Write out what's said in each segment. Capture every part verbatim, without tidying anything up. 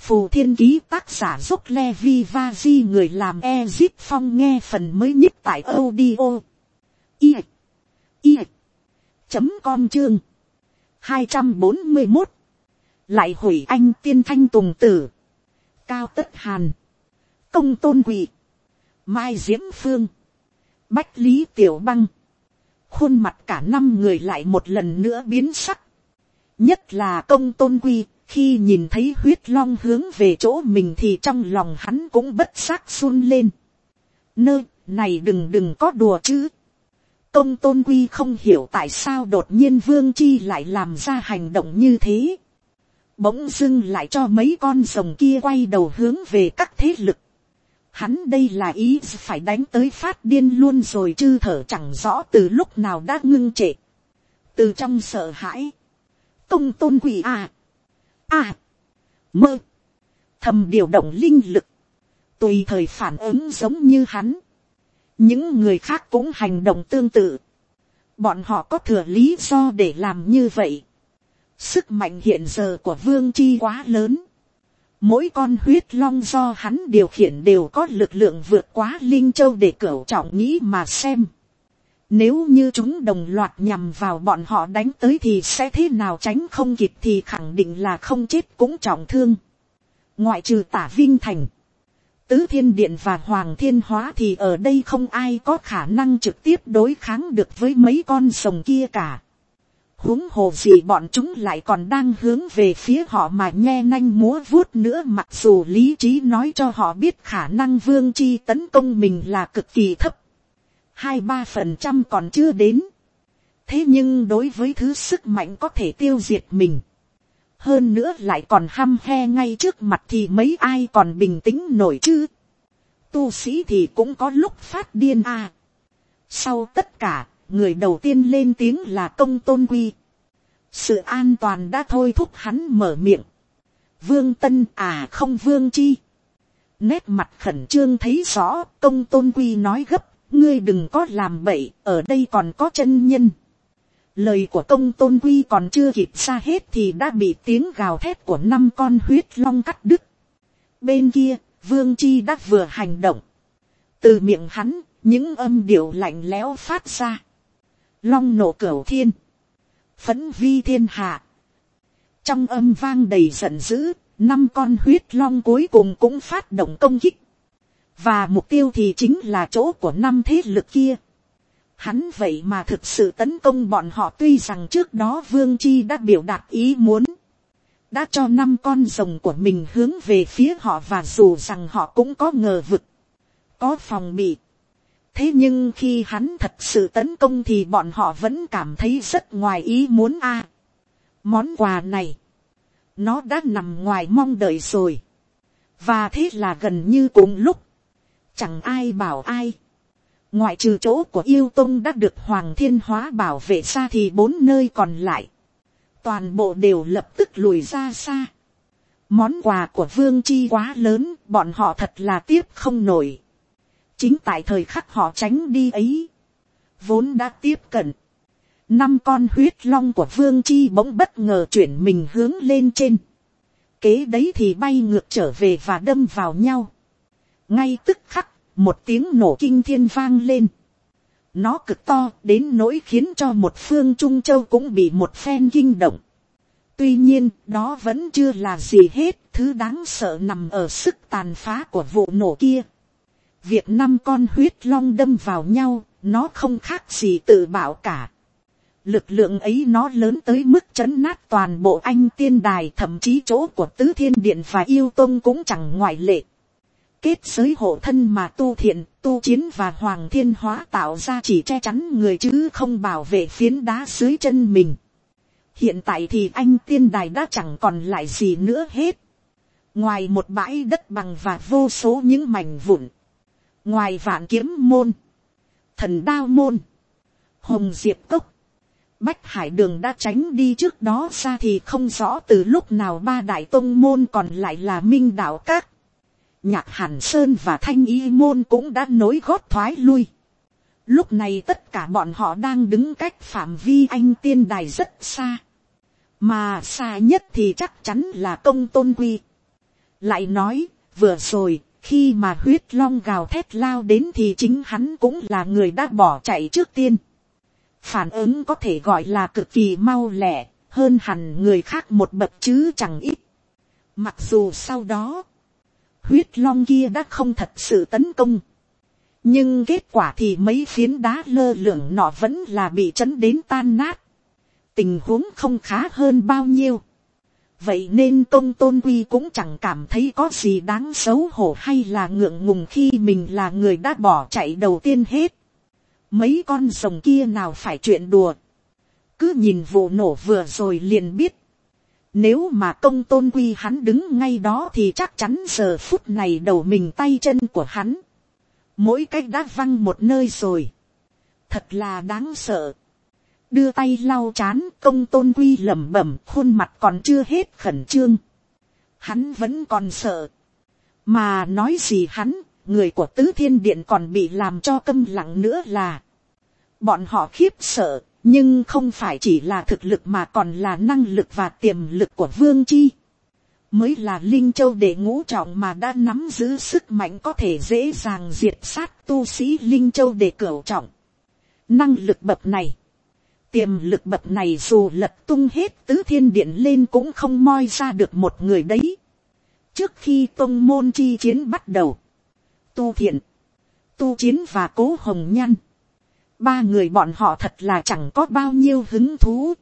phù thiên ký, tác giả giúp Levi Vazi, người làm Ezip Phong, nghe phần mới nhất tại audio i i chấm com chương hai trăm bốn mươi một. Lại hủy anh tiên thanh tùng tử, Cao Tất Hàn, Công Tôn Quỳ, Mai Diễm Phương, Bách Lý Tiểu Băng. Khuôn mặt cả năm người lại một lần nữa biến sắc. Nhất là Công Tôn Quy, khi nhìn thấy huyết long hướng về chỗ mình thì trong lòng hắn cũng bất giác run lên. Nơi này đừng đừng có đùa chứ. Công Tôn Quy không hiểu tại sao đột nhiên Vương Chi lại làm ra hành động như thế. Bỗng dưng lại cho mấy con rồng kia quay đầu hướng về các thế lực. Hắn đây là ý phải đánh tới phát điên luôn rồi chứ, thở chẳng rõ từ lúc nào đã ngưng trệ. Từ trong sợ hãi, Công Tôn Quỳ à, à, mơ, thầm điều động linh lực, tùy thời phản ứng giống như hắn. Những người khác cũng hành động tương tự. Bọn họ có thừa lý do để làm như vậy. Sức mạnh hiện giờ của Vương Chi quá lớn. Mỗi con huyết long do hắn điều khiển đều có lực lượng vượt quá Linh Châu để cửu trọng nghĩ mà xem. Nếu như chúng đồng loạt nhằm vào bọn họ đánh tới thì sẽ thế nào, tránh không kịp thì khẳng định là không chết cũng trọng thương. Ngoại trừ Tả Vinh Thành, Tứ Thiên Điện và Hoàng Thiên Hóa thì ở đây không ai có khả năng trực tiếp đối kháng được với mấy con rồng kia cả. Huống hồ gì bọn chúng lại còn đang hướng về phía họ mà nhe nanh múa vuốt nữa, mặc dù lý trí nói cho họ biết khả năng Vương Chi tấn công mình là cực kỳ thấp. Hai ba phần trăm còn chưa đến. Thế nhưng đối với thứ sức mạnh có thể tiêu diệt mình, hơn nữa lại còn hăm he ngay trước mặt thì mấy ai còn bình tĩnh nổi chứ. Tu sĩ thì cũng có lúc phát điên à. Sau tất cả, người đầu tiên lên tiếng là Công Tôn Quy. Sự an toàn đã thôi thúc hắn mở miệng. Vương Tân à không Vương Chi. Nét mặt khẩn trương thấy rõ. Công Tôn Quy nói gấp, ngươi đừng có làm bậy, ở đây còn có chân nhân. Lời của Công Tôn Quy còn chưa kịp ra hết thì đã bị tiếng gào thét của năm con huyết long cắt đứt. Bên kia, Vương Chi đã vừa hành động. Từ miệng hắn, những âm điệu lạnh lẽo phát ra. Long nổ cửu thiên, phẫn vi thiên hạ. Trong âm vang đầy giận dữ, năm con huyết long cuối cùng cũng phát động công kích. Và mục tiêu thì chính là chỗ của năm thế lực kia. Hắn vậy mà thực sự tấn công bọn họ, tuy rằng trước đó Vương Chi đã biểu đạt ý muốn. Đã cho năm con rồng của mình hướng về phía họ, và dù rằng họ cũng có ngờ vực, có phòng bị. Thế nhưng khi hắn thật sự tấn công thì bọn họ vẫn cảm thấy rất ngoài ý muốn a. À, món quà này, nó đã nằm ngoài mong đợi rồi. Và thế là gần như cùng lúc, chẳng ai bảo ai. Ngoại trừ chỗ của Yêu Tông đã được Hoàng Thiên Hóa bảo vệ ra thì bốn nơi còn lại, toàn bộ đều lập tức lùi ra xa. Món quà của Vương Chi quá lớn, bọn họ thật là tiếp không nổi. Chính tại thời khắc họ tránh đi ấy, vốn đã tiếp cận, năm con huyết long của Vương Chi bỗng bất ngờ chuyển mình hướng lên trên. Kế đấy thì bay ngược trở về và đâm vào nhau. Ngay tức khắc, một tiếng nổ kinh thiên vang lên. Nó cực to đến nỗi khiến cho một phương Trung Châu cũng bị một phen kinh động. Tuy nhiên, đó vẫn chưa là gì hết. Thứ đáng sợ nằm ở sức tàn phá của vụ nổ kia. Việc năm con huyết long đâm vào nhau, nó không khác gì tự bảo cả. Lực lượng ấy nó lớn tới mức trấn nát toàn bộ Anh Tiên Đài, thậm chí chỗ của Tứ Thiên Điện và Yêu Tông cũng chẳng ngoại lệ. Kết giới hộ thân mà tu thiện, tu chiến và Hoàng Thiên Hóa tạo ra chỉ che chắn người chứ không bảo vệ phiến đá dưới chân mình. Hiện tại thì Anh Tiên Đài đã chẳng còn lại gì nữa hết. Ngoài một bãi đất bằng và vô số những mảnh vụn. Ngoài Vạn Kiếm Môn, Thần Đao Môn, Hồng Diệp Cốc, Bách Hải Đường đã tránh đi trước đó ra thì không rõ từ lúc nào ba đại tông môn còn lại là Minh Đạo Các, Nhạc Hàn Sơn và Thanh Y Môn cũng đã nối gót thoái lui. Lúc này tất cả bọn họ đang đứng cách phạm vi Anh Tiên Đài rất xa. Mà xa nhất thì chắc chắn là Công Tôn Quy. Lại nói, vừa rồi, khi mà huyết long gào thét lao đến thì chính hắn cũng là người đã bỏ chạy trước tiên. Phản ứng có thể gọi là cực kỳ mau lẹ, hơn hẳn người khác một bậc chứ chẳng ít. Mặc dù sau đó, huyết long kia đã không thật sự tấn công. Nhưng kết quả thì mấy phiến đá lơ lửng nọ vẫn là bị chấn đến tan nát. Tình huống không khá hơn bao nhiêu. Vậy nên Công Tôn Quy cũng chẳng cảm thấy có gì đáng xấu hổ hay là ngượng ngùng khi mình là người đã bỏ chạy đầu tiên hết. Mấy con rồng kia nào phải chuyện đùa. Cứ nhìn vụ nổ vừa rồi liền biết. Nếu mà Công Tôn Quy hắn đứng ngay đó thì chắc chắn giờ phút này đầu mình tay chân của hắn. Mỗi cách đã văng một nơi rồi. Thật là đáng sợ. Đưa tay lau chán, Công Tôn Quy lẩm bẩm, khuôn mặt còn chưa hết khẩn trương. Hắn vẫn còn sợ. Mà nói gì hắn, người của Tứ Thiên Điện còn bị làm cho câm lặng nữa là. Bọn họ khiếp sợ, nhưng không phải chỉ là thực lực mà còn là năng lực và tiềm lực của Vương Chi. Mới là Linh Châu đệ ngũ trọng mà đã nắm giữ sức mạnh có thể dễ dàng diệt sát tu sĩ Linh Châu đệ cửu trọng. Năng lực bậc này, tiềm lực bậc này dù lật tung hết Tứ Thiên Điện lên cũng không moi ra được một người đấy. Trước khi tông môn chi chiến bắt đầu, Tu Thiện, Tu Chiến và Cố Hồng Nhan, ba người bọn họ thật là chẳng có bao nhiêu hứng thú.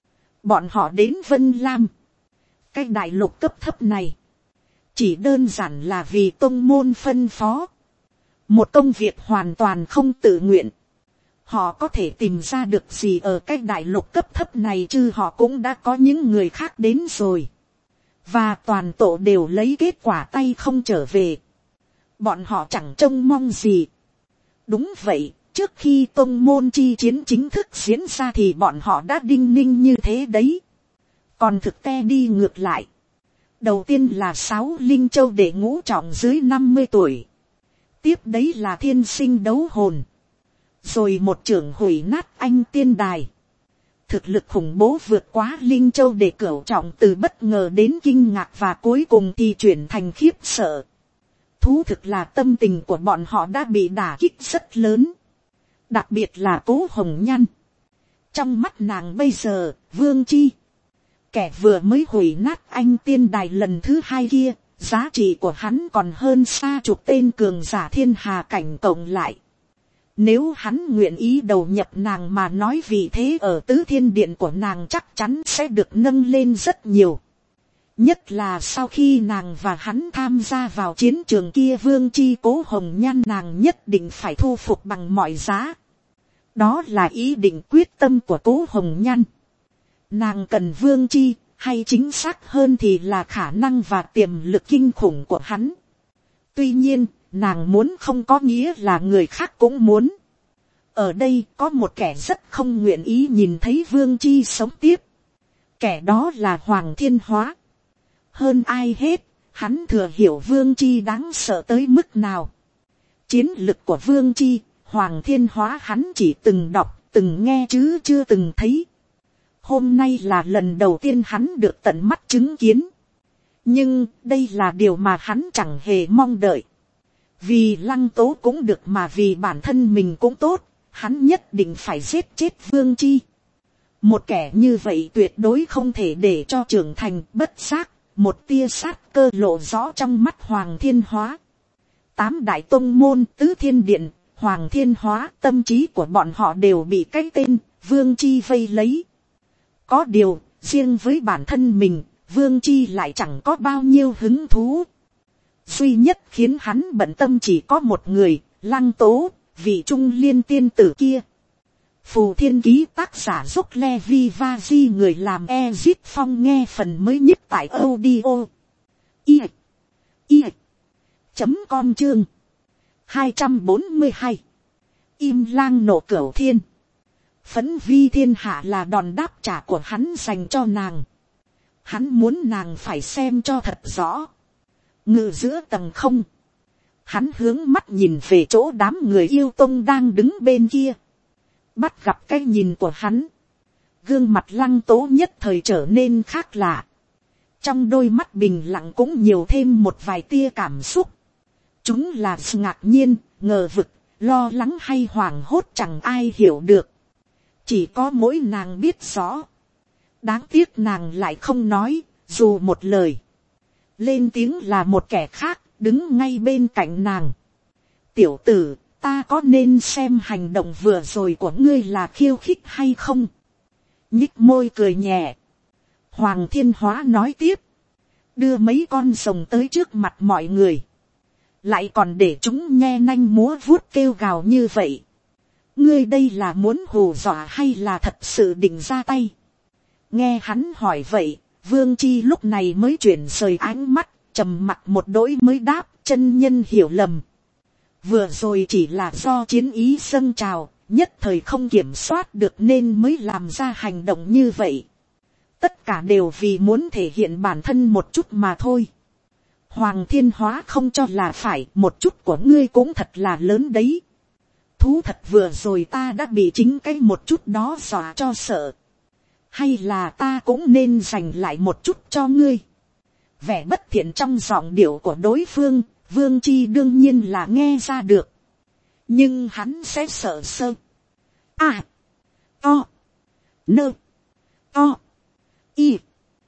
Bọn họ đến Vân Lam, cái đại lục cấp thấp này, chỉ đơn giản là vì tông môn phân phó. Một công việc hoàn toàn không tự nguyện. Họ có thể tìm ra được gì ở cái đại lục cấp thấp này chứ họ cũng đã có những người khác đến rồi. Và toàn tổ đều lấy kết quả tay không trở về. Bọn họ chẳng trông mong gì. Đúng vậy, trước khi tông môn chi chiến chính thức diễn ra thì bọn họ đã đinh ninh như thế đấy. Còn thực te đi ngược lại. Đầu tiên là sáu Linh Châu đệ ngũ trọng dưới năm mươi tuổi. Tiếp đấy là thiên sinh đấu hồn. Rồi một trưởng hủy nát anh tiên đài. Thực lực khủng bố vượt quá Linh Châu đệ cửu trọng, từ bất ngờ đến kinh ngạc và cuối cùng thì chuyển thành khiếp sợ. Thú thực là tâm tình của bọn họ đã bị đả kích rất lớn. Đặc biệt là Cố Hồng Nhan. Trong mắt nàng bây giờ, Vương Chi, kẻ vừa mới hủy nát anh tiên đài lần thứ hai kia, giá trị của hắn còn hơn xa chục tên cường giả thiên hà cảnh cộng lại. Nếu hắn nguyện ý đầu nhập nàng mà nói, vì thế ở Tứ Thiên Điện của nàng chắc chắn sẽ được nâng lên rất nhiều. Nhất là sau khi nàng và hắn tham gia vào chiến trường kia, Vương Chi, Cố Hồng Nhan nàng nhất định phải thu phục bằng mọi giá. Đó là ý định quyết tâm của Cố Hồng Nhan. Nàng cần Vương Chi, hay chính xác hơn thì là khả năng và tiềm lực kinh khủng của hắn. Tuy nhiên, nàng muốn không có nghĩa là người khác cũng muốn. Ở đây có một kẻ rất không nguyện ý nhìn thấy Vương Chi sống tiếp. Kẻ đó là Hoàng Thiên Hóa. Hơn ai hết, hắn thừa hiểu Vương Chi đáng sợ tới mức nào. Chiến lực của Vương Chi, Hoàng Thiên Hóa hắn chỉ từng đọc, từng nghe chứ chưa từng thấy. Hôm nay là lần đầu tiên hắn được tận mắt chứng kiến. Nhưng đây là điều mà hắn chẳng hề mong đợi. Vì Lăng Tố cũng được mà vì bản thân mình cũng tốt, hắn nhất định phải giết chết Vương Chi. Một kẻ như vậy tuyệt đối không thể để cho trưởng thành. Bất giác, một tia sát cơ lộ rõ trong mắt Hoàng Thiên Hóa. Tám đại tông môn, Tứ Thiên Điện, Hoàng Thiên Hóa, tâm trí của bọn họ đều bị cái tên Vương Chi vây lấy. Có điều, riêng với bản thân mình, Vương Chi lại chẳng có bao nhiêu hứng thú. Duy nhất khiến hắn bận tâm chỉ có một người, Lăng Tố, vị trung liên tiên tử kia. Phù Thiên Ký tác giả Dốc Levi Vaji, người làm Ezip Phong, nghe phần mới nhất tại audio i i chấm com chương hai trăm bốn mươi hai. Im lang nộ cửu thiên. Phấn vi thiên hạ là đòn đáp trả của hắn dành cho nàng. Hắn muốn nàng phải xem cho thật rõ. Ngự giữa tầng không, hắn hướng mắt nhìn về chỗ đám người yêu tông đang đứng bên kia. Bắt gặp cái nhìn của hắn, gương mặt Lăng Tố nhất thời trở nên khác lạ. trong đôi mắt bình lặng cũng nhiều thêm một vài tia cảm xúc. Chúng là ngạc nhiên, ngờ vực, lo lắng hay hoảng hốt chẳng ai hiểu được. Chỉ có mỗi nàng biết rõ. Đáng tiếc nàng lại không nói, dù một lời. Lên tiếng là một kẻ khác, đứng ngay bên cạnh nàng. Tiểu tử, ta có nên xem hành động vừa rồi của ngươi là khiêu khích hay không? Nhích môi cười nhẹ. Hoàng Thiên Hóa nói tiếp. Đưa mấy con rồng tới trước mặt mọi người. Lại còn để chúng nhe nanh múa vuốt kêu gào như vậy. Ngươi đây là muốn hù dọa hay là thật sự định ra tay? Nghe hắn hỏi vậy, Vương Chi lúc này mới chuyển rời ánh mắt, trầm mặt một đỗi mới đáp, chân nhân hiểu lầm. Vừa rồi chỉ là do chiến ý dâng trào, nhất thời không kiểm soát được nên mới làm ra hành động như vậy. Tất cả đều vì muốn thể hiện bản thân một chút mà thôi. Hoàng Thiên Hóa không cho là phải, một chút của ngươi cũng thật là lớn đấy. Thú thật vừa rồi ta đã bị chính cái một chút đó dọa cho sợ. Hay là ta cũng nên dành lại một chút cho ngươi. Vẻ bất thiện trong giọng điệu của đối phương, Vương Chi đương nhiên là nghe ra được. Nhưng hắn sẽ sợ sơ. À. To. Nơ. To. Y.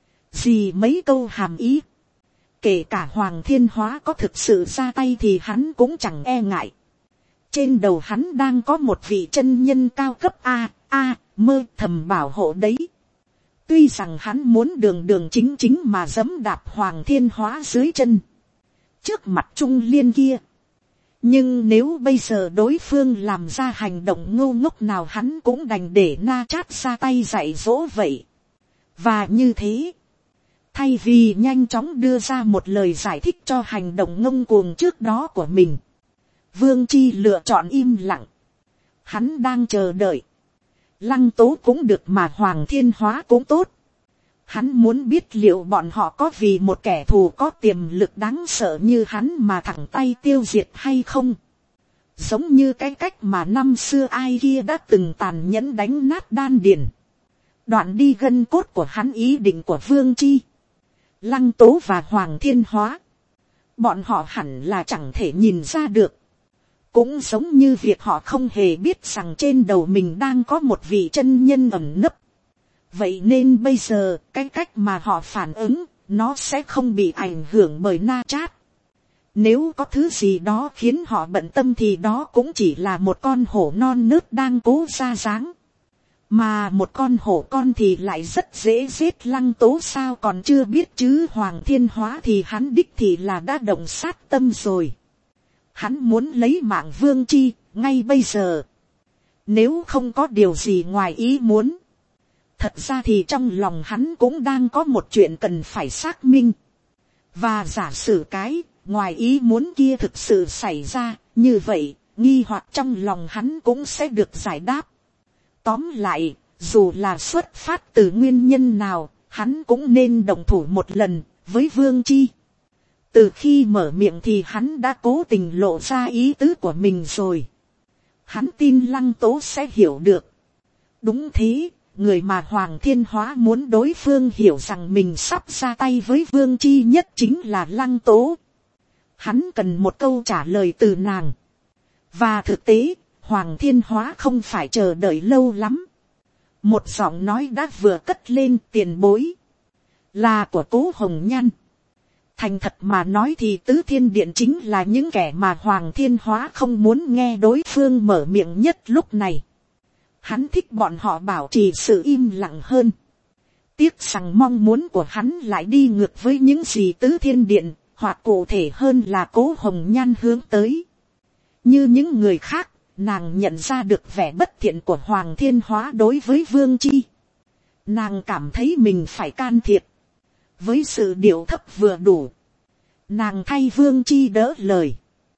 Gì mấy câu hàm ý. Kể cả Hoàng Thiên Hóa có thực sự ra tay thì hắn cũng chẳng e ngại. Trên đầu hắn đang có một vị chân nhân cao cấp A, A, mơ thầm bảo hộ đấy. Tuy rằng hắn muốn đường đường chính chính mà giẫm đạp Hoàng Thiên Hóa dưới chân. Trước mặt Trung Liên kia. Nhưng nếu bây giờ đối phương làm ra hành động ngu ngốc nào hắn cũng đành để Na Chát ra tay dạy dỗ vậy. Và như thế. Thay vì nhanh chóng đưa ra một lời giải thích cho hành động ngông cuồng trước đó của mình. Vương Chi lựa chọn im lặng. Hắn đang chờ đợi. Lăng Tố cũng được mà Hoàng Thiên Hóa cũng tốt. Hắn muốn biết liệu bọn họ có vì một kẻ thù có tiềm lực đáng sợ như hắn mà thẳng tay tiêu diệt hay không. Giống như cái cách mà năm xưa ai kia đã từng tàn nhẫn đánh nát đan điền. Đoạn đi gân cốt của hắn ý định của Vương Chi. Lăng Tố và Hoàng Thiên Hóa. Bọn họ hẳn là chẳng thể nhìn ra được. Cũng giống như việc họ không hề biết rằng trên đầu mình đang có một vị chân nhân ẩn nấp. Vậy nên bây giờ, cái cách mà họ phản ứng, nó sẽ không bị ảnh hưởng bởi Na Chát. Nếu có thứ gì đó khiến họ bận tâm thì đó cũng chỉ là một con hổ non nớt đang cố ra dáng. Mà một con hổ con thì lại rất dễ giết. Lăng Tố sao còn chưa biết chứ Hoàng Thiên Hóa thì hắn đích thì là đã động sát tâm rồi. Hắn muốn lấy mạng Vương Chi, ngay bây giờ. Nếu không có điều gì ngoài ý muốn. Thật ra thì trong lòng hắn cũng đang có một chuyện cần phải xác minh. Và giả sử cái, ngoài ý muốn kia thực sự xảy ra, như vậy, nghi hoặc trong lòng hắn cũng sẽ được giải đáp. Tóm lại, dù là xuất phát từ nguyên nhân nào, hắn cũng nên đồng thủ một lần, với Vương Chi. Từ khi mở miệng thì hắn đã cố tình lộ ra ý tứ của mình rồi. Hắn tin Lăng Tố sẽ hiểu được. Đúng thế, người mà Hoàng Thiên Hóa muốn đối phương hiểu rằng mình sắp ra tay với Vương Chi nhất chính là Lăng Tố. Hắn cần một câu trả lời từ nàng. Và thực tế, Hoàng Thiên Hóa không phải chờ đợi lâu lắm. Một giọng nói đã vừa cất lên. Tiền bối. Là của Cố Hồng Nhan. Thành thật mà nói thì Tứ Thiên Điện chính là những kẻ mà Hoàng Thiên Hóa không muốn nghe đối phương mở miệng nhất lúc này. Hắn thích bọn họ bảo trì sự im lặng hơn. Tiếc rằng mong muốn của hắn lại đi ngược với những gì Tứ Thiên Điện, hoặc cụ thể hơn là Cố Hồng Nhan hướng tới. Như những người khác, nàng nhận ra được vẻ bất thiện của Hoàng Thiên Hóa đối với Vương Chi. Nàng cảm thấy mình phải can thiệp. Với sự điệu thấp vừa đủ, nàng thay Vương Chi đỡ lời.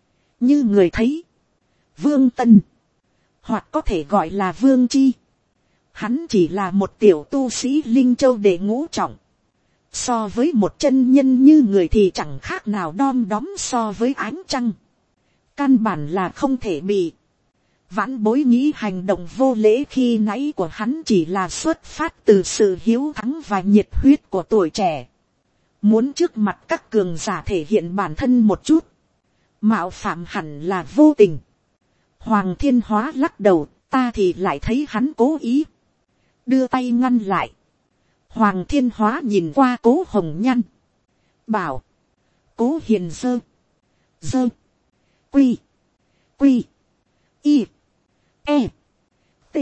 Như người thấy, Vương Tân, hoặc có thể gọi là Vương Chi, hắn chỉ là một tiểu tu sĩ Linh Châu đệ ngũ trọng. So với một chân nhân như người thì chẳng khác nào đom đóm so với ánh trăng. Căn bản là không thể bị. Vãn Bối nghĩ hành động vô lễ khi nãy của hắn chỉ là xuất phát từ sự hiếu thắng và nhiệt huyết của tuổi trẻ. muốn trước mặt các cường giả thể hiện bản thân một chút, mạo phạm hẳn là vô tình. Hoàng Thiên Hóa lắc đầu, ta thì lại thấy hắn cố ý, đưa tay ngăn lại. Hoàng Thiên Hóa nhìn qua Cố Hồng Nhan, bảo, Cố Hiền dơ, dơ, quy, quy, y, e, t,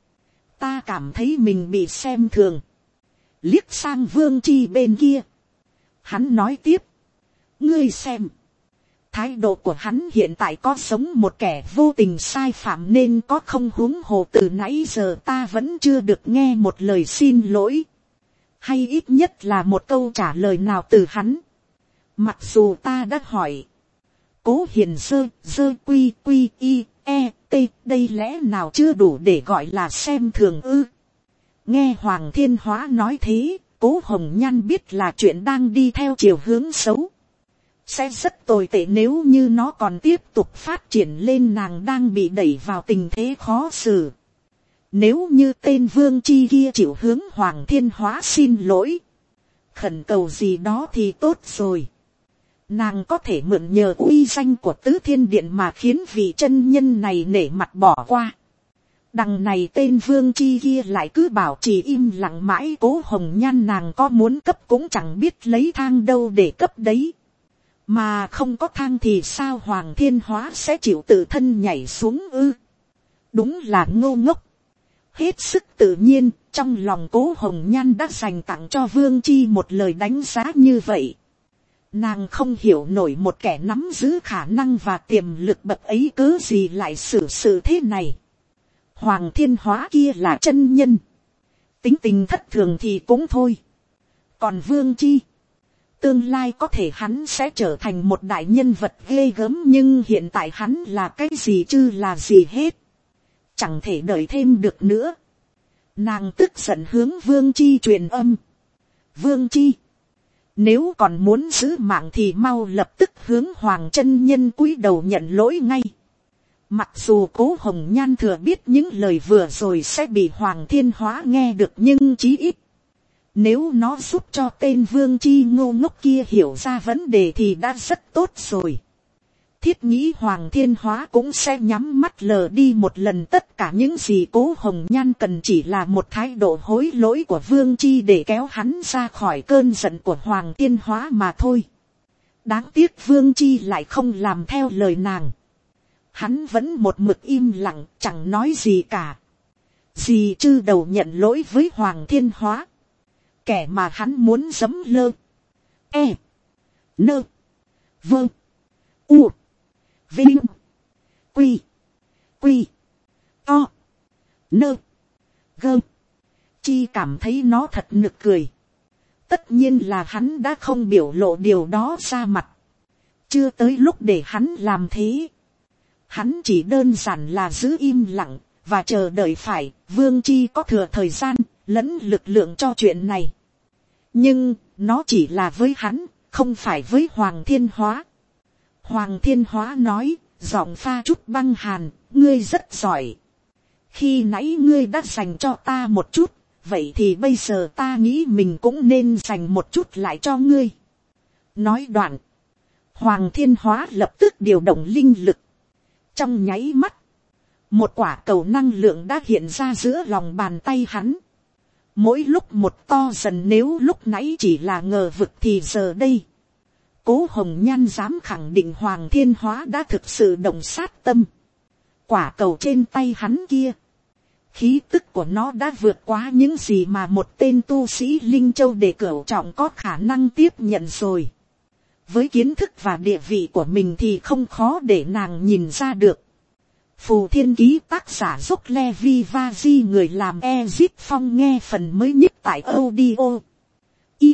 ta cảm thấy mình bị xem thường. Liếc sang Vương Chi bên kia, hắn nói tiếp, ngươi xem, thái độ của hắn hiện tại có giống một kẻ vô tình sai phạm nên có không, huống hồ từ nãy giờ ta vẫn chưa được nghe một lời xin lỗi, hay ít nhất là một câu trả lời nào từ hắn. Mặc dù ta đã hỏi, Cố Hiền dơ, dơ quy quy y, e, t, đây lẽ nào chưa đủ để gọi là xem thường ư? Nghe Hoàng Thiên Hóa nói thế, Cố Hồng Nhan biết là chuyện đang đi theo chiều hướng xấu, sẽ rất tồi tệ nếu như nó còn tiếp tục phát triển lên. Nàng đang bị đẩy vào tình thế khó xử. Nếu như tên Vương Chi kia chịu hướng Hoàng Thiên Hóa xin lỗi, khẩn cầu gì đó thì tốt rồi. Nàng có thể mượn nhờ uy danh của Tứ Thiên Điện mà khiến vị chân nhân này nể mặt bỏ qua. Đằng này tên Vương Chi kia lại cứ bảo trì im lặng mãi. Cố Hồng Nhan nàng có muốn cấp cũng chẳng biết lấy thang đâu để cấp đấy. Mà không có thang thì sao Hoàng Thiên Hóa sẽ chịu tự thân nhảy xuống ư? Đúng là ngô ngốc. Hết sức tự nhiên, trong lòng Cố Hồng Nhan đã dành tặng cho Vương Chi một lời đánh giá như vậy. Nàng không hiểu nổi một kẻ nắm giữ khả năng và tiềm lực bậc ấy cớ gì lại xử sự thế này. Hoàng Thiên Hóa kia là chân nhân, tính tình thất thường thì cũng thôi. Còn Vương Chi, tương lai có thể hắn sẽ trở thành một đại nhân vật ghê gớm, nhưng hiện tại hắn là cái gì chứ là gì hết. Chẳng thể đợi thêm được nữa. Nàng tức giận hướng Vương Chi truyền âm. Vương Chi, nếu còn muốn giữ mạng thì mau lập tức hướng Hoàng chân nhân cúi đầu nhận lỗi ngay. Mặc dù Cố Hồng Nhan thừa biết những lời vừa rồi sẽ bị Hoàng Thiên Hóa nghe được, nhưng chí ít, nếu nó giúp cho tên Vương Chi ngô ngốc kia hiểu ra vấn đề thì đã rất tốt rồi. Thiết nghĩ Hoàng Thiên Hóa cũng sẽ nhắm mắt lờ đi một lần tất cả những gì Cố Hồng Nhan cần chỉ là một thái độ hối lỗi của Vương Chi để kéo hắn ra khỏi cơn giận của Hoàng Thiên Hóa mà thôi. Đáng tiếc Vương Chi lại không làm theo lời nàng. Hắn vẫn một mực im lặng, chẳng nói gì cả. Dì chư đầu nhận lỗi với Hoàng Thiên Hóa, kẻ mà hắn muốn giẫm lơ, e, nơ, vơ, u, vinh, quy, quy, to, nơ, gơ. Chi cảm thấy nó thật nực cười. Tất nhiên là hắn đã không biểu lộ điều đó ra mặt. Chưa tới lúc để hắn làm thế. Hắn chỉ đơn giản là giữ im lặng và chờ đợi phải Vương Chi có thừa thời gian lẫn lực lượng cho chuyện này. Nhưng nó chỉ là với hắn, không phải với Hoàng Thiên Hóa. Hoàng Thiên Hóa nói, giọng pha chút băng hàn, ngươi rất giỏi. Khi nãy ngươi đã dành cho ta một chút, vậy thì bây giờ ta nghĩ mình cũng nên dành một chút lại cho ngươi. Nói đoạn, Hoàng Thiên Hóa lập tức điều động linh lực. Trong nháy mắt, một quả cầu năng lượng đã hiện ra giữa lòng bàn tay hắn. Mỗi lúc một to dần, nếu lúc nãy chỉ là ngờ vực thì giờ đây, Cố Hồng Nhan dám khẳng định Hoàng Thiên Hóa đã thực sự động sát tâm. Quả cầu trên tay hắn kia, khí tức của nó đã vượt quá những gì mà một tên tu sĩ Linh Châu Đề Cửu Trọng có khả năng tiếp nhận rồi. Với kiến thức và địa vị của mình thì không khó để nàng nhìn ra được. Phù Thiên Ký tác giả Dốc Levi Vaji, người làm Ezip Phong, nghe phần mới nhất tại audio i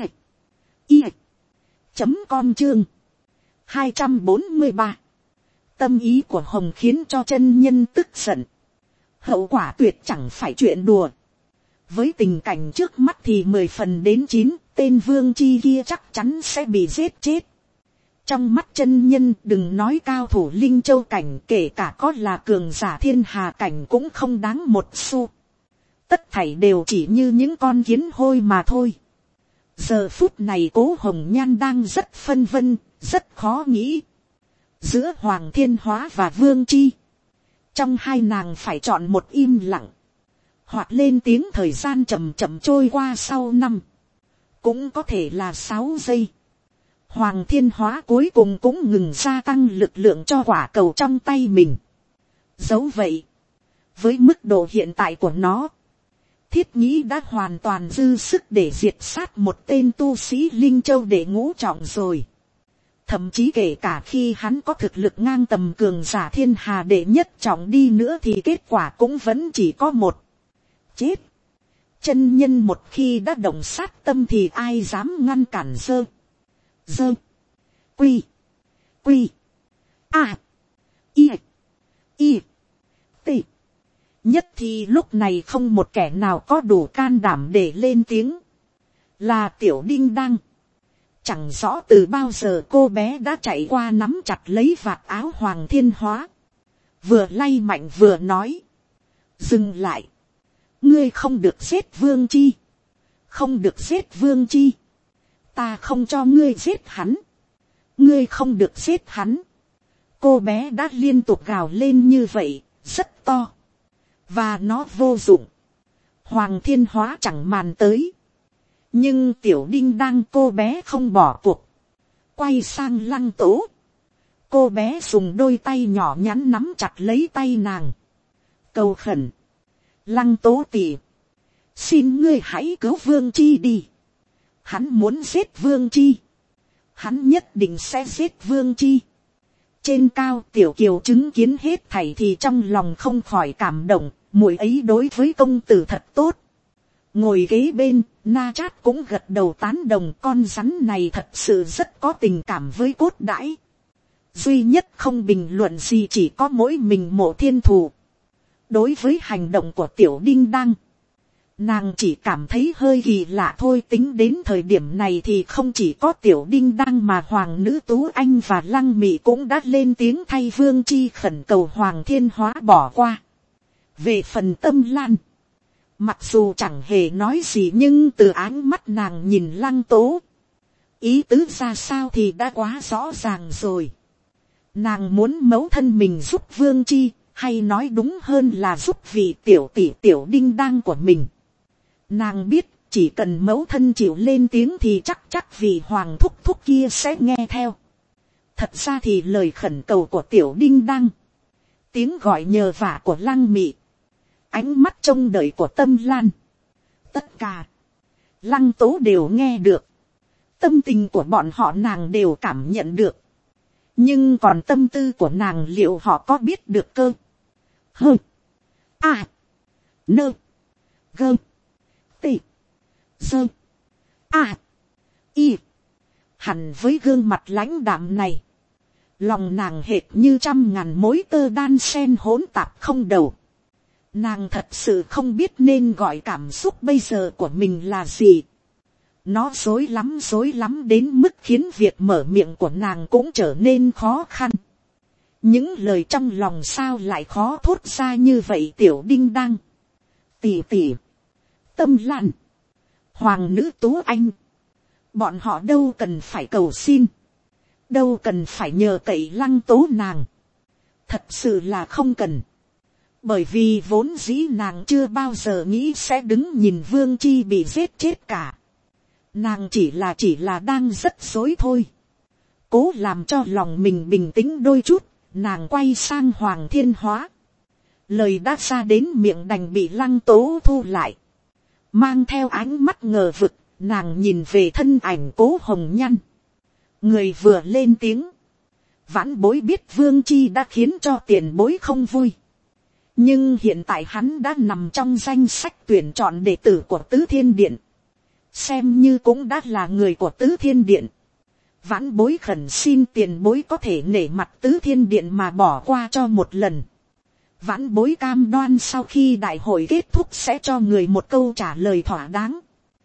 i chấm com chương hai trăm bốn mươi ba. Tâm ý của Hồng khiến cho chân nhân tức giận. Hậu quả tuyệt chẳng phải chuyện đùa. Với tình cảnh trước mắt thì mười phần đến chín, tên Vương Chi kia chắc chắn sẽ bị giết chết. Trong mắt chân nhân, đừng nói cao thủ Linh Châu cảnh, kể cả có là cường giả Thiên Hà cảnh cũng không đáng một xu. Tất thảy đều chỉ như những con kiến hôi mà thôi. Giờ phút này Cố Hồng Nhan đang rất phân vân, rất khó nghĩ. Giữa Hoàng Thiên Hóa và Vương Chi, trong hai nàng phải chọn một im lặng, hoặc lên tiếng. Thời gian chậm chậm trôi qua, sau năm, cũng có thể là sáu giây. Hoàng Thiên Hóa cuối cùng cũng ngừng gia tăng lực lượng cho quả cầu trong tay mình. Dẫu vậy, với mức độ hiện tại của nó, Thiết Nghĩ đã hoàn toàn dư sức để diệt sát một tên tu sĩ Linh Châu đệ ngũ trọng rồi. Thậm chí kể cả khi hắn có thực lực ngang tầm cường giả thiên hà đệ nhất trọng đi nữa thì kết quả cũng vẫn chỉ có một. Chết. Chân nhân một khi đã động sát tâm thì ai dám ngăn cản. Dơ. Dơ. Quy. Quy. A. Y. Y. T. Nhất thì lúc này không một kẻ nào có đủ can đảm để lên tiếng. Là Tiểu Đinh Đăng. Chẳng rõ từ bao giờ cô bé đã chạy qua nắm chặt lấy vạt áo Hoàng Thiên Hóa. Vừa lay mạnh vừa nói. Dừng lại. Ngươi không được giết Vương Chi. Không được giết Vương Chi. Ta không cho ngươi giết hắn. Ngươi không được giết hắn. Cô bé đã liên tục gào lên như vậy, rất to. Và nó vô dụng. Hoàng Thiên Hóa chẳng màn tới. Nhưng Tiểu Đinh Đăng cô bé không bỏ cuộc. Quay sang Lăng Tố. Cô bé dùng đôi tay nhỏ nhắn nắm chặt lấy tay nàng. Cầu khẩn. Lăng Tố tỉ. Xin ngươi hãy cứu Vương Chi đi. Hắn muốn giết Vương Chi. Hắn nhất định sẽ giết Vương Chi. Trên cao Tiểu Kiều chứng kiến hết thảy thì trong lòng không khỏi cảm động. Muội ấy đối với công tử thật tốt. Ngồi kế bên, Na Chát cũng gật đầu tán đồng. Con rắn này thật sự rất có tình cảm với Cốt Đãi. Duy nhất không bình luận gì chỉ có mỗi mình Mộ Thiên Thù. Đối với hành động của Tiểu Đinh Đăng, nàng chỉ cảm thấy hơi kỳ lạ thôi. Tính đến thời điểm này thì không chỉ có Tiểu Đinh Đăng mà Hoàng Nữ Tú Anh và Lăng Mị cũng đã lên tiếng thay Vương Chi khẩn cầu Hoàng Thiên Hóa bỏ qua. Về phần Tâm Lan, mặc dù chẳng hề nói gì nhưng từ ánh mắt nàng nhìn Lăng Tố, ý tứ ra sao thì đã quá rõ ràng rồi. Nàng muốn mẫu thân mình giúp Vương Chi, hay nói đúng hơn là giúp vị tiểu tỷ Tiểu Đinh Đăng của mình. Nàng biết chỉ cần mẫu thân chịu lên tiếng thì chắc chắc vị hoàng thúc thúc kia sẽ nghe theo. Thật ra thì lời khẩn cầu của Tiểu Đinh Đăng, tiếng gọi nhờ vả của Lăng Mị, ánh mắt trông đợi của Tâm Lan, tất cả Lăng Tố đều nghe được. Tâm tình của bọn họ nàng đều cảm nhận được. Nhưng còn tâm tư của nàng liệu họ có biết được cơ? Hơ. A. Nơ. Gơ. T. Dơ. A. Y. Hẳn với gương mặt lãnh đạm này, lòng nàng hệt như trăm ngàn mối tơ đan sen hỗn tạp không đầu. Nàng thật sự không biết nên gọi cảm xúc bây giờ của mình là gì. Nó rối lắm rối lắm đến mức khiến việc mở miệng của nàng cũng trở nên khó khăn. Những lời trong lòng sao lại khó thốt ra như vậy. Tiểu Đinh Đăng, tỷ tỷ, Tâm Lan, Hoàng Nữ Tú Anh, bọn họ đâu cần phải cầu xin, đâu cần phải nhờ cậy Lăng Tố nàng. Thật sự là không cần. Bởi vì vốn dĩ nàng chưa bao giờ nghĩ sẽ đứng nhìn Vương Chi bị giết chết cả. Nàng chỉ là chỉ là đang rất dối thôi. Cố làm cho lòng mình bình tĩnh đôi chút, nàng quay sang Hoàng Thiên Hóa. Lời đã ra đến miệng đành bị Lăng Tố thu lại. Mang theo ánh mắt ngờ vực, nàng nhìn về thân ảnh Cố Hồng Nhan. Người vừa lên tiếng. Vãn bối biết Vương Chi đã khiến cho tiền bối không vui. Nhưng hiện tại hắn đã nằm trong danh sách tuyển chọn đệ tử của Tứ Thiên Điện. Xem như cũng đã là người của Tứ Thiên Điện. Vãn bối khẩn xin tiền bối có thể nể mặt Tứ Thiên Điện mà bỏ qua cho một lần. Vãn bối cam đoan sau khi đại hội kết thúc sẽ cho người một câu trả lời thỏa đáng.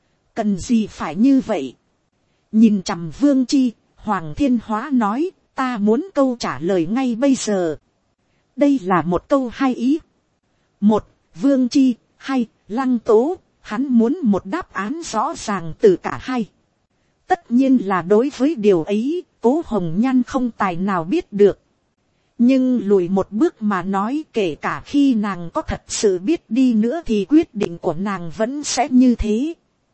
Cần gì phải như vậy? Nhìn chằm Vương Chi, Hoàng Thiên Hóa nói, ta muốn câu trả lời ngay bây giờ. Đây là một câu hai ý. Một, Vương Chi, hai, Lăng Tố, hắn muốn một đáp án rõ ràng từ cả hai. Tất nhiên là đối với điều ấy, Cố Hồng Nhan không tài nào biết được. Nhưng lùi một bước mà nói, kể cả khi nàng có thật sự biết đi nữa thì quyết định của nàng vẫn sẽ như thế.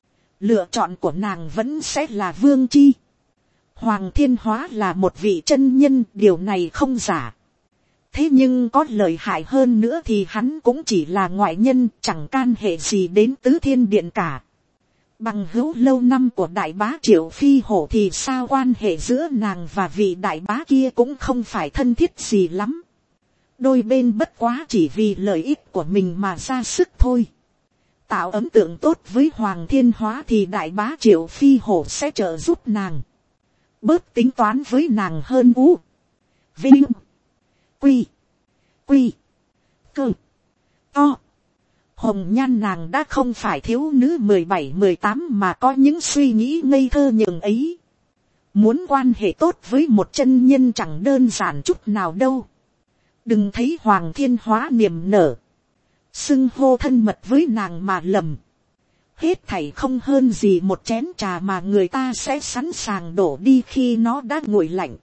Lựa chọn của nàng vẫn sẽ là Vương Chi. Hoàng Thiên Hóa là một vị chân nhân, điều này không giả. Thế nhưng có lợi hại hơn nữa thì hắn cũng chỉ là ngoại nhân, chẳng can hệ gì đến Tứ Thiên Điện cả. Bằng hữu lâu năm của đại bá Triệu Phi Hổ thì sao, quan hệ giữa nàng và vị đại bá kia cũng không phải thân thiết gì lắm. Đôi bên bất quá chỉ vì lợi ích của mình mà ra sức thôi. Tạo ấn tượng tốt với Hoàng Thiên Hóa thì đại bá Triệu Phi Hổ sẽ trợ giúp nàng. Bớt tính toán với nàng hơn. U Vinh Quy Quy Cơ To. Hồng Nhan nàng đã không phải thiếu nữ mười bảy mười tám mà có những suy nghĩ ngây thơ nhường ấy. Muốn quan hệ tốt với một chân nhân chẳng đơn giản chút nào đâu. Đừng thấy Hoàng Thiên Hóa niềm nở, xưng hô thân mật với nàng mà lầm. Hết thảy không hơn gì một chén trà mà người ta sẽ sẵn sàng đổ đi khi nó đã nguội lạnh.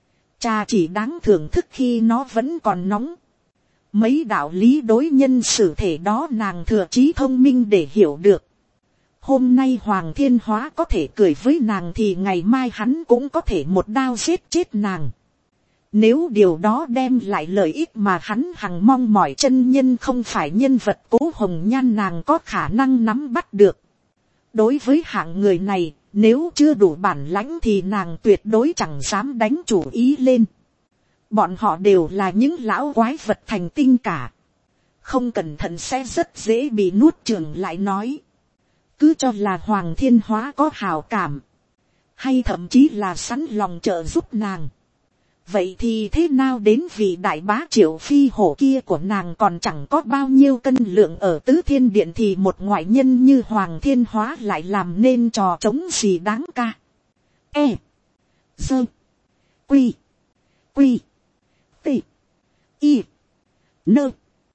Trà chỉ đáng thưởng thức khi nó vẫn còn nóng. Mấy đạo lý đối nhân xử thể đó nàng thừa trí thông minh để hiểu được. Hôm nay Hoàng Thiên Hóa có thể cười với nàng thì ngày mai hắn cũng có thể một đao giết chết nàng. Nếu điều đó đem lại lợi ích mà hắn hằng mong mỏi, chân nhân không phải nhân vật Cố Hồng Nhan nàng có khả năng nắm bắt được. Đối với hạng người này, nếu chưa đủ bản lãnh thì nàng tuyệt đối chẳng dám đánh chủ ý lên. Bọn họ đều là những lão quái vật thành tinh cả. Không cẩn thận sẽ rất dễ bị nuốt chửng lại nói. Cứ cho là Hoàng Thiên Hóa có hào cảm, hay thậm chí là sẵn lòng trợ giúp nàng. Vậy thì thế nào đến vị đại bá Triệu Phi Hổ kia của nàng còn chẳng có bao nhiêu cân lượng ở Tứ Thiên Điện thì một ngoại nhân như Hoàng Thiên Hóa lại làm nên trò trống gì đáng ca. E. Dơ. Quy. Quy. T. Y. Nơ.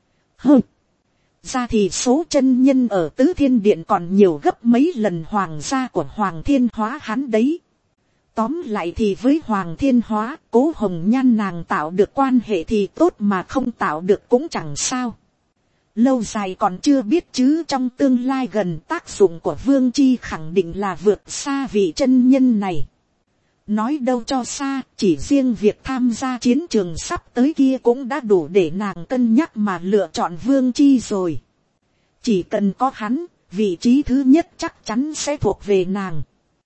Hơ. Ra thì số chân nhân ở Tứ Thiên Điện còn nhiều gấp mấy lần hoàng gia của Hoàng Thiên Hóa hắn đấy. Tóm lại thì với Hoàng Thiên Hóa, Cố Hồng Nhan nàng tạo được quan hệ thì tốt mà không tạo được cũng chẳng sao. Lâu dài còn chưa biết chứ trong tương lai gần tác dụng của Vương Chi khẳng định là vượt xa vị chân nhân này. Nói đâu cho xa, chỉ riêng việc tham gia chiến trường sắp tới kia cũng đã đủ để nàng cân nhắc mà lựa chọn Vương Chi rồi. Chỉ cần có hắn, vị trí thứ nhất chắc chắn sẽ thuộc về nàng.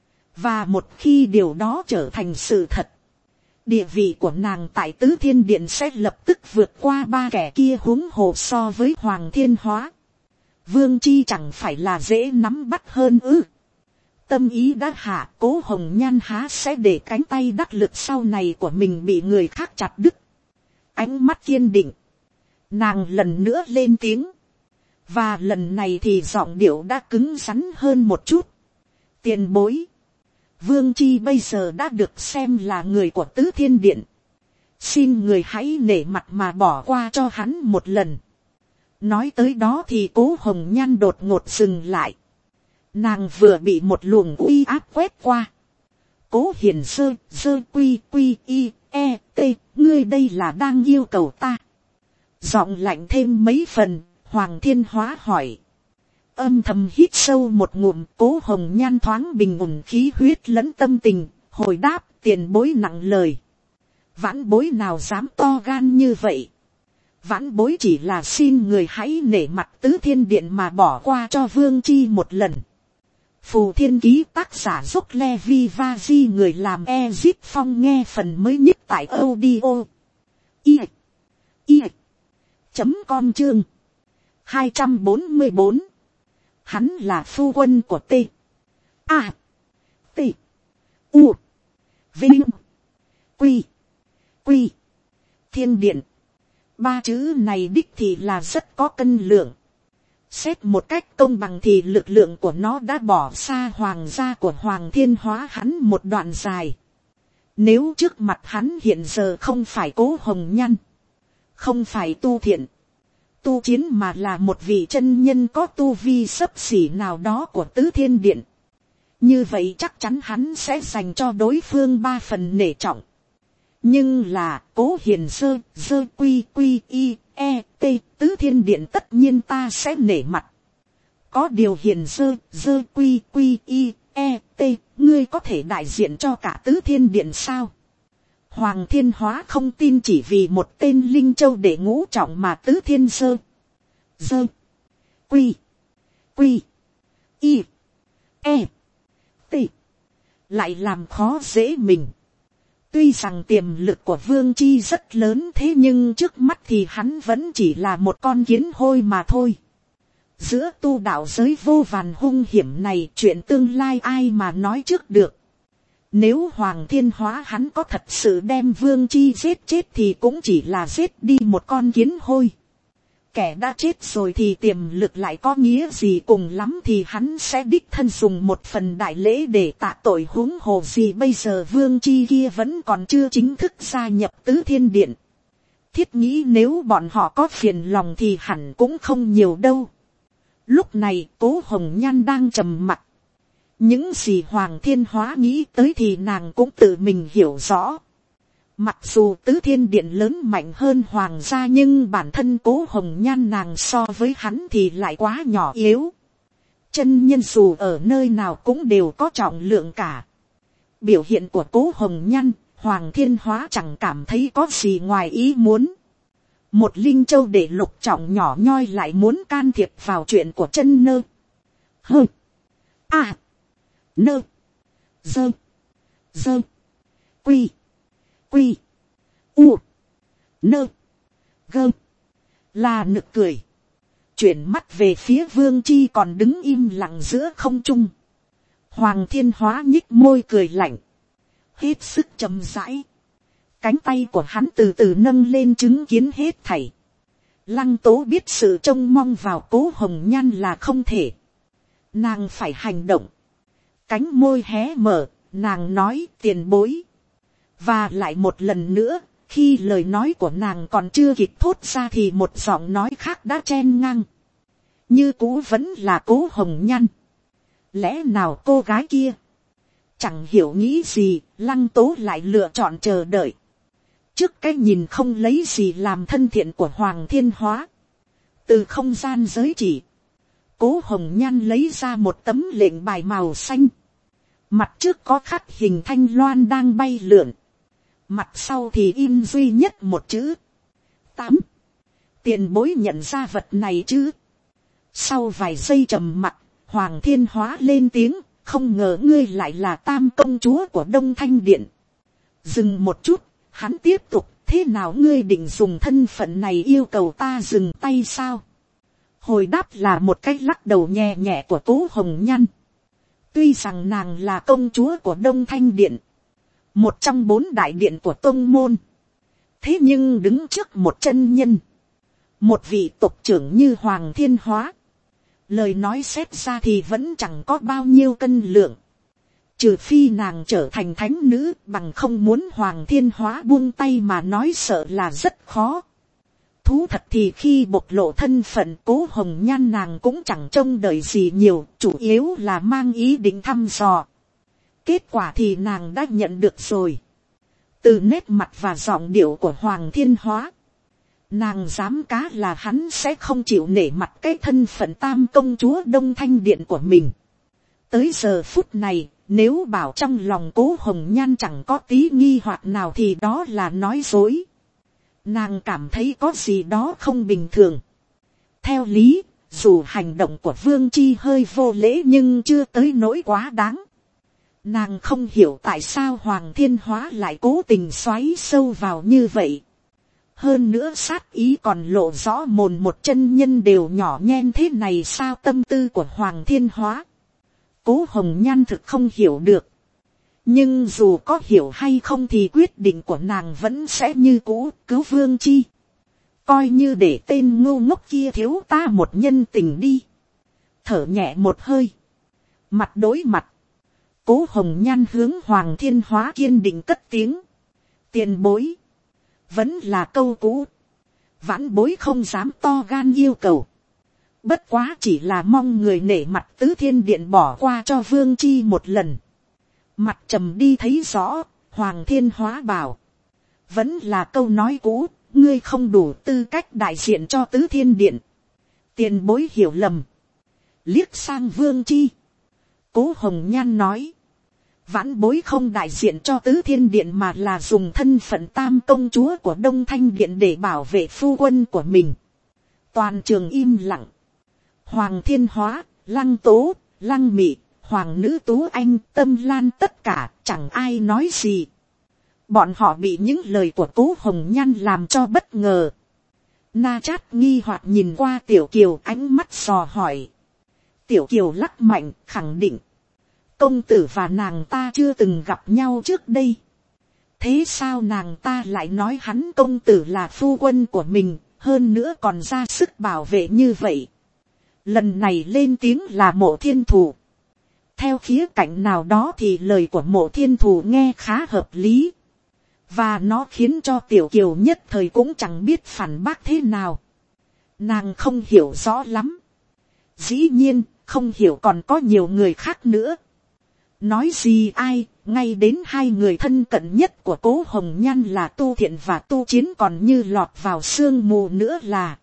Và một khi điều đó trở thành sự thật, địa vị của nàng tại Tứ Thiên Điện sẽ lập tức vượt qua ba kẻ kia, huống hồ so với Hoàng Thiên Hóa. Vương Chi chẳng phải là dễ nắm bắt hơn ư. Tâm ý đã hạ, Cố Hồng Nhan há sẽ để cánh tay đắc lực sau này của mình bị người khác chặt đứt. Ánh mắt kiên định, nàng lần nữa lên tiếng. Và lần này thì giọng điệu đã cứng rắn hơn một chút. Tiền bối, Vương Chi bây giờ đã được xem là người của Tứ Thiên Điện. Xin người hãy nể mặt mà bỏ qua cho hắn một lần. Nói tới đó thì Cố Hồng Nhan đột ngột dừng lại. Nàng vừa bị một luồng uy áp quét qua. Cố Hiền sơ, sơ quy quy y, e, t, ngươi đây là đang yêu cầu ta. Giọng lạnh thêm mấy phần, Hoàng Thiên Hóa hỏi. Âm thầm hít sâu một ngụm, Cố Hồng Nhan thoáng bình ổn khí huyết lẫn tâm tình, hồi đáp tiền bối nặng lời. Vãn bối nào dám to gan như vậy. Vãn bối chỉ là xin người hãy nể mặt Tứ Thiên Điện mà bỏ qua cho Vương Chi một lần. Phù Thiên Ký tác giả Dốc Levi Vaji, người làm Ezip Phong, nghe phần mới nhất tại audio i i chấm com chương hai trăm bốn mươi bốn. Hắn là phu quân của T. A. T. U. Vinh. Quy. Quy. Thiên Điện. Ba chữ này đích thì là rất có cân lượng. Xét một cách công bằng thì lực lượng của nó đã bỏ xa hoàng gia của Hoàng Thiên Hóa hắn một đoạn dài. Nếu trước mặt hắn hiện giờ không phải Cố Hồng Nhan, không phải Tu Thiện, Tu Chiến mà là một vị chân nhân có tu vi xấp xỉ nào đó của Tứ Thiên Điện, như vậy chắc chắn hắn sẽ dành cho đối phương ba phần nể trọng. Nhưng là Cố Hiền sơ sơ quy quy y e t tứ thiên điện tất nhiên ta sẽ nể mặt. Có điều Hiền sơ sơ quy quy y e t ngươi có thể đại diện cho cả tứ thiên điện sao? Hoàng Thiên Hóa không tin chỉ vì một tên Linh Châu để ngũ trọng mà tứ thiên sơ sơ quy quy y e t lại làm khó dễ mình. Tuy rằng tiềm lực của Vương Chi rất lớn, thế nhưng trước mắt thì hắn vẫn chỉ là một con kiến hôi mà thôi. Giữa tu đạo giới vô vàn hung hiểm này, chuyện tương lai ai mà nói trước được. Nếu Hoàng Thiên Hóa hắn có thật sự đem Vương Chi giết chết thì cũng chỉ là giết đi một con kiến hôi. Kẻ đã chết rồi thì tiềm lực lại có nghĩa gì, cùng lắm thì hắn sẽ đích thân dùng một phần đại lễ để tạ tội, huống hồ gì bây giờ Vương Chi kia vẫn còn chưa chính thức gia nhập tứ thiên điện. Thiết nghĩ nếu bọn họ có phiền lòng thì hẳn cũng không nhiều đâu. Lúc này Cố Hồng Nhan đang trầm mặc. Những gì Hoàng Thiên Hóa nghĩ tới thì nàng cũng tự mình hiểu rõ. Mặc dù tứ thiên điện lớn mạnh hơn hoàng gia, nhưng bản thân Cố Hồng Nhan nàng so với hắn thì lại quá nhỏ yếu. Chân nhân dù ở nơi nào cũng đều có trọng lượng cả. Biểu hiện của Cố Hồng Nhan, Hoàng Thiên Hóa chẳng cảm thấy có gì ngoài ý muốn. Một Linh Châu để lục trọng nhỏ nhoi lại muốn can thiệp vào chuyện của chân nơ. Hơ. À. Nơ. Dơ. Dơ. Quy. Quy. U. Nơ. Gơ. Là nực cười. Chuyển mắt về phía Vương Chi còn đứng im lặng giữa không trung. Hoàng Thiên Hóa nhích môi cười lạnh. Hết sức chậm rãi. Cánh tay của hắn từ từ nâng lên chứng kiến hết thảy. Lăng Tố biết sự trông mong vào Cố Hồng Nhan là không thể. Nàng phải hành động. Cánh môi hé mở, nàng nói tiền bối. Và lại một lần nữa, khi lời nói của nàng còn chưa kịp thốt ra thì một giọng nói khác đã chen ngang. Như cũ vẫn là Cố Hồng Nhan. Lẽ nào cô gái kia? Chẳng hiểu nghĩ gì, Lăng Tố lại lựa chọn chờ đợi. Trước cái nhìn không lấy gì làm thân thiện của Hoàng Thiên Hóa. Từ không gian giới chỉ, Cố Hồng Nhan lấy ra một tấm lệnh bài màu xanh. Mặt trước có khắc hình thanh loan đang bay lượn. Mặt sau thì in duy nhất một chữ. Tám. Tiền bối nhận ra vật này chứ? Sau vài giây trầm mặc, Hoàng Thiên Hóa lên tiếng. Không ngờ ngươi lại là Tam công chúa của Đông Thanh Điện. Dừng một chút, hắn tiếp tục. Thế nào ngươi định dùng thân phận này yêu cầu ta dừng tay sao? Hồi đáp là một cái lắc đầu nhẹ nhẹ của Cố Hồng Nhan. Tuy rằng nàng là công chúa của Đông Thanh Điện, một trong bốn đại điện của tông môn, thế nhưng đứng trước một chân nhân, một vị tộc trưởng như Hoàng Thiên Hóa, lời nói xét ra thì vẫn chẳng có bao nhiêu cân lượng. Trừ phi nàng trở thành thánh nữ, bằng không muốn Hoàng Thiên Hóa buông tay mà nói sợ là rất khó. Thú thật thì khi bộc lộ thân phận, Cố Hồng Nhan nàng cũng chẳng trông đợi gì nhiều, chủ yếu là mang ý định thăm dò. Kết quả thì nàng đã nhận được rồi. Từ nét mặt và giọng điệu của Hoàng Thiên Hóa, nàng dám cá là hắn sẽ không chịu nể mặt cái thân phận Tam công chúa Đông Thanh Điện của mình. Tới giờ phút này, nếu bảo trong lòng Cố Hồng Nhan chẳng có tí nghi hoặc nào thì đó là nói dối. Nàng cảm thấy có gì đó không bình thường. Theo lý, dù hành động của Vương Chi hơi vô lễ nhưng chưa tới nỗi quá đáng. Nàng không hiểu tại sao Hoàng Thiên Hóa lại cố tình xoáy sâu vào như vậy. Hơn nữa sát ý còn lộ rõ mồn một chân nhân đều nhỏ nhen thế này sao? Tâm tư của Hoàng Thiên Hóa, Cố Hồng Nhan thực không hiểu được. Nhưng dù có hiểu hay không thì quyết định của nàng vẫn sẽ như cũ, cứu Vương Chi. Coi như để tên ngu ngốc kia thiếu ta một nhân tình đi. Thở nhẹ một hơi, mặt đối mặt, Cố Hồng Nhan hướng Hoàng Thiên Hóa kiên định cất tiếng. Tiền bối, vẫn là câu cũ, vãn bối không dám to gan yêu cầu. Bất quá chỉ là mong người nể mặt tứ thiên điện bỏ qua cho vương chi một lần. Mặt trầm đi thấy rõ, Hoàng Thiên Hóa bảo. Vẫn là câu nói cũ, ngươi không đủ tư cách đại diện cho tứ thiên điện. Tiền bối hiểu lầm. Liếc sang vương chi. Cố Hồng Nhan nói. Vãn bối không đại diện cho tứ thiên điện mà là dùng thân phận tam công chúa của Đông Thanh Điện để bảo vệ phu quân của mình. Toàn trường im lặng. Hoàng Thiên Hóa, Lăng Tố, Lăng Mị, Hoàng Nữ Tú Anh, Tâm Lan tất cả chẳng ai nói gì. Bọn họ bị những lời của Cố Hồng Nhan làm cho bất ngờ. Na Chát nghi hoặc nhìn qua Tiểu Kiều, ánh mắt dò hỏi. Tiểu Kiều lắc mạnh khẳng định. Công tử và nàng ta chưa từng gặp nhau trước đây. Thế sao nàng ta lại nói hắn công tử là phu quân của mình, hơn nữa còn ra sức bảo vệ như vậy. Lần này lên tiếng là Mộ Thiên Thù. Theo khía cạnh nào đó thì lời của Mộ Thiên Thù nghe khá hợp lý. Và nó khiến cho Tiểu Kiều nhất thời cũng chẳng biết phản bác thế nào. Nàng không hiểu rõ lắm. Dĩ nhiên, không hiểu còn có nhiều người khác nữa. Nói gì ai, ngay đến hai người thân cận nhất của Cố Hồng Nhan là Tu Thiện và Tu Chiến còn như lọt vào sương mù nữa là.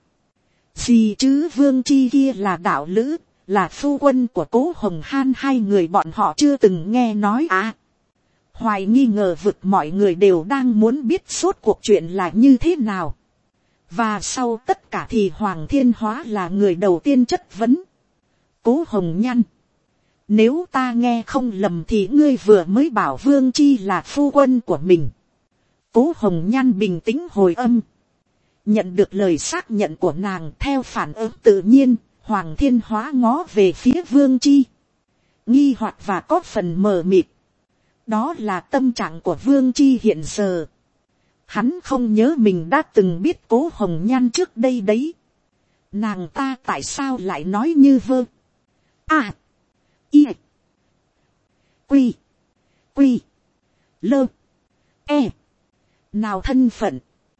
Gì chứ Vương Chi kia là đạo lữ, là phu quân của Cố Hồng Han, hai người bọn họ chưa từng nghe nói à. Hoài nghi ngờ vực mọi người đều đang muốn biết suốt cuộc chuyện là như thế nào. Và sau tất cả thì Hoàng Thiên Hóa là người đầu tiên chất vấn. Cố Hồng Nhan. Nếu ta nghe không lầm thì ngươi vừa mới bảo Vương Chi là phu quân của mình. Cố Hồng Nhan bình tĩnh hồi âm. Nhận được lời xác nhận của nàng theo phản ứng tự nhiên, Hoàng Thiên Hóa ngó về phía Vương Chi. Nghi hoặc và có phần mờ mịt. Đó là tâm trạng của Vương Chi hiện giờ. Hắn không nhớ mình đã từng biết Cố Hồng Nhan trước đây đấy. Nàng ta tại sao lại nói như vơ. À. Y. Quy. Quy. Lơ. E. Nào thân phận.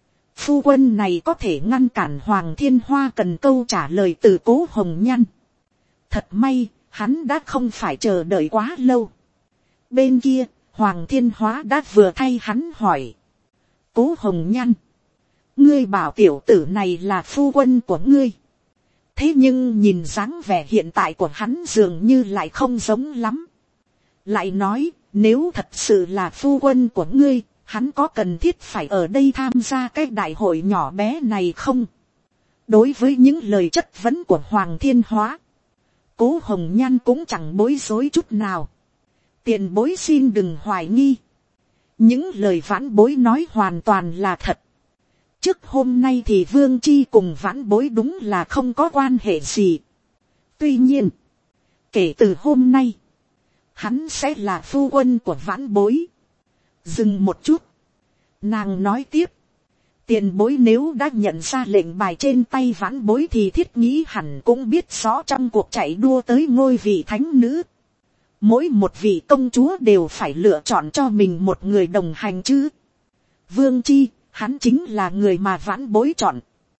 Phu quân này có thể ngăn cản Hoàng Thiên Hoa cần câu trả lời từ Cố Hồng Nhan. Thật may, hắn đã không phải chờ đợi quá lâu. Bên kia, Hoàng Thiên Hóa đã vừa thay hắn hỏi. Cố Hồng Nhan. Ngươi bảo tiểu tử này là phu quân của ngươi. Thế nhưng nhìn dáng vẻ hiện tại của hắn dường như lại không giống lắm. Lại nói, nếu thật sự là phu quân của ngươi, hắn có cần thiết phải ở đây tham gia cái đại hội nhỏ bé này không? Đối với những lời chất vấn của Hoàng Thiên Hóa, Cố Hồng Nhan cũng chẳng bối rối chút nào. Tiền bối xin đừng hoài nghi. Những lời vãn bối nói hoàn toàn là thật. Trước hôm nay thì Vương Chi cùng vãn bối đúng là không có quan hệ gì. Tuy nhiên, kể từ hôm nay, hắn sẽ là phu quân của vãn bối. Dừng một chút. Nàng nói tiếp. Tiền bối nếu đã nhận ra lệnh bài trên tay vãn bối thì thiết nghĩ hẳn cũng biết rõ trong cuộc chạy đua tới ngôi vị thánh nữ. Mỗi một vị công chúa đều phải lựa chọn cho mình một người đồng hành chứ. Vương Chi, hắn chính là người mà vãn bối chọn.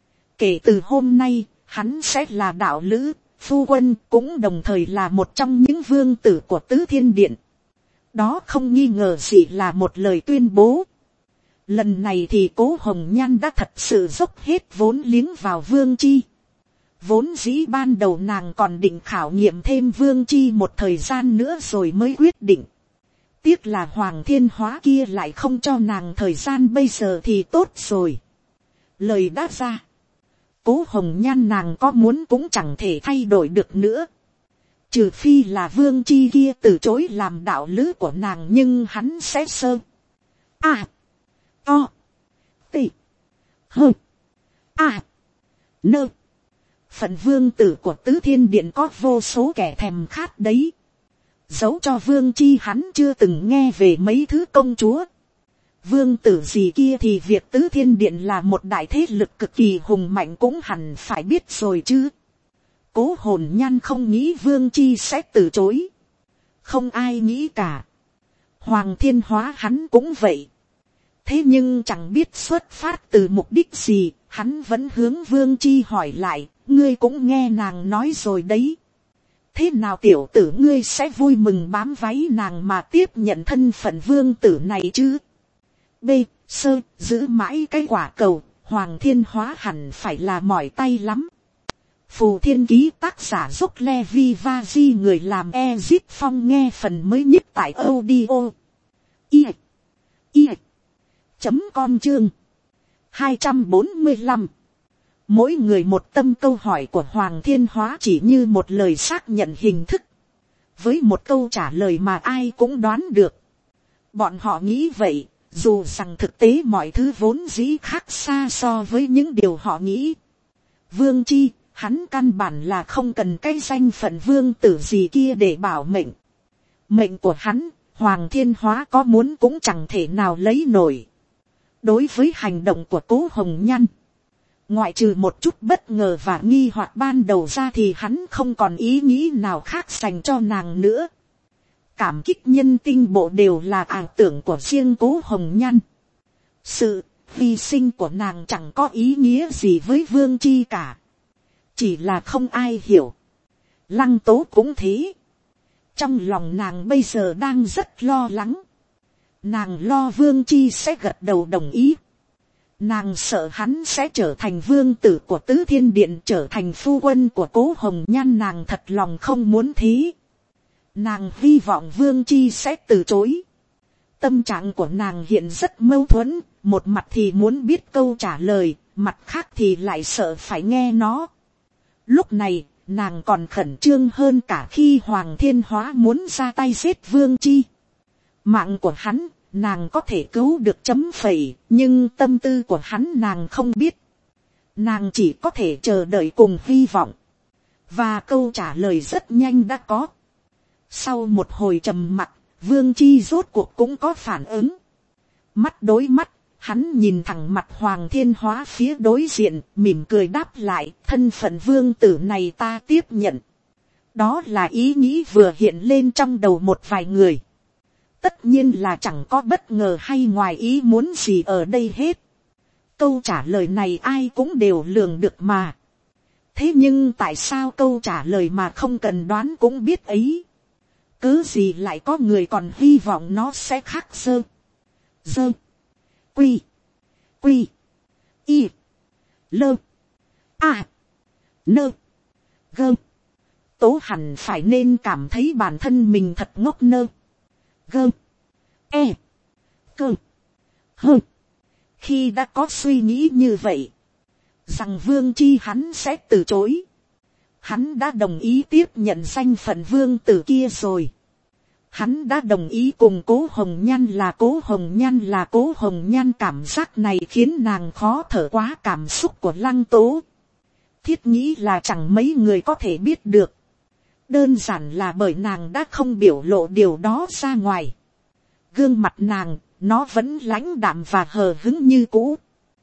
Kể từ hôm nay, hắn sẽ là đạo lữ, phu quân, cũng đồng thời là một trong những vương tử của Tứ Thiên Điện. Đó không nghi ngờ gì là một lời tuyên bố. Lần này thì Cố Hồng Nhan đã thật sự dốc hết vốn liếng vào Vương Chi. Vốn dĩ ban đầu nàng còn định khảo nghiệm thêm Vương Chi một thời gian nữa rồi mới quyết định. Tiếc là Hoàng Thiên Hóa kia lại không cho nàng thời gian bây giờ thì tốt rồi. Lời đã ra. Cố Hồng Nhan nàng có muốn cũng chẳng thể thay đổi được nữa. Trừ phi là Vương Chi kia từ chối làm đạo lữ của nàng, nhưng hắn sẽ sơ. À. O. Tị. Hơ. À. Nơ. Phận vương tử của Tứ Thiên Điện có vô số kẻ thèm khát đấy. Giấu cho Vương Chi hắn chưa từng nghe về mấy thứ công chúa. Vương tử gì kia thì việc Tứ Thiên Điện là một đại thế lực cực kỳ hùng mạnh cũng hẳn phải biết rồi chứ. Cố Hồn Nhan không nghĩ Vương Chi sẽ từ chối. Không ai nghĩ cả. Hoàng Thiên Hóa hắn cũng vậy. Thế nhưng chẳng biết xuất phát từ mục đích gì, hắn vẫn hướng Vương Chi hỏi lại, ngươi cũng nghe nàng nói rồi đấy. Thế nào tiểu tử ngươi sẽ vui mừng bám váy nàng mà tiếp nhận thân phận vương tử này chứ? B. Sơ, giữ mãi cái quả cầu, Hoàng Thiên Hóa hẳn phải là mỏi tay lắm. Phù Thiên Ký tác giả giúp Levi Vazi người làm Ezip Phong nghe phần mới nhất tại audio. I. I. Chấm com chương. hai trăm bốn mươi lăm. Mỗi người một tâm câu hỏi của Hoàng Thiên Hóa chỉ như một lời xác nhận hình thức. Với một câu trả lời mà ai cũng đoán được. Bọn họ nghĩ vậy, dù rằng thực tế mọi thứ vốn dĩ khác xa so với những điều họ nghĩ. Vương Chi, hắn căn bản là không cần cái danh phận vương tử gì kia để bảo mệnh. Mệnh của hắn, Hoàng Thiên Hóa có muốn cũng chẳng thể nào lấy nổi. Đối với hành động của Cố Hồng Nhan, ngoại trừ một chút bất ngờ và nghi hoặc ban đầu ra thì hắn không còn ý nghĩ nào khác dành cho nàng nữa. Cảm kích nhân tinh bộ đều là ảo tưởng của riêng Cố Hồng Nhan. Sự hy sinh của nàng chẳng có ý nghĩa gì với Vương Chi cả. Chỉ là không ai hiểu. Lăng Tố cũng thế. Trong lòng nàng bây giờ đang rất lo lắng. Nàng lo Vương Chi sẽ gật đầu đồng ý. Nàng sợ hắn sẽ trở thành vương tử của Tứ Thiên Điện, trở thành phu quân của Cố Hồng Nhan. Nàng thật lòng không muốn thế. Nàng hy vọng Vương Chi sẽ từ chối. Tâm trạng của nàng hiện rất mâu thuẫn. Một mặt thì muốn biết câu trả lời, mặt khác thì lại sợ phải nghe nó. Lúc này, nàng còn khẩn trương hơn cả khi Hoàng Thiên Hóa muốn ra tay giết Vương Chi. Mạng của hắn, nàng có thể cứu được chấm phẩy, nhưng tâm tư của hắn nàng không biết. Nàng chỉ có thể chờ đợi cùng hy vọng. Và câu trả lời rất nhanh đã có. Sau một hồi trầm mặc, Vương Chi rốt cuộc cũng có phản ứng. Mắt đối mắt, hắn nhìn thẳng mặt Hoàng Thiên Hóa phía đối diện, mỉm cười đáp lại, thân phận vương tử này ta tiếp nhận. Đó là ý nghĩ vừa hiện lên trong đầu một vài người. Tất nhiên là chẳng có bất ngờ hay ngoài ý muốn gì ở đây hết. Câu trả lời này ai cũng đều lường được mà. Thế nhưng tại sao câu trả lời mà không cần đoán cũng biết ấy? Cứ gì lại có người còn hy vọng nó sẽ khác sơ. Dơ. Quy. Quy. Y. Lơ. A. Nơ. Gơ. Tố hẳn phải nên cảm thấy bản thân mình thật ngốc nơ. Gơ. E. Cơ. Hơ. Khi đã có suy nghĩ như vậy, rằng Vương Chi hắn sẽ từ chối. Hắn đã đồng ý tiếp nhận danh phận vương tử kia rồi. Hắn đã đồng ý cùng Cố Hồng Nhan là Cố Hồng Nhan là Cố Hồng Nhan. Cảm giác này khiến nàng khó thở quá. Cảm xúc của Lăng Tố, thiết nghĩ là chẳng mấy người có thể biết được. Đơn giản là bởi nàng đã không biểu lộ điều đó ra ngoài. Gương mặt nàng, nó vẫn lãnh đạm và hờ hững như cũ.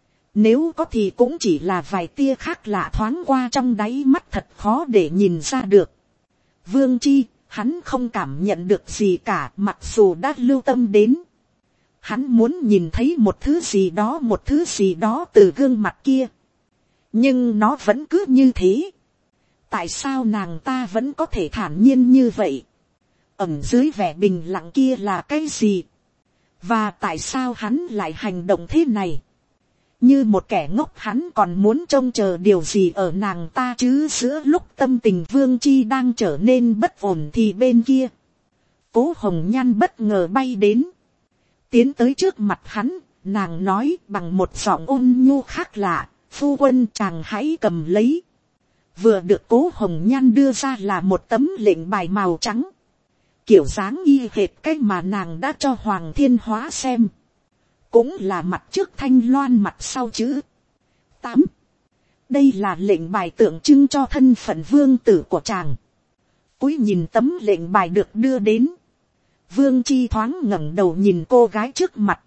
Nếu có thì cũng chỉ là vài tia khác lạ thoáng qua trong đáy mắt, thật khó để nhìn ra được. Vương Chi, hắn không cảm nhận được gì cả, mặc dù đã lưu tâm đến. Hắn muốn nhìn thấy một thứ gì đó, một thứ gì đó từ gương mặt kia. Nhưng nó vẫn cứ như thế. Tại sao nàng ta vẫn có thể thản nhiên như vậy? Ẩn dưới vẻ bình lặng kia là cái gì? Và tại sao hắn lại hành động thế này? Như một kẻ ngốc hắn còn muốn trông chờ điều gì ở nàng ta chứ. Giữa lúc tâm tình Vương Chi đang trở nên bất ổn thì bên kia, Cố Hồng Nhan bất ngờ bay đến. Tiến tới trước mặt hắn, nàng nói bằng một giọng ôn nhu khác lạ, phu quân chàng hãy cầm lấy. Vừa được Cố Hồng Nhan đưa ra là một tấm lệnh bài màu trắng. Kiểu dáng y hệt cái mà nàng đã cho Hoàng Thiên Hóa xem. Cũng là mặt trước thanh loan, mặt sau chữ tám. Đây là lệnh bài tượng trưng cho thân phận vương tử của chàng. Cúi nhìn tấm lệnh bài được đưa đến, Vương Chi thoáng ngẩng đầu nhìn cô gái trước mặt.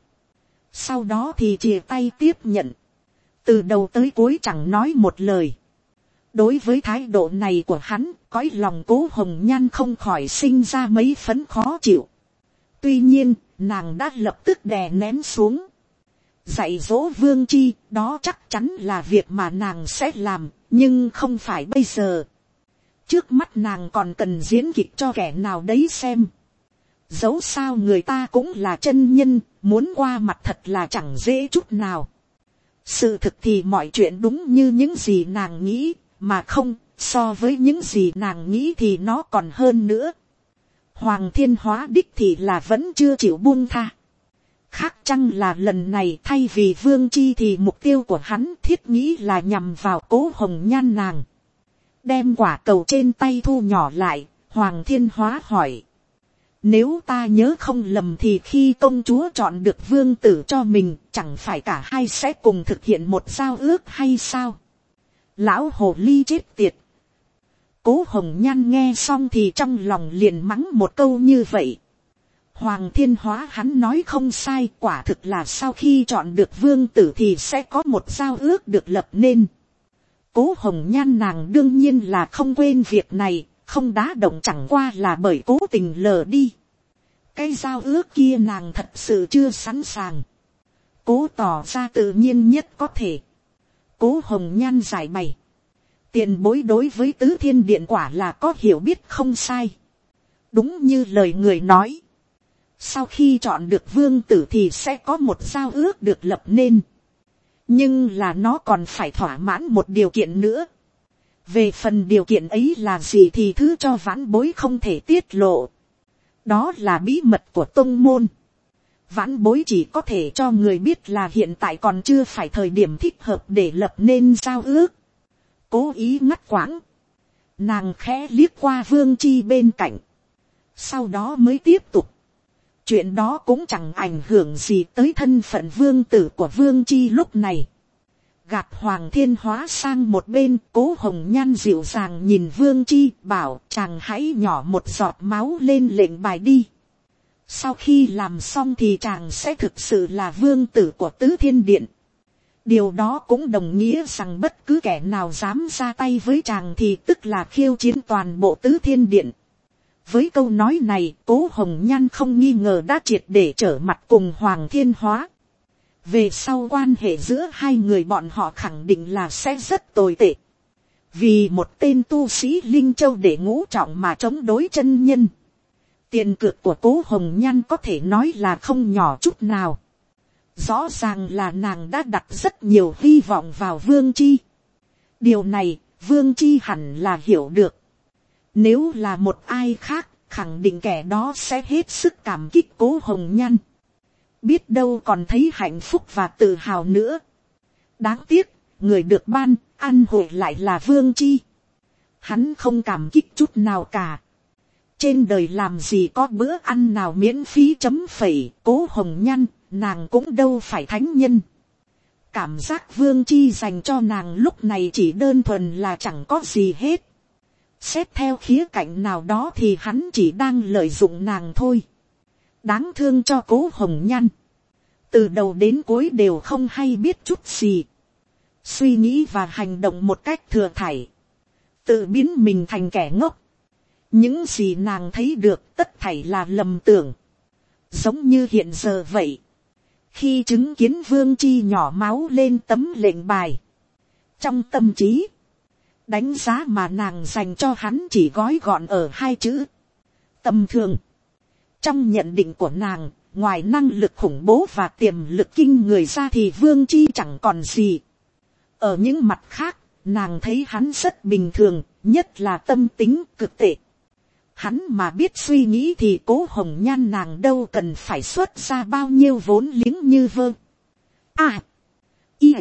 Sau đó thì chìa tay tiếp nhận. Từ đầu tới cuối chẳng nói một lời. Đối với thái độ này của hắn, cõi lòng Cố Hồng Nhan không khỏi sinh ra mấy phấn khó chịu. Tuy nhiên, nàng đã lập tức đè nén xuống. Dạy dỗ Vương Chi, đó chắc chắn là việc mà nàng sẽ làm, nhưng không phải bây giờ. Trước mắt nàng còn cần diễn kịch cho kẻ nào đấy xem. Dẫu sao người ta cũng là chân nhân, muốn qua mặt thật là chẳng dễ chút nào. Sự thực thì mọi chuyện đúng như những gì nàng nghĩ, mà không, so với những gì nàng nghĩ thì nó còn hơn nữa. Hoàng Thiên Hóa đích thì là vẫn chưa chịu buông tha. Khác chăng là lần này thay vì Vương Chi thì mục tiêu của hắn thiết nghĩ là nhằm vào Cố Hồng Nhan nàng. Đem quả cầu trên tay thu nhỏ lại, Hoàng Thiên Hóa hỏi. Nếu ta nhớ không lầm thì khi công chúa chọn được vương tử cho mình, chẳng phải cả hai sẽ cùng thực hiện một giao ước hay sao? Lão hồ ly chết tiệt. Cố Hồng Nhan nghe xong thì trong lòng liền mắng một câu như vậy. Hoàng Thiên Hóa hắn nói không sai, quả thực là sau khi chọn được vương tử thì sẽ có một giao ước được lập nên. Cố Hồng Nhan nàng đương nhiên là không quên việc này, không đá động chẳng qua là bởi cố tình lờ đi. Cái giao ước kia nàng thật sự chưa sẵn sàng. Cố tỏ ra tự nhiên nhất có thể. Cố Hồng Nhan giải bày. Tiền bối đối với Tứ Thiên Điện quả là có hiểu biết không sai. Đúng như lời người nói. Sau khi chọn được vương tử thì sẽ có một giao ước được lập nên. Nhưng là nó còn phải thỏa mãn một điều kiện nữa. Về phần điều kiện ấy là gì thì thứ cho vãn bối không thể tiết lộ. Đó là bí mật của tông môn. Vãn bối chỉ có thể cho người biết là hiện tại còn chưa phải thời điểm thích hợp để lập nên giao ước. Cố ý ngắt quãng. Nàng khẽ liếc qua Vương Chi bên cạnh. Sau đó mới tiếp tục. Chuyện đó cũng chẳng ảnh hưởng gì tới thân phận vương tử của Vương Chi lúc này. Gạt Hoàng Thiên Hóa sang một bên, Cố Hồng Nhan dịu dàng nhìn Vương Chi, bảo chàng hãy nhỏ một giọt máu lên lệnh bài đi. Sau khi làm xong thì chàng sẽ thực sự là vương tử của Tứ Thiên Điện. Điều đó cũng đồng nghĩa rằng bất cứ kẻ nào dám ra tay với chàng thì tức là khiêu chiến toàn bộ Tứ Thiên Điện. Với câu nói này, Cố Hồng Nhan không nghi ngờ đã triệt để trở mặt cùng Hoàng Thiên Hóa. Về sau quan hệ giữa hai người bọn họ khẳng định là sẽ rất tồi tệ. Vì một tên tu sĩ Linh Châu để ngũ trọng mà chống đối chân nhân. Tiền cược của Cố Hồng Nhan có thể nói là không nhỏ chút nào. Rõ ràng là nàng đã đặt rất nhiều hy vọng vào Vương Chi. Điều này, Vương Chi hẳn là hiểu được. Nếu là một ai khác, khẳng định kẻ đó sẽ hết sức cảm kích Cố Hồng Nhan. Biết đâu còn thấy hạnh phúc và tự hào nữa. Đáng tiếc, người được ban, ăn hội lại là Vương Chi. Hắn không cảm kích chút nào cả. Trên đời làm gì có bữa ăn nào miễn phí chấm phẩy. Cố Hồng Nhan, nàng cũng đâu phải thánh nhân. Cảm giác Vương Chi dành cho nàng lúc này chỉ đơn thuần là chẳng có gì hết. Xét theo khía cạnh nào đó thì hắn chỉ đang lợi dụng nàng thôi. Đáng thương cho Cố Hồng Nhan. Từ đầu đến cuối đều không hay biết chút gì. Suy nghĩ và hành động một cách thừa thải. Tự biến mình thành kẻ ngốc. Những gì nàng thấy được tất thảy là lầm tưởng. Giống như hiện giờ vậy. Khi chứng kiến Vương Chi nhỏ máu lên tấm lệnh bài. Trong tâm trí. Đánh giá mà nàng dành cho hắn chỉ gói gọn ở hai chữ. Tầm thường. Trong nhận định của nàng, ngoài năng lực khủng bố và tiềm lực kinh người ra thì Vương Chi chẳng còn gì. Ở những mặt khác, nàng thấy hắn rất bình thường, nhất là tâm tính cực tệ. Hắn mà biết suy nghĩ thì Cố Hồng Nhan nàng đâu cần phải xuất ra bao nhiêu vốn liếng như vơ. À. Y.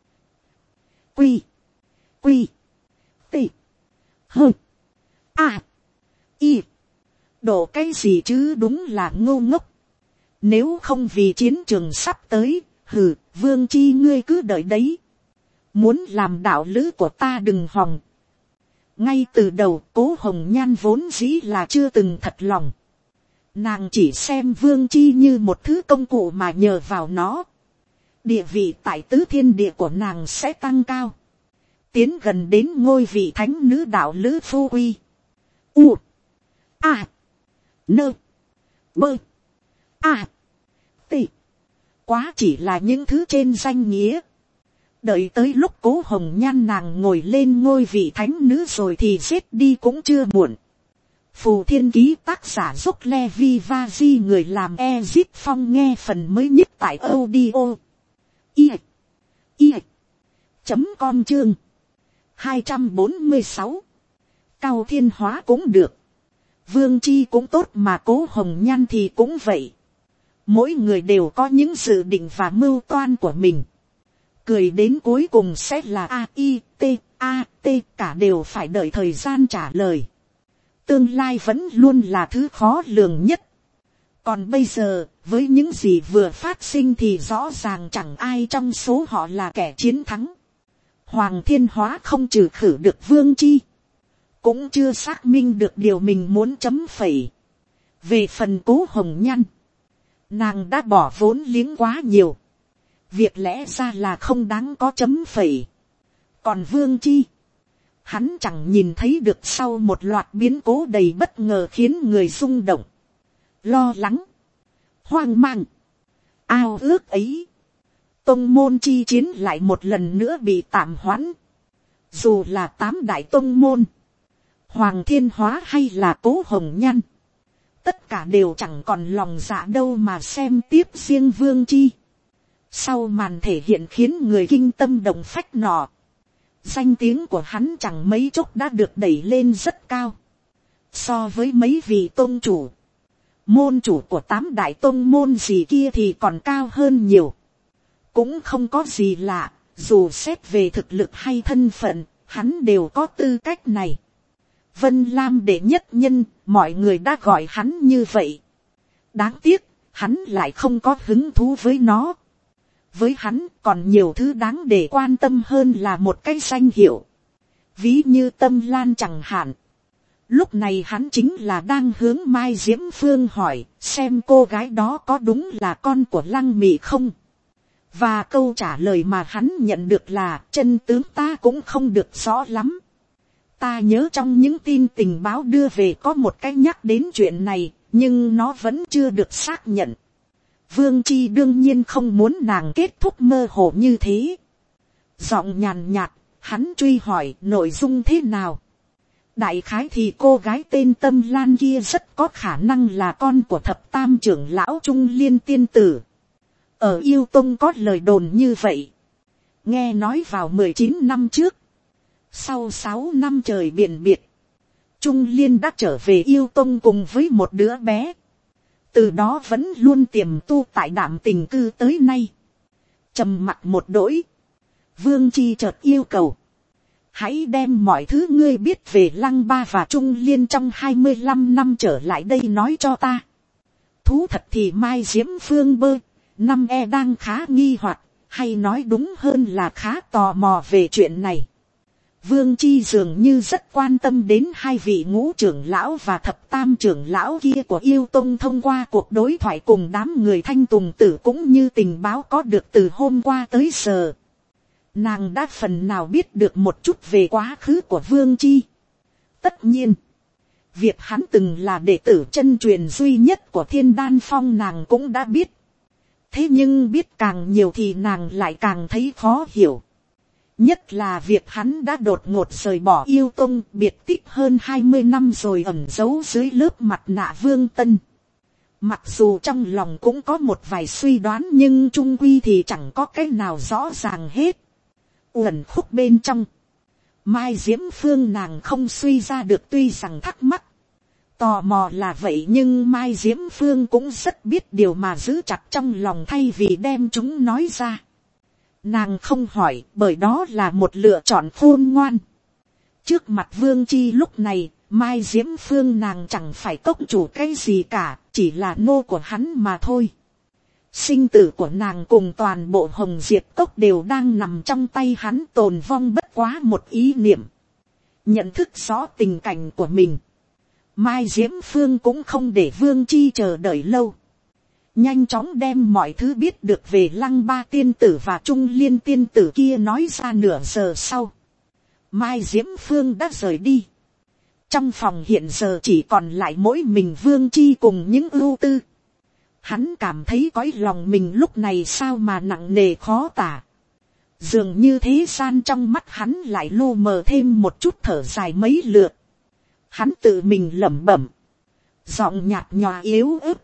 Quy. Quy. T. Hơ. À. Y. Đổ cái gì chứ đúng là ngô ngốc. Nếu không vì chiến trường sắp tới, hừ, Vương Chi ngươi cứ đợi đấy. Muốn làm đạo lữ của ta đừng hòng. Ngay từ đầu Cố Hồng Nhan vốn dĩ là chưa từng thật lòng. Nàng chỉ xem Vương Chi như một thứ công cụ mà nhờ vào nó. Địa vị tại Tứ Thiên Địa của nàng sẽ tăng cao. Tiến gần đến ngôi vị thánh nữ đạo lữ phu quy. U. A. Nơ. Bơ. A. T. quá chỉ là những thứ trên danh nghĩa. Đợi tới lúc Cố Hồng Nhan nàng ngồi lên ngôi vị thánh nữ rồi thì giết đi cũng chưa muộn. Phù Thiên Ký tác giả Dốc Levi Vaji, người làm Ezip Phong, nghe phần mới nhất tại audio i i chấm com chương hai trăm bốn mươi sáu. Cao Thiên Hóa cũng được, Vương Chi cũng tốt, mà Cố Hồng Nhan thì cũng vậy. Mỗi người đều có những dự định và mưu toan của mình. Cười đến cuối cùng sẽ là A I T A T, cả đều phải đợi thời gian trả lời. Tương lai vẫn luôn là thứ khó lường nhất. Còn bây giờ, với những gì vừa phát sinh thì rõ ràng chẳng ai trong số họ là kẻ chiến thắng. Hoàng Thiên Hóa không trừ khử được Vương Chi, cũng chưa xác minh được điều mình muốn chấm phẩy. Về phần Cố Hồng Nhan, nàng đã bỏ vốn liếng quá nhiều, việc lẽ ra là không đáng có chấm phẩy. Còn Vương Chi, hắn chẳng nhìn thấy được sau một loạt biến cố đầy bất ngờ khiến người rung động, lo lắng, hoang mang, ao ước ấy, tông môn chi chiến lại một lần nữa bị tạm hoãn. Dù là tám đại tông môn, Hoàng Thiên Hóa hay là Cố Hồng Nhan, tất cả đều chẳng còn lòng dạ đâu mà xem tiếp riêng Vương Chi. Sau màn thể hiện khiến người kinh tâm động phách nọ, danh tiếng của hắn chẳng mấy chốc đã được đẩy lên rất cao. So với mấy vị tôn chủ, môn chủ của tám đại tôn môn gì kia thì còn cao hơn nhiều. Cũng không có gì lạ, dù xét về thực lực hay thân phận, hắn đều có tư cách này. Vân Lam đệ nhất nhân, mọi người đã gọi hắn như vậy. Đáng tiếc, hắn lại không có hứng thú với nó. Với hắn còn nhiều thứ đáng để quan tâm hơn là một cái danh hiệu. Ví như Tâm Lan chẳng hạn. Lúc này hắn chính là đang hướng Mai Diễm Phương hỏi xem cô gái đó có đúng là con của Lăng Mị không. Và câu trả lời mà hắn nhận được là chân tướng ta cũng không được rõ lắm. Ta nhớ trong những tin tình báo đưa về có một cái nhắc đến chuyện này, nhưng nó vẫn chưa được xác nhận. Vương Chi đương nhiên không muốn nàng kết thúc mơ hồ như thế. Giọng nhàn nhạt, hắn truy hỏi nội dung thế nào. Đại khái thì cô gái tên Tâm Lan kia rất có khả năng là con của thập tam trưởng lão Trung Liên tiên tử. Ở Yêu Tông có lời đồn như vậy. Nghe nói vào mười chín năm trước, sau sáu năm trời biển biệt, Trung Liên đã trở về Yêu Tông cùng với một đứa bé. Từ đó vẫn luôn tiềm tu tại Đạm Tình Cư tới nay. Trầm mặc một đỗi, Vương Chi chợt yêu cầu, hãy đem mọi thứ ngươi biết về Lăng Ba và Trung Liên trong hai mươi lăm năm trở lại đây nói cho ta. Thú thật thì Mai Diễm Phương bơ, năm e đang khá nghi hoặc, hay nói đúng hơn là khá tò mò về chuyện này. Vương Chi dường như rất quan tâm đến hai vị ngũ trưởng lão và thập tam trưởng lão kia của Yêu Tông thông qua cuộc đối thoại cùng đám người Thanh Tùng Tử cũng như tình báo có được từ hôm qua tới giờ. Nàng đã phần nào biết được một chút về quá khứ của Vương Chi. Tất nhiên, việc hắn từng là đệ tử chân truyền duy nhất của Thiên Đan Phong nàng cũng đã biết. Thế nhưng biết càng nhiều thì nàng lại càng thấy khó hiểu. Nhất là việc hắn đã đột ngột rời bỏ Yêu Tông biệt tích hơn hai mươi năm rồi ẩn giấu dưới lớp mặt nạ Vương Tân. Mặc dù trong lòng cũng có một vài suy đoán nhưng chung quy thì chẳng có cái nào rõ ràng hết. Uẩn khúc bên trong, Mai Diễm Phương nàng không suy ra được, tuy rằng thắc mắc, tò mò là vậy nhưng Mai Diễm Phương cũng rất biết điều mà giữ chặt trong lòng thay vì đem chúng nói ra. Nàng không hỏi bởi đó là một lựa chọn khôn ngoan. Trước mặt Vương Chi lúc này, Mai Diễm Phương nàng chẳng phải cốc chủ cái gì cả, chỉ là nô của hắn mà thôi. Sinh tử của nàng cùng toàn bộ Hồng Diệp Cốc đều đang nằm trong tay hắn, tồn vong bất quá một ý niệm. Nhận thức rõ tình cảnh của mình, Mai Diễm Phương cũng không để Vương Chi chờ đợi lâu. Nhanh chóng đem mọi thứ biết được về Lăng Ba tiên tử và Trung Liên tiên tử kia nói ra. Nửa giờ sau, Mai Diễm Phương đã rời đi. Trong phòng hiện giờ chỉ còn lại mỗi mình Vương Chi cùng những ưu tư, Hắn cảm thấy cõi lòng mình lúc này sao mà nặng nề khó tả. Dường như thế gian trong mắt hắn lại lu mờ thêm một chút thở dài mấy lượt. Hắn tự mình lẩm bẩm. Giọng nhạt nhòa yếu ớt.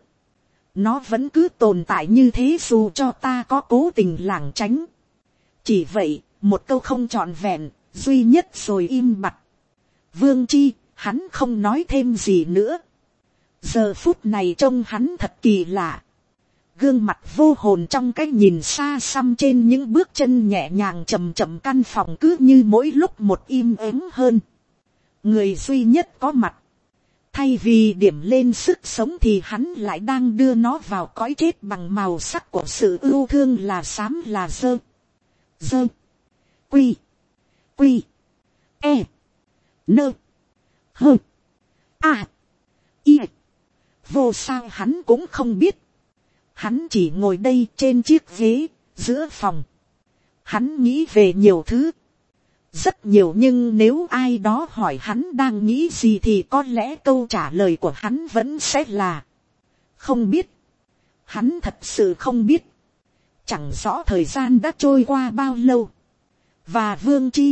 Nó vẫn cứ tồn tại như thế dù cho ta có cố tình lảng tránh. Chỉ vậy, một câu không trọn vẹn, duy nhất rồi im bặt. Vương Chi, hắn không nói thêm gì nữa. Giờ phút này trông hắn thật kỳ lạ. Gương mặt vô hồn trong cái nhìn xa xăm trên những bước chân nhẹ nhàng chậm chậm, căn phòng cứ như mỗi lúc một im ắng hơn. Người duy nhất có mặt. Thay vì điểm lên sức sống thì hắn lại đang đưa nó vào cõi chết bằng màu sắc của sự ưu thương, là xám là dơ. Dơ. Quy. Quy. E. Nơ. Hơ. À. Y. Vô sao hắn cũng không biết. Hắn chỉ ngồi đây trên chiếc ghế giữa phòng. Hắn nghĩ về nhiều thứ. Rất nhiều, nhưng nếu ai đó hỏi hắn đang nghĩ gì thì có lẽ câu trả lời của hắn vẫn sẽ là không biết. Hắn thật sự không biết. Chẳng rõ thời gian đã trôi qua bao lâu. Và Vương Chi,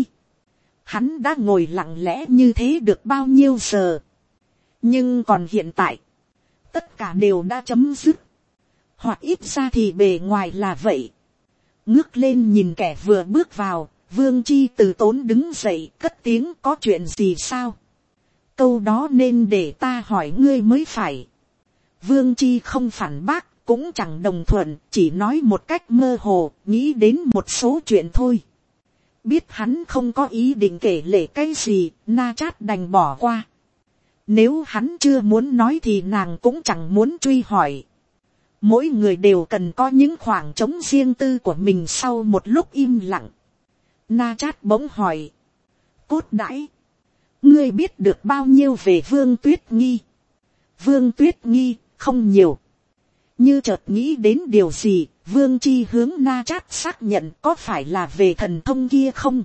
hắn đã ngồi lặng lẽ như thế được bao nhiêu giờ. Nhưng còn hiện tại, tất cả đều đã chấm dứt. Hoặc ít ra thì bề ngoài là vậy. Ngước lên nhìn kẻ vừa bước vào, Vương Chi từ tốn đứng dậy cất tiếng, có chuyện gì sao? Câu đó nên để ta hỏi ngươi mới phải. Vương Chi không phản bác, cũng chẳng đồng thuận, chỉ nói một cách mơ hồ, nghĩ đến một số chuyện thôi. Biết hắn không có ý định kể lể cái gì, Na Chát đành bỏ qua. Nếu hắn chưa muốn nói thì nàng cũng chẳng muốn truy hỏi. Mỗi người đều cần có những khoảng trống riêng tư của mình. Sau một lúc im lặng, Na Chát bỗng hỏi. Cốt đãi, ngươi biết được bao nhiêu về Vương Tuyết Nghi? Vương Tuyết Nghi, không nhiều. Như chợt nghĩ đến điều gì, Vương Chi hướng Na Chát xác nhận, có phải là về thần thông kia không?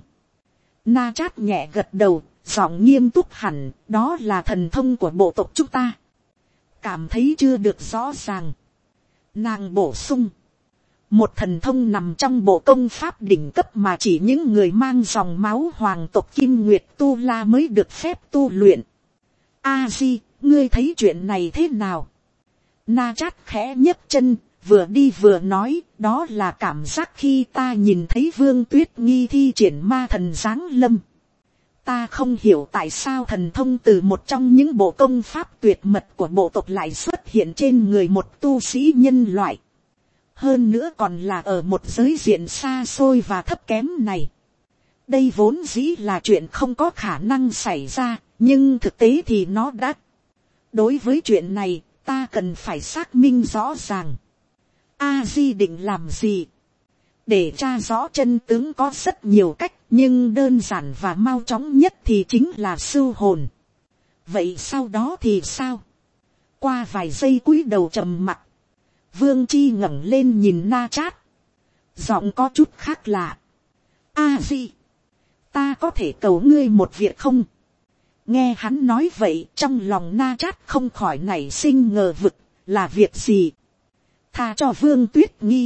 Na Chát nhẹ gật đầu, giọng nghiêm túc hẳn, đó là thần thông của bộ tộc chúng ta. Cảm thấy chưa được rõ ràng, nàng bổ sung. Một thần thông nằm trong bộ công pháp đỉnh cấp mà chỉ những người mang dòng máu hoàng tộc Kim Nguyệt Tu La mới được phép tu luyện. A Di, ngươi thấy chuyện này thế nào? Na Chát khẽ nhấc chân, vừa đi vừa nói, đó là cảm giác khi ta nhìn thấy Vương Tuyết Nghi thi triển ma thần giáng lâm. Ta không hiểu tại sao thần thông từ một trong những bộ công pháp tuyệt mật của bộ tộc lại xuất hiện trên người một tu sĩ nhân loại. Hơn nữa còn là ở một giới diện xa xôi và thấp kém này. Đây vốn dĩ là chuyện không có khả năng xảy ra, nhưng thực tế thì nó đã. Đối với chuyện này, ta cần phải xác minh rõ ràng. A Di định làm gì? Để tra rõ chân tướng có rất nhiều cách, nhưng đơn giản và mau chóng nhất thì chính là sưu hồn. Vậy sau đó thì sao? Qua vài giây cúi đầu trầm mặc, Vương Chi ngẩng lên nhìn Na Chát, giọng có chút khác lạ. A Di, ta có thể cầu ngươi một việc không? Nghe hắn nói vậy, trong lòng Na Chát không khỏi nảy sinh ngờ vực, là việc gì? Tha cho Vương Tuyết Nghi.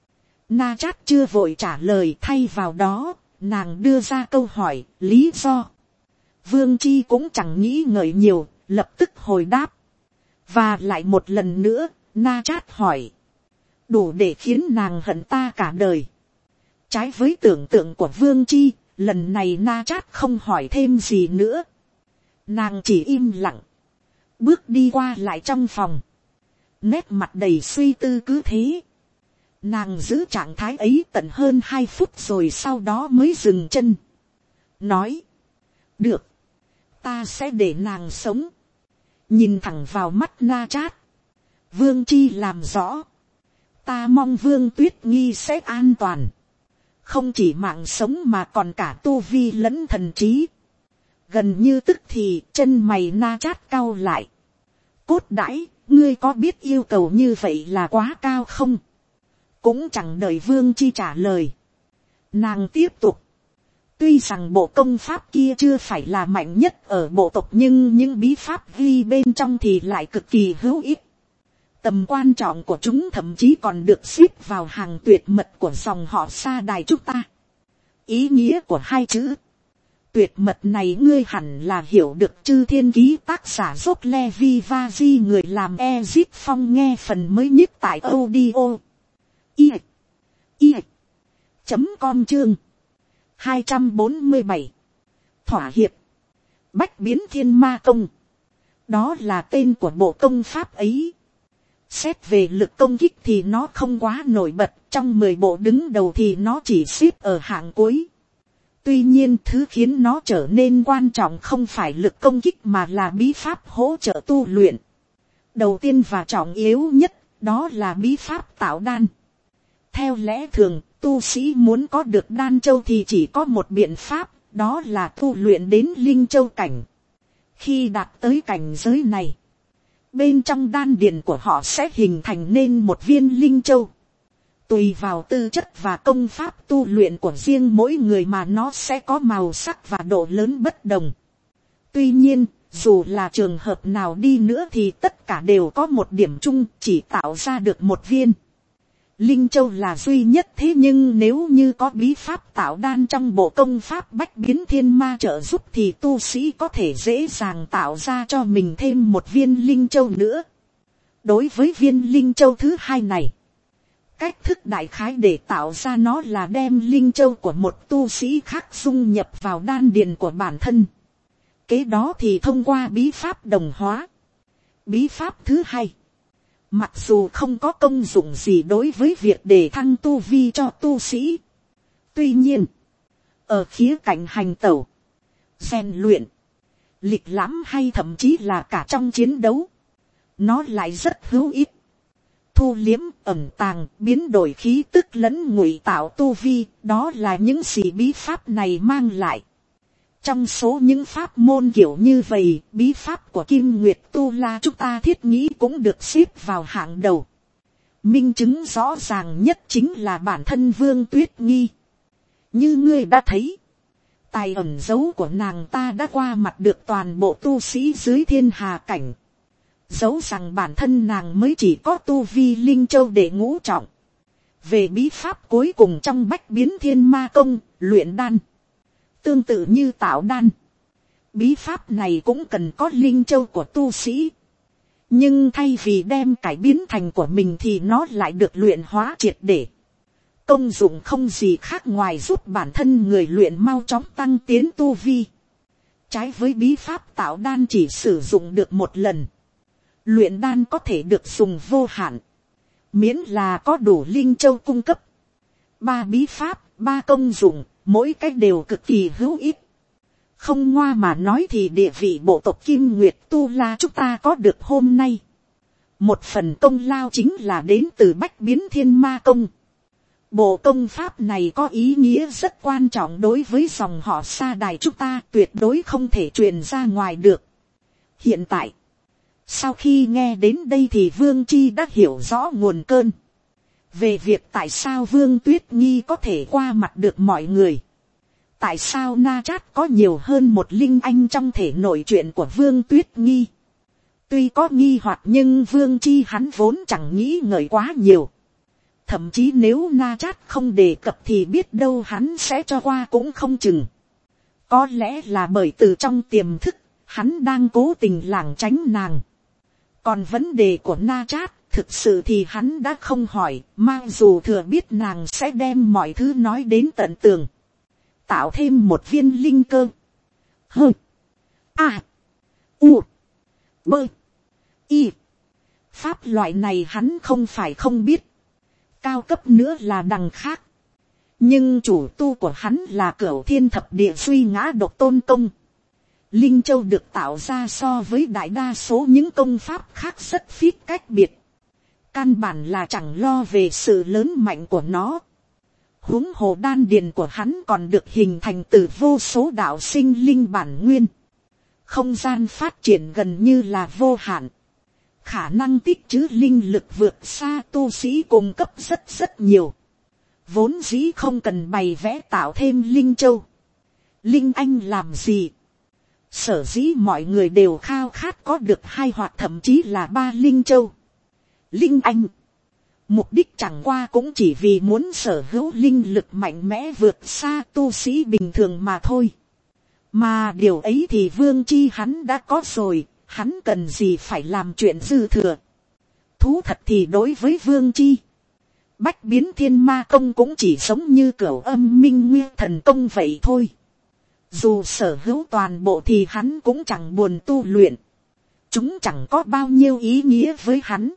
Na Chát chưa vội trả lời, thay vào đó, nàng đưa ra câu hỏi, lý do. Vương Chi cũng chẳng nghĩ ngợi nhiều, lập tức hồi đáp. Và lại một lần nữa, Na Chát hỏi. Đủ để khiến nàng hận ta cả đời. Trái với tưởng tượng của Vương Chi, lần này Na Chát không hỏi thêm gì nữa. Nàng chỉ im lặng, bước đi qua lại trong phòng, nét mặt đầy suy tư. Cứ thế, nàng giữ trạng thái ấy tận hơn hai phút rồi sau đó mới dừng chân. Nói, được, ta sẽ để nàng sống. Nhìn thẳng vào mắt Na Chát, Vương Chi làm rõ. Ta mong Vương Tuyết Nghi sẽ an toàn. Không chỉ mạng sống mà còn cả tu vi lẫn thần trí. Gần như tức thì chân mày Na Chát cau lại. Cốt đãi, ngươi có biết yêu cầu như vậy là quá cao không? Cũng chẳng đợi Vương Chi trả lời, nàng tiếp tục. Tuy rằng bộ công pháp kia chưa phải là mạnh nhất ở bộ tộc, nhưng những bí pháp ghi bên trong thì lại cực kỳ hữu ích. Tầm quan trọng của chúng thậm chí còn được xếp vào hàng tuyệt mật của dòng họ Sa Đài chúng ta. Ý nghĩa của hai chữ tuyệt mật này ngươi hẳn là hiểu được chứ. Thiên ký tác giả dốt Levi Vazi người làm Ezip Phong nghe phần mới nhất tại audio i i chấm com chương hai trăm bốn mươi bảy thỏa hiệp bách biến thiên ma công. Đó là tên của bộ công pháp ấy. Xét về lực công kích thì nó không quá nổi bật, trong mười bộ đứng đầu thì nó chỉ xếp ở hạng cuối. Tuy nhiên thứ khiến nó trở nên quan trọng không phải lực công kích mà là bí pháp hỗ trợ tu luyện. Đầu tiên và trọng yếu nhất, đó là bí pháp tạo đan. Theo lẽ thường, tu sĩ muốn có được đan châu thì chỉ có một biện pháp, đó là tu luyện đến linh châu cảnh. Khi đạt tới cảnh giới này, bên trong đan điền của họ sẽ hình thành nên một viên linh châu. Tùy vào tư chất và công pháp tu luyện của riêng mỗi người mà nó sẽ có màu sắc và độ lớn bất đồng. Tuy nhiên, dù là trường hợp nào đi nữa thì tất cả đều có một điểm chung, chỉ tạo ra được một viên linh châu là duy nhất. Thế nhưng nếu như có bí pháp tạo đan trong bộ công pháp bách biến thiên ma trợ giúp thì tu sĩ có thể dễ dàng tạo ra cho mình thêm một viên linh châu nữa. Đối với viên linh châu thứ hai này, cách thức đại khái để tạo ra nó là đem linh châu của một tu sĩ khác dung nhập vào đan điền của bản thân. Kế đó thì thông qua bí pháp đồng hóa. Bí pháp thứ hai, mặc dù không có công dụng gì đối với việc đề thăng tu vi cho tu sĩ. Tuy nhiên, ở khía cạnh hành tẩu, rèn luyện, lịch lãm hay thậm chí là cả trong chiến đấu, nó lại rất hữu ích. Thu liếm, ẩn tàng, biến đổi khí tức lẫn ngụy tạo tu vi, đó là những gì bí pháp này mang lại. Trong số những pháp môn kiểu như vậy, bí pháp của Kim Nguyệt Tu La chúng ta thiết nghĩ cũng được xếp vào hạng đầu. Minh chứng rõ ràng nhất chính là bản thân Vương Tuyết Nghi. Như ngươi đã thấy, tài ẩn dấu của nàng ta đã qua mặt được toàn bộ tu sĩ dưới thiên hà cảnh. Dẫu rằng bản thân nàng mới chỉ có tu vi linh châu để ngũ trọng. Về bí pháp cuối cùng trong bách biến thiên ma công, luyện đan. Tương tự như tạo đan, bí pháp này cũng cần có linh châu của tu sĩ. Nhưng thay vì đem cải biến thành của mình thì nó lại được luyện hóa triệt để. Công dụng không gì khác ngoài giúp bản thân người luyện mau chóng tăng tiến tu vi. Trái với bí pháp tạo đan chỉ sử dụng được một lần, luyện đan có thể được dùng vô hạn, miễn là có đủ linh châu cung cấp. Ba bí pháp, ba công dụng, mỗi cách đều cực kỳ hữu ích. Không ngoa mà nói thì địa vị bộ tộc Kim Nguyệt Tu La chúng ta có được hôm nay, một phần công lao chính là đến từ bách biến thiên ma công. Bộ công pháp này có ý nghĩa rất quan trọng đối với dòng họ Sa Đài chúng ta, tuyệt đối không thể truyền ra ngoài được. Hiện tại, sau khi nghe đến đây thì Vương Chi đã hiểu rõ nguồn cơn. Về việc tại sao Vương Tuyết Nghi có thể qua mặt được mọi người. Tại sao Na Chát có nhiều hơn một linh anh trong thể nội chuyện của Vương Tuyết Nghi. Tuy có nghi hoặc nhưng Vương Chi hắn vốn chẳng nghĩ ngợi quá nhiều. Thậm chí nếu Na Chát không đề cập thì biết đâu hắn sẽ cho qua cũng không chừng. Có lẽ là bởi từ trong tiềm thức, hắn đang cố tình lảng tránh nàng. Còn vấn đề của Na Chát, thực sự thì hắn đã không hỏi, mặc dù thừa biết nàng sẽ đem mọi thứ nói đến tận tường. Tạo thêm một viên linh cơ. Hơ. A. U. Bơ. Y. Pháp loại này hắn không phải không biết. Cao cấp nữa là đằng khác. Nhưng chủ tu của hắn là Cửu Thiên Thập Địa Suy Ngã Độc Tôn Công. Linh Châu được tạo ra so với đại đa số những công pháp khác rất phít cách biệt. Căn bản là chẳng lo về sự lớn mạnh của nó. Huống hồ đan điền của hắn còn được hình thành từ vô số đạo sinh linh bản nguyên. Không gian phát triển gần như là vô hạn. Khả năng tích trữ linh lực vượt xa tu sĩ cung cấp rất rất nhiều. Vốn dĩ không cần bày vẽ tạo thêm linh châu. Linh anh làm gì? Sở dĩ mọi người đều khao khát có được hai hoặc thậm chí là ba linh châu. Linh anh, mục đích chẳng qua cũng chỉ vì muốn sở hữu linh lực mạnh mẽ vượt xa tu sĩ bình thường mà thôi. Mà điều ấy thì Vương Chi hắn đã có rồi, hắn cần gì phải làm chuyện dư thừa. Thú thật thì đối với Vương Chi, bách biến thiên ma công cũng chỉ giống như cửu âm minh nguyên thần công vậy thôi. Dù sở hữu toàn bộ thì hắn cũng chẳng buồn tu luyện. Chúng chẳng có bao nhiêu ý nghĩa với hắn.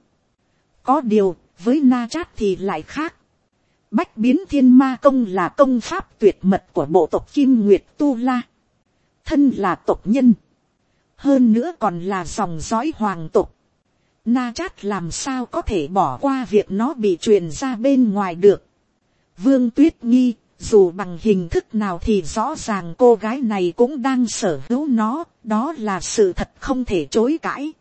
Có điều, với Na Chát thì lại khác. Bách biến thiên ma công là công pháp tuyệt mật của bộ tộc Kim Nguyệt Tu La. Thân là tộc nhân. Hơn nữa còn là dòng dõi hoàng tộc. Na Chát làm sao có thể bỏ qua việc nó bị truyền ra bên ngoài được. Vương Tuyết Nghi, dù bằng hình thức nào thì rõ ràng cô gái này cũng đang sở hữu nó, đó là sự thật không thể chối cãi.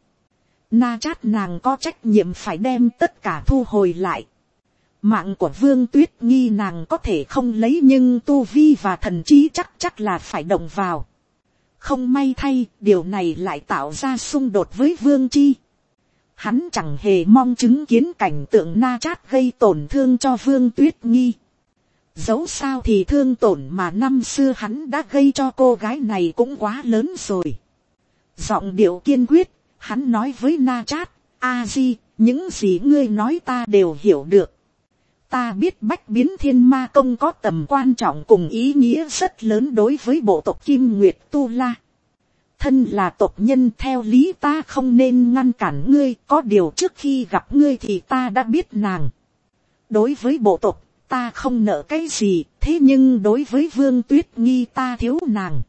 Na Chát nàng có trách nhiệm phải đem tất cả thu hồi lại. Mạng của Vương Tuyết Nghi nàng có thể không lấy, nhưng tu vi và thần trí chắc chắc là phải động vào. Không may thay, điều này lại tạo ra xung đột với Vương Chi. Hắn chẳng hề mong chứng kiến cảnh tượng Na Chát gây tổn thương cho Vương Tuyết Nghi. Dẫu sao thì thương tổn mà năm xưa hắn đã gây cho cô gái này cũng quá lớn rồi. Giọng điệu kiên quyết, hắn nói với Na Chát, A Di, những gì ngươi nói ta đều hiểu được. Ta biết bách biến thiên ma công có tầm quan trọng cùng ý nghĩa rất lớn đối với bộ tộc Kim Nguyệt Tu La. Thân là tộc nhân theo lý ta không nên ngăn cản ngươi, có điều trước khi gặp ngươi thì ta đã biết nàng. Đối với bộ tộc, ta không nợ cái gì, thế nhưng đối với Vương Tuyết Nghi ta thiếu nàng.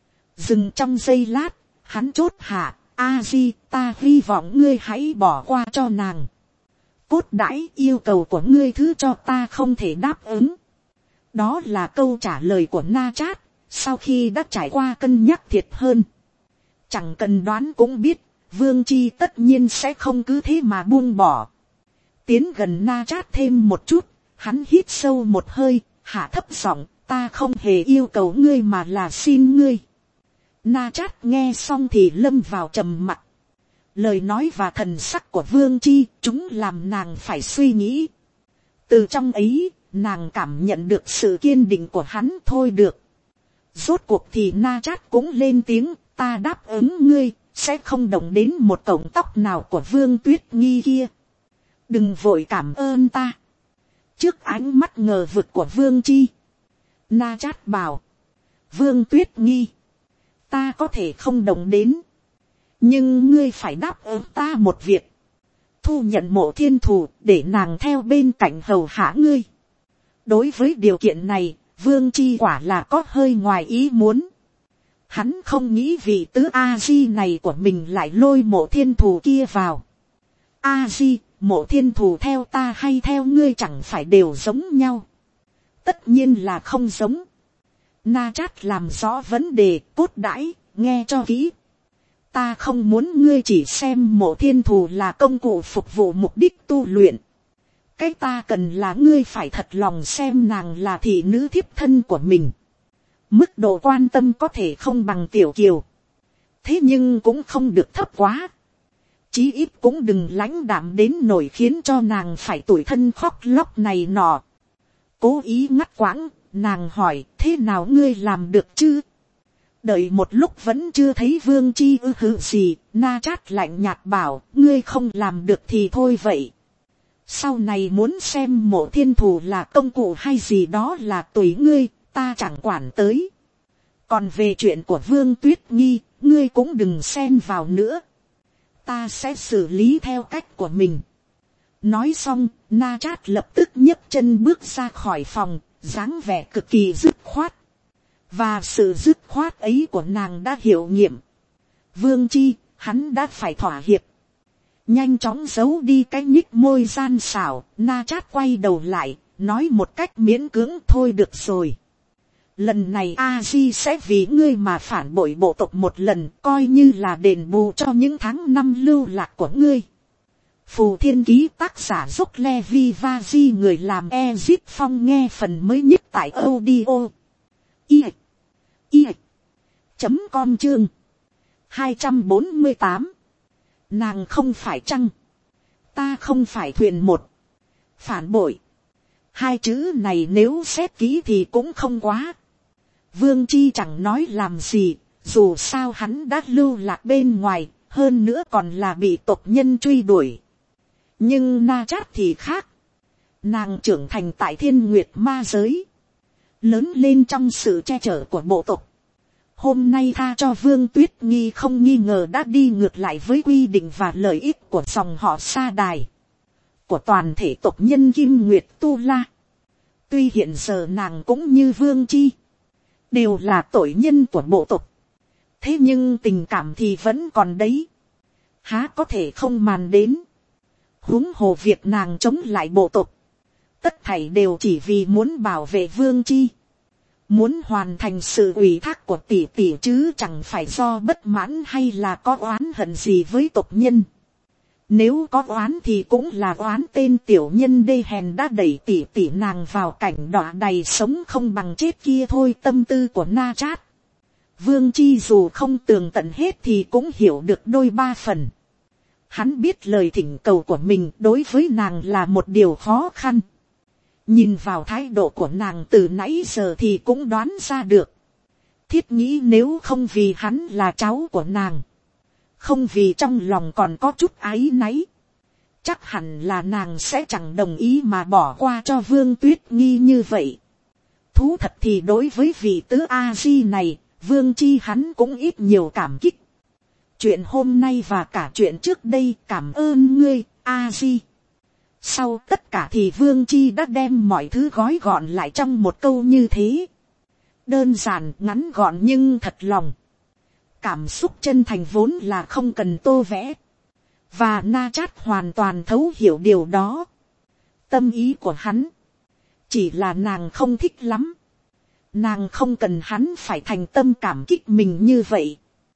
Dừng trong giây lát, hắn chốt hạ, A Di, ta hy vọng ngươi hãy bỏ qua cho nàng. Cốt đãi yêu cầu của ngươi thứ cho ta không thể đáp ứng. Đó là câu trả lời của Na Chát, sau khi đã trải qua cân nhắc thiệt hơn. Chẳng cần đoán cũng biết, Vương Chi tất nhiên sẽ không cứ thế mà buông bỏ. Tiến gần Na Chát thêm một chút, hắn hít sâu một hơi, hạ thấp giọng, ta không hề yêu cầu ngươi mà là xin ngươi. Na Chát nghe xong thì lâm vào trầm mặc. Lời nói và thần sắc của Vương Chi, chúng làm nàng phải suy nghĩ. Từ trong ấy, nàng cảm nhận được sự kiên định của hắn. Thôi được. Rốt cuộc thì Na Chát cũng lên tiếng, ta đáp ứng ngươi, sẽ không động đến một cọng tóc nào của Vương Tuyết Nghi kia. Đừng vội cảm ơn ta. Trước ánh mắt ngờ vực của Vương Chi, Na Chát bảo, Vương Tuyết Nghi, ta có thể không động đến, nhưng ngươi phải đáp ứng ta một việc, thu nhận Mộ Thiên Thù để nàng theo bên cạnh hầu hạ ngươi. Đối với điều kiện này, Vương Chi quả là có hơi ngoài ý muốn. Hắn không nghĩ vị tứ A Di này của mình lại lôi Mộ Thiên Thù kia vào. A Di, Mộ Thiên Thù theo ta hay theo ngươi chẳng phải đều giống nhau? Tất nhiên là không giống. Na Chát làm rõ vấn đề, cốt đãi, nghe cho kỹ. Ta không muốn ngươi chỉ xem Mộ Thiên Thù là công cụ phục vụ mục đích tu luyện. Cái ta cần là ngươi phải thật lòng xem nàng là thị nữ thiếp thân của mình. Mức độ quan tâm có thể không bằng Tiểu Kiều, thế nhưng cũng không được thấp quá. Chí ít cũng đừng lãnh đạm đến nổi khiến cho nàng phải tủi thân khóc lóc này nọ. Cố ý ngắt quãng, nàng hỏi, thế nào ngươi làm được chứ? Đợi một lúc vẫn chưa thấy Vương Chi ư hự gì, Na Chát lạnh nhạt bảo, ngươi không làm được thì thôi vậy. Sau này muốn xem Mộ Thiên Thù là công cụ hay gì đó là tùy ngươi, ta chẳng quản tới. Còn về chuyện của Vương Tuyết Nghi, ngươi cũng đừng xen vào nữa. Ta sẽ xử lý theo cách của mình. Nói xong, Na Chát lập tức nhấc chân bước ra khỏi phòng, dáng vẻ cực kỳ dứt khoát. Và sự dứt khoát ấy của nàng đã hiệu nghiệm. Vương Chi, hắn đã phải thỏa hiệp. Nhanh chóng giấu đi cái nhích môi gian xảo, Na Chát quay đầu lại, nói một cách miễn cưỡng, thôi được rồi. Lần này A Di sẽ vì ngươi mà phản bội bộ tộc một lần, coi như là đền bù cho những tháng năm lưu lạc của ngươi. Phù Thiên Ký tác giả Dốc Levi Vaji, người làm Ezip Phong, nghe phần mới nhất tại audio i i chấm com chương hai trăm bốn mươi tám. Nàng không phải chăng Ta không phải thuyền một. Phản bội. Hai chữ này nếu xét kỹ thì cũng không quá. Vương Chi chẳng nói làm gì, dù sao hắn đã lưu lạc bên ngoài, hơn nữa còn là bị tộc nhân truy đuổi. Nhưng Na Chát thì khác. Nàng trưởng thành tại Thiên Nguyệt ma giới, lớn lên trong sự che chở của bộ tộc. Hôm nay tha cho Vương Tuyết Nghi không nghi ngờ đã đi ngược lại với quy định và lợi ích của dòng họ Sa Đài, của toàn thể tộc nhân Kim Nguyệt Tu La. Tuy hiện giờ nàng cũng như Vương Chi, đều là tội nhân của bộ tộc, thế nhưng tình cảm thì vẫn còn đấy, há có thể không màn đến. Huống hồ việc nàng chống lại bộ tộc, tất thảy đều chỉ vì muốn bảo vệ Vương Chi, muốn hoàn thành sự ủy thác của tỷ tỷ, chứ chẳng phải do bất mãn hay là có oán hận gì với tộc nhân. Nếu có oán thì cũng là oán tên tiểu nhân đê hèn đã đẩy tỷ tỷ nàng vào cảnh đọa đầy sống không bằng chết kia thôi. Tâm tư của Na Chát, Vương Chi dù không tường tận hết thì cũng hiểu được đôi ba phần. Hắn biết lời thỉnh cầu của mình đối với nàng là một điều khó khăn. Nhìn vào thái độ của nàng từ nãy giờ thì cũng đoán ra được. Thiết nghĩ nếu không vì hắn là cháu của nàng, không vì trong lòng còn có chút áy náy, chắc hẳn là nàng sẽ chẳng đồng ý mà bỏ qua cho Vương Tuyết Nghi như vậy. Thú thật thì đối với vị tứ A Di này, Vương Chi hắn cũng ít nhiều cảm kích. Chuyện hôm nay và cả chuyện trước đây cảm ơn ngươi, A Di. Sau tất cả thì Vương Chi đã đem mọi thứ gói gọn lại trong một câu như thế. Đơn giản, ngắn gọn nhưng thật lòng. Cảm xúc chân thành vốn là không cần tô vẽ. Và Na Chát hoàn toàn thấu hiểu điều đó. Tâm ý của hắn chỉ là nàng không thích lắm. Nàng không cần hắn phải thành tâm cảm kích mình như vậy.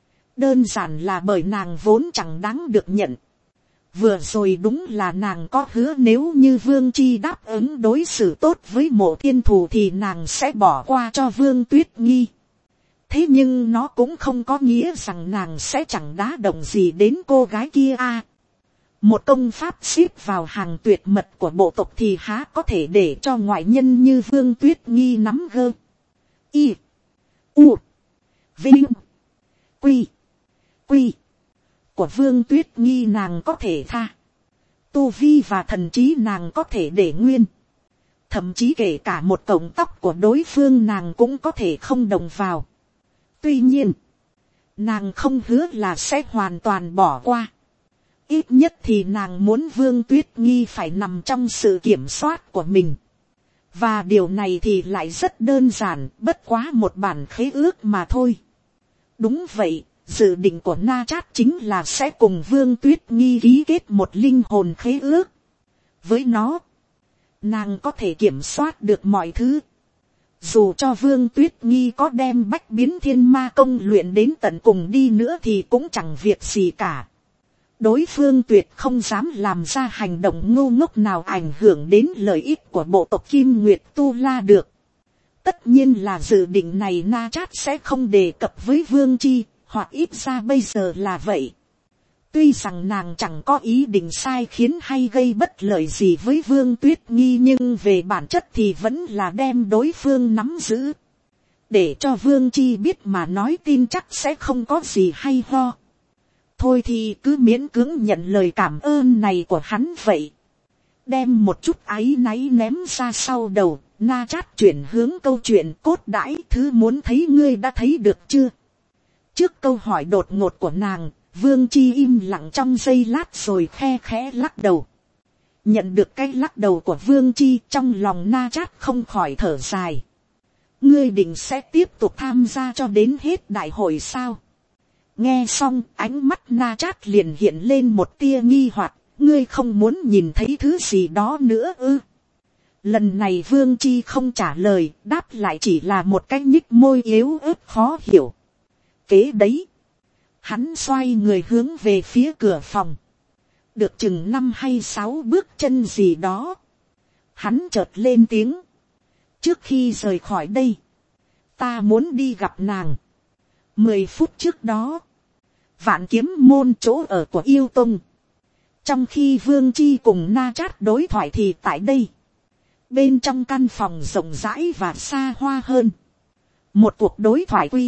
Đơn giản là bởi nàng vốn chẳng đáng được nhận. Vừa rồi đúng là nàng có hứa nếu như Vương Chi đáp ứng đối xử tốt với Mộ Thiên Thù thì nàng sẽ bỏ qua cho Vương Tuyết Nghi. Thế nhưng nó cũng không có nghĩa rằng nàng sẽ chẳng đá động gì đến cô gái kia a. À, một công pháp xếp vào hàng tuyệt mật của bộ tộc thì há có thể để cho ngoại nhân như Vương Tuyết Nghi nắm gơ. Y. U. Vinh. Quy. Quy. Của Vương Tuyết Nghi nàng có thể tha. Tu vi và thần trí nàng có thể để nguyên. Thậm chí kể cả một cọng tóc của đối phương nàng cũng có thể không động vào. Tuy nhiên, nàng không hứa là sẽ hoàn toàn bỏ qua. Ít nhất thì nàng muốn Vương Tuyết Nghi phải nằm trong sự kiểm soát của mình. Và điều này thì lại rất đơn giản, bất quá một bản khế ước mà thôi. Đúng vậy, dự định của Na Chát chính là sẽ cùng Vương Tuyết Nghi ký kết một linh hồn khế ước. Với nó, nàng có thể kiểm soát được mọi thứ. Dù cho Vương Tuyết Nghi có đem bách biến thiên ma công luyện đến tận cùng đi nữa thì cũng chẳng việc gì cả. Đối phương tuyệt không dám làm ra hành động ngu ngốc nào ảnh hưởng đến lợi ích của bộ tộc Kim Nguyệt Tu La được. Tất nhiên là dự định này Na Chát sẽ không đề cập với Vương Chi, hoặc ít ra bây giờ là vậy. Tuy rằng nàng chẳng có ý định sai khiến hay gây bất lợi gì với Vương Tuyết Nghi, nhưng về bản chất thì vẫn là đem đối phương nắm giữ. Để cho Vương Chi biết mà nói tin chắc sẽ không có gì hay ho. Thôi thì cứ miễn cưỡng nhận lời cảm ơn này của hắn vậy. Đem một chút áy náy ném ra sau đầu, Na Chát chuyển hướng câu chuyện cốt đãi. Thứ muốn thấy ngươi đã thấy được chưa? Trước câu hỏi đột ngột của nàng, Vương Chi im lặng trong giây lát rồi khe khẽ lắc đầu. Nhận được cái lắc đầu của Vương Chi, trong lòng Na Chát không khỏi thở dài. Ngươi định sẽ tiếp tục tham gia cho đến hết đại hội sao? Nghe xong, ánh mắt Na Chát liền hiện lên một tia nghi hoặc. Ngươi không muốn nhìn thấy thứ gì đó nữa ư? Lần này Vương Chi không trả lời, đáp lại chỉ là một cái nhích môi yếu ớt khó hiểu. Kế đấy, hắn xoay người hướng về phía cửa phòng. Được chừng năm hay sáu bước chân gì đó, hắn chợt lên tiếng. Trước khi rời khỏi đây, ta muốn đi gặp nàng. Mười phút trước đó, Vạn Kiếm môn chỗ ở của Yêu Tông, Trong khi Vương Chi cùng Na Chát đối thoại thì tại đây, bên trong căn phòng rộng rãi và xa hoa hơn, một cuộc đối thoại quy,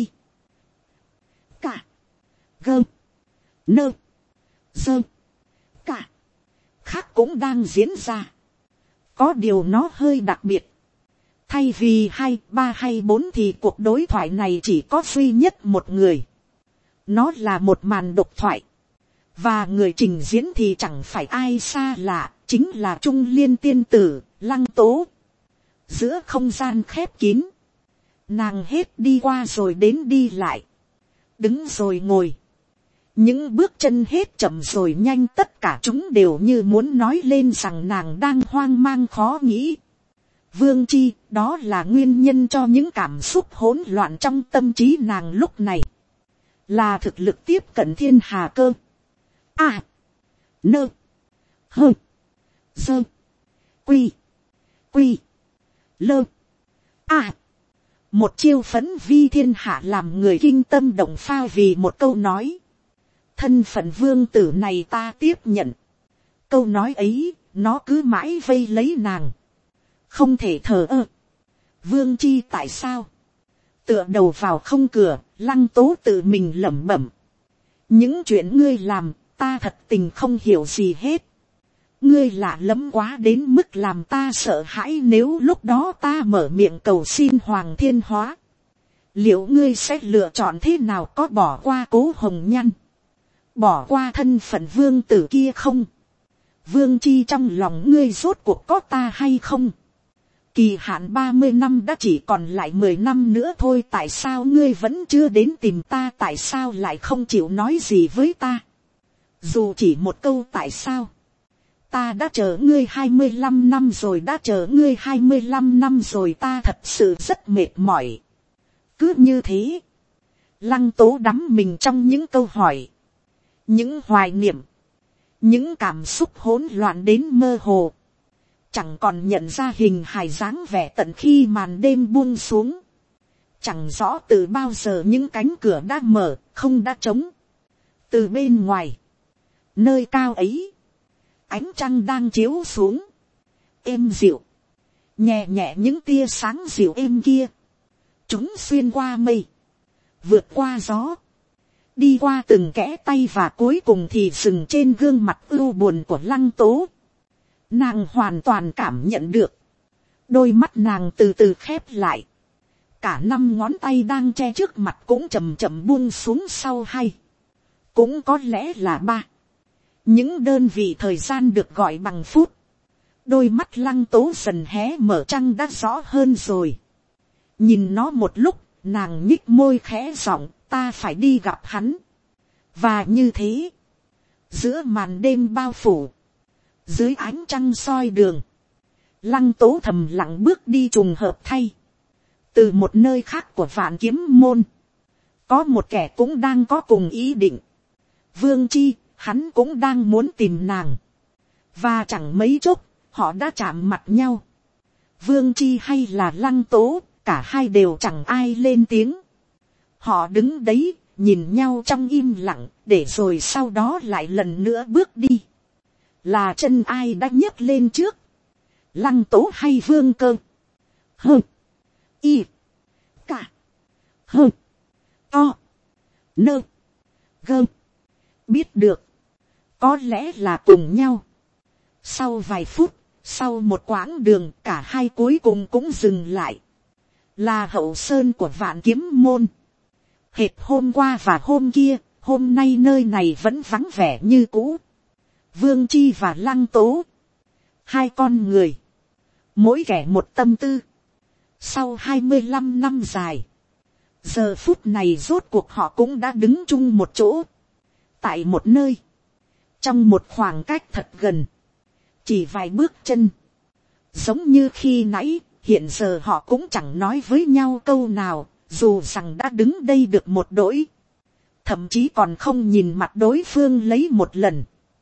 cả, gơ, nơ, dơ, cả, khác cũng đang diễn ra. Có điều nó hơi đặc biệt. Thay vì hai, ba hay bốn thì cuộc đối thoại này chỉ có duy nhất một người. Nó là một màn độc thoại. Và người trình diễn thì chẳng phải ai xa lạ, chính là Trung Liên tiên tử, Lăng Tố. Giữa không gian khép kín, nàng hết đi qua rồi đến đi lại, đứng rồi ngồi. Những bước chân hết chậm rồi nhanh, tất cả chúng đều như muốn nói lên rằng nàng đang hoang mang khó nghĩ. Vương Chi, đó là nguyên nhân cho những cảm xúc hỗn loạn trong tâm trí nàng lúc này. Là thực lực tiếp cận thiên hà cơ. À, nơ, hơ, dơ, quy, quy, lơ, à. Một chiêu phấn vi thiên hạ làm người kinh tâm động pha vì một câu nói. Thân phận vương tử này ta tiếp nhận. Câu nói ấy, nó cứ mãi vây lấy nàng. Không thể thờ ơ. Vương Chi tại sao? Tựa đầu vào không cửa, Lăng Tố tự mình lẩm bẩm. Những chuyện ngươi làm, ta thật tình không hiểu gì hết. Ngươi lạ lẫm quá đến mức làm ta sợ hãi, nếu lúc đó ta mở miệng cầu xin Hoàng Thiên Hóa. Liệu ngươi sẽ lựa chọn thế nào, có bỏ qua Cố Hồng Nhan? Bỏ qua thân phận vương tử kia không? Vương Chi, trong lòng ngươi rốt cuộc có ta hay không? Kỳ hạn ba mươi năm đã chỉ còn lại mười năm nữa thôi, tại sao ngươi vẫn chưa đến tìm ta, tại sao lại không chịu nói gì với ta? Dù chỉ một câu tại sao. Ta đã chờ ngươi hai mươi lăm năm rồi, đã chờ ngươi hai mươi lăm năm rồi, ta thật sự rất mệt mỏi. Cứ như thế, Lăng Tố đắm mình trong những câu hỏi, những hoài niệm, những cảm xúc hỗn loạn đến mơ hồ. Chẳng còn nhận ra hình hài dáng vẻ tận khi màn đêm buông xuống. Chẳng rõ từ bao giờ những cánh cửa đã mở, không đã trống. Từ bên ngoài, nơi cao ấy, ánh trăng đang chiếu xuống, êm dịu, nhẹ nhẹ những tia sáng dịu êm kia. Chúng xuyên qua mây, vượt qua gió, đi qua từng kẽ tay và cuối cùng thì dừng trên gương mặt ưu buồn của Lăng Tố. Nàng hoàn toàn cảm nhận được. Đôi mắt nàng từ từ khép lại. Cả năm ngón tay đang che trước mặt cũng chậm chậm buông xuống sau hai. Cũng có lẽ là ba. Những đơn vị thời gian được gọi bằng phút. Đôi mắt Lăng Tố dần hé mở, trăng đã rõ hơn rồi. Nhìn nó một lúc, nàng nhích môi khẽ giọng, ta phải đi gặp hắn. Và như thế, giữa màn đêm bao phủ, dưới ánh trăng soi đường, Lăng Tố thầm lặng bước đi. Trùng hợp thay, từ một nơi khác của Vạn Kiếm Môn, có một kẻ cũng đang có cùng ý định. Vương Chi, hắn cũng đang muốn tìm nàng. Và chẳng mấy chốc, họ đã chạm mặt nhau. Vương Chi hay là Lăng Tố, cả hai đều chẳng ai lên tiếng. Họ đứng đấy, nhìn nhau trong im lặng, để rồi sau đó lại lần nữa bước đi. Là chân ai đã nhấc lên trước? Lăng Tố hay Vương Cơ? Hơ, y, cả, hơ, to, nơ, gơ. Biết được, có lẽ là cùng nhau. Sau vài phút, sau một quãng đường, cả hai cuối cùng cũng dừng lại. Là hậu sơn của Vạn Kiếm Môn. Hệt hôm qua và hôm kia, hôm nay nơi này vẫn vắng vẻ như cũ. Vương Chi và Lăng Tố, hai con người, mỗi kẻ một tâm tư. Sau hai mươi lăm năm dài, giờ phút này rốt cuộc họ cũng đã đứng chung một chỗ, tại một nơi, trong một khoảng cách thật gần, chỉ vài bước chân. Giống như khi nãy, hiện giờ họ cũng chẳng nói với nhau câu nào, dù rằng đã đứng đây được một đỗi, thậm chí còn không nhìn mặt đối phương lấy một lần.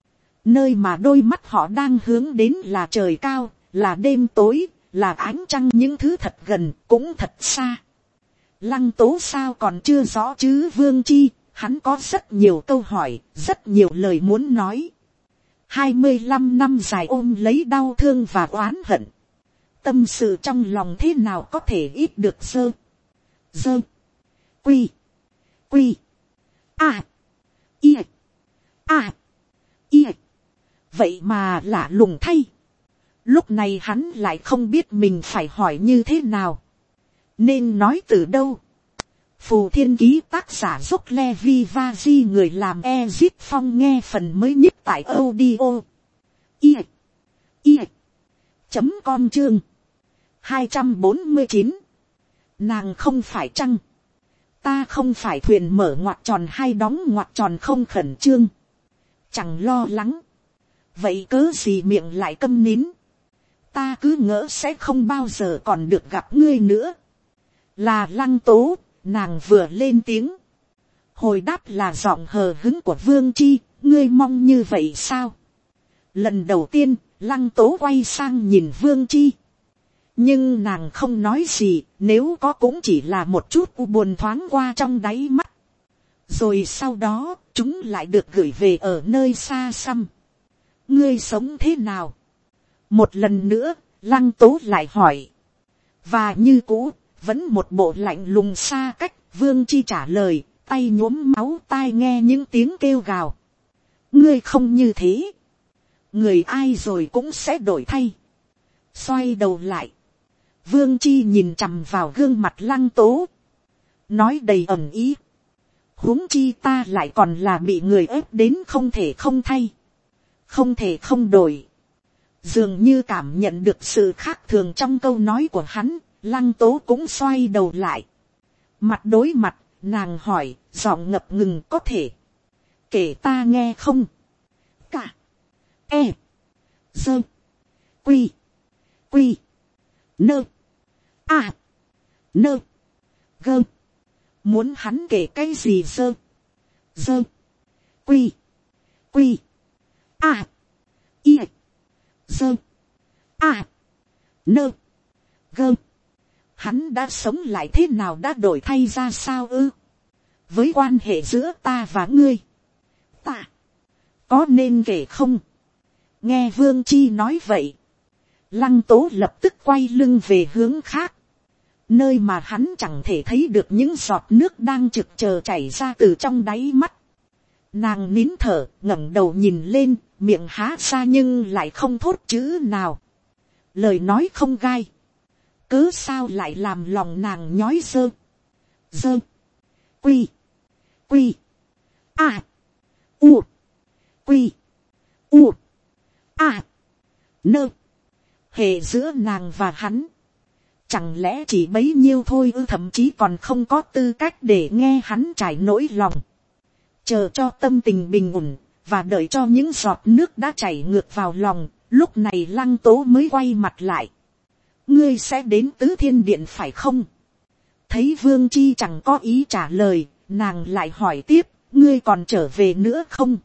Nơi mà đôi mắt họ đang hướng đến là trời cao, là đêm tối, là ánh trăng, những thứ thật gần cũng thật xa. Lăng Tố sao còn chưa rõ chứ Vương Chi, hắn có rất nhiều câu hỏi, rất nhiều lời muốn nói. hai mươi lăm năm dài ôm lấy đau thương và oán hận. Tâm sự trong lòng thế nào có thể ít được dơ. Dơ. Quy. Quy. À. Y. À. Y. Vậy mà lạ lùng thay. Lúc này hắn lại không biết mình phải hỏi như thế nào. Nên nói từ đâu. Phù Thiên Ký tác giả Dốc Levi Vaji, người làm Ezip Phong nghe phần mới nhất tại audio. I. I. Chấm com chương. hai trăm bốn mươi chín. Nàng không phải trăng. Ta không phải thuyền mở ngoặc tròn hay đóng ngoặc tròn không khẩn trương. Chẳng lo lắng. Vậy cớ gì miệng lại câm nín. Ta cứ ngỡ sẽ không bao giờ còn được gặp ngươi nữa. Là Lăng Tố. Nàng vừa lên tiếng. Hồi đáp là giọng hờ hứng của Vương Chi. Ngươi mong như vậy sao? Lần đầu tiên, Lăng Tố quay sang nhìn Vương Chi. Nhưng nàng không nói gì. Nếu có cũng chỉ là một chút u buồn thoáng qua trong đáy mắt. Rồi sau đó, chúng lại được gửi về ở nơi xa xăm. Ngươi sống thế nào? Một lần nữa, Lăng Tố lại hỏi. Và như cũ, vẫn một bộ lạnh lùng xa cách. Vương Chi trả lời, tay nhuốm máu, tai nghe những tiếng kêu gào. Ngươi không như thế. Người ai rồi cũng sẽ đổi thay. Xoay đầu lại. Vương Chi nhìn chằm vào gương mặt Lăng Tố. Nói đầy ẩn ý. Huống chi ta lại còn là bị người ép đến không thể không thay. Không thể không đổi. Dường như cảm nhận được sự khác thường trong câu nói của hắn. Lăng Tố cũng xoay đầu lại. Mặt đối mặt, nàng hỏi, giọng ngập ngừng, có thể kể ta nghe không? Cả. E. Dơ. Quy. Quy. Nơ. À. Nơ. Gơ. Muốn hắn kể cái gì dơ? Dơ. Quy. Quy. À. Y. Dơ. À. Nơ. Gơ. Hắn đã sống lại thế nào, đã đổi thay ra sao ư? Với quan hệ giữa ta và ngươi, ta có nên kể không? Nghe Vương Chi nói vậy, Lăng Tố lập tức quay lưng về hướng khác, nơi mà hắn chẳng thể thấy được những giọt nước đang trực chờ chảy ra từ trong đáy mắt. Nàng nín thở, ngẩng đầu nhìn lên, miệng há ra nhưng lại không thốt chữ nào. Lời nói không gai. Cớ sao lại làm lòng nàng nhói dơ. Dơ. Quy. Quy. À. U. Quy. U. À. Nơ. Hệ giữa nàng và hắn. Chẳng lẽ chỉ bấy nhiêu thôi ư? Thậm chí còn không có tư cách để nghe hắn trải nỗi lòng. Chờ cho tâm tình bình ổn, và đợi cho những giọt nước đã chảy ngược vào lòng, lúc này Lăng Tố mới quay mặt lại. Ngươi sẽ đến Tứ Thiên Điện phải không? Thấy Vương Chi chẳng có ý trả lời, nàng lại hỏi tiếp, ngươi còn trở về nữa không?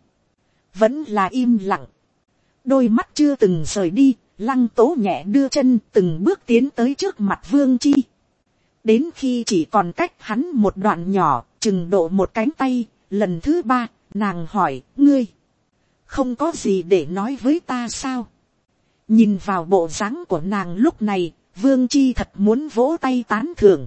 Vẫn là im lặng. Đôi mắt chưa từng rời đi, Lăng Tố nhẹ đưa chân từng bước tiến tới trước mặt Vương Chi. Đến khi chỉ còn cách hắn một đoạn nhỏ, chừng độ một cánh tay, lần thứ ba, nàng hỏi, ngươi không có gì để nói với ta sao? Nhìn vào bộ dáng của nàng lúc này, Vương Chi thật muốn vỗ tay tán thưởng.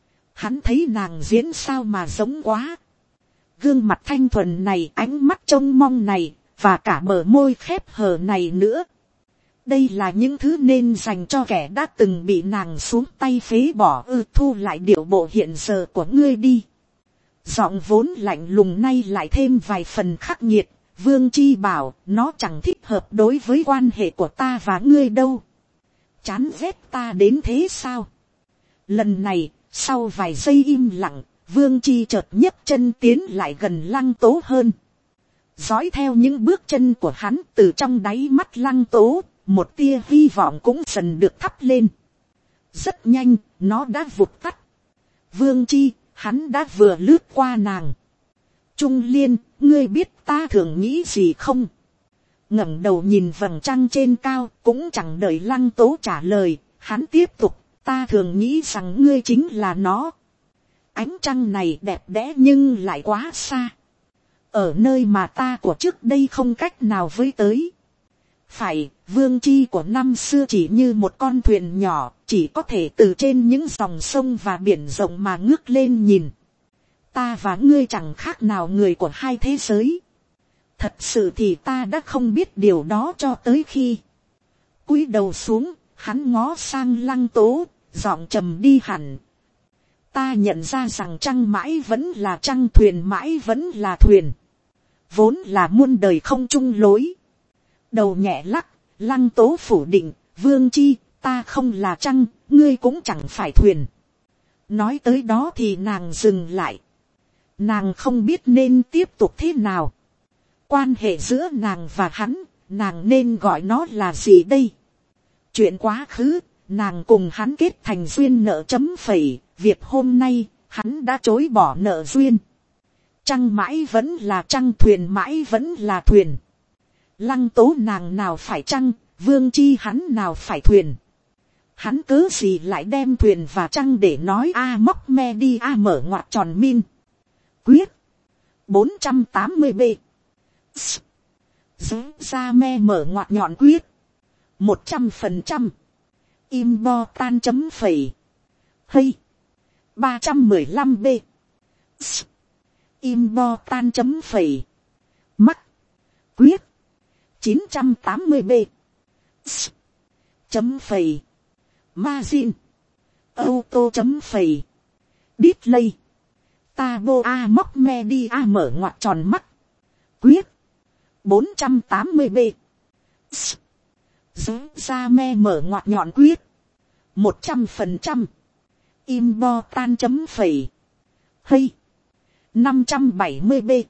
Hắn thấy nàng diễn sao mà giống quá. Gương mặt thanh thuần này, ánh mắt trông mong này, và cả bờ môi khép hờ này nữa. Đây là những thứ nên dành cho kẻ đã từng bị nàng xuống tay phế bỏ. Ư, thu lại điệu bộ hiện giờ của ngươi đi. Giọng vốn lạnh lùng nay lại thêm vài phần khắc nghiệt. Vương Chi bảo, nó chẳng thích hợp đối với quan hệ của ta và ngươi đâu. Chán ghét ta đến thế sao? Lần này, sau vài giây im lặng, Vương Chi chợt nhấc chân tiến lại gần Lăng Tố hơn. Dõi theo những bước chân của hắn, từ trong đáy mắt Lăng Tố, một tia hy vọng cũng dần được thắp lên. Rất nhanh, nó đã vụt tắt. Vương Chi, hắn đã vừa lướt qua nàng. Trung Liên, ngươi biết ta thường nghĩ gì không? Ngẩng đầu nhìn vầng trăng trên cao, cũng chẳng đợi Lăng Tố trả lời, hắn tiếp tục, ta thường nghĩ rằng ngươi chính là nó. Ánh trăng này đẹp đẽ nhưng lại quá xa. Ở nơi mà ta của trước đây không cách nào với tới. Phải, vương chi của năm xưa chỉ như một con thuyền nhỏ, chỉ có thể từ trên những dòng sông và biển rộng mà ngước lên nhìn. Ta và ngươi chẳng khác nào người của hai thế giới. Thật sự thì ta đã không biết điều đó cho tới khi cúi đầu xuống, hắn ngó sang Lăng Tố, giọng trầm đi hẳn. Ta nhận ra rằng trăng mãi vẫn là trăng, thuyền mãi vẫn là thuyền. Vốn là muôn đời không chung lối. Đầu nhẹ lắc, Lăng Tố phủ định, vương chi, ta không là trăng, ngươi cũng chẳng phải thuyền. Nói tới đó thì nàng dừng lại. Nàng không biết nên tiếp tục thế nào. Quan hệ giữa nàng và hắn, nàng nên gọi nó là gì đây? Chuyện quá khứ, nàng cùng hắn kết thành duyên nợ chấm phẩy, việc hôm nay, hắn đã chối bỏ nợ duyên. Trăng mãi vẫn là trăng, thuyền mãi vẫn là thuyền. Lăng Tố nàng nào phải trăng, vương chi hắn nào phải thuyền. Hắn cớ gì lại đem thuyền và trăng để nói a móc me đi a mở ngoặc tròn min. Quyết bốn trăm tám mươi b Giữ ra me mở ngoặc nhọn quyết một trăm phần trăm im bo tan chấm phẩy hay ba trăm mười lăm b im bo tan chấm phẩy mắc quyết chín trăm tám mươi b chấm phẩy margin auto chấm phẩy display tabo a móc me đi a mở ngoặc tròn mắt quyết bốn trăm tám mươi b giữ ra me mở ngoặc nhọn quyết một trăm phần trăm im bo tan chấm phẩy hay năm trăm bảy mươi b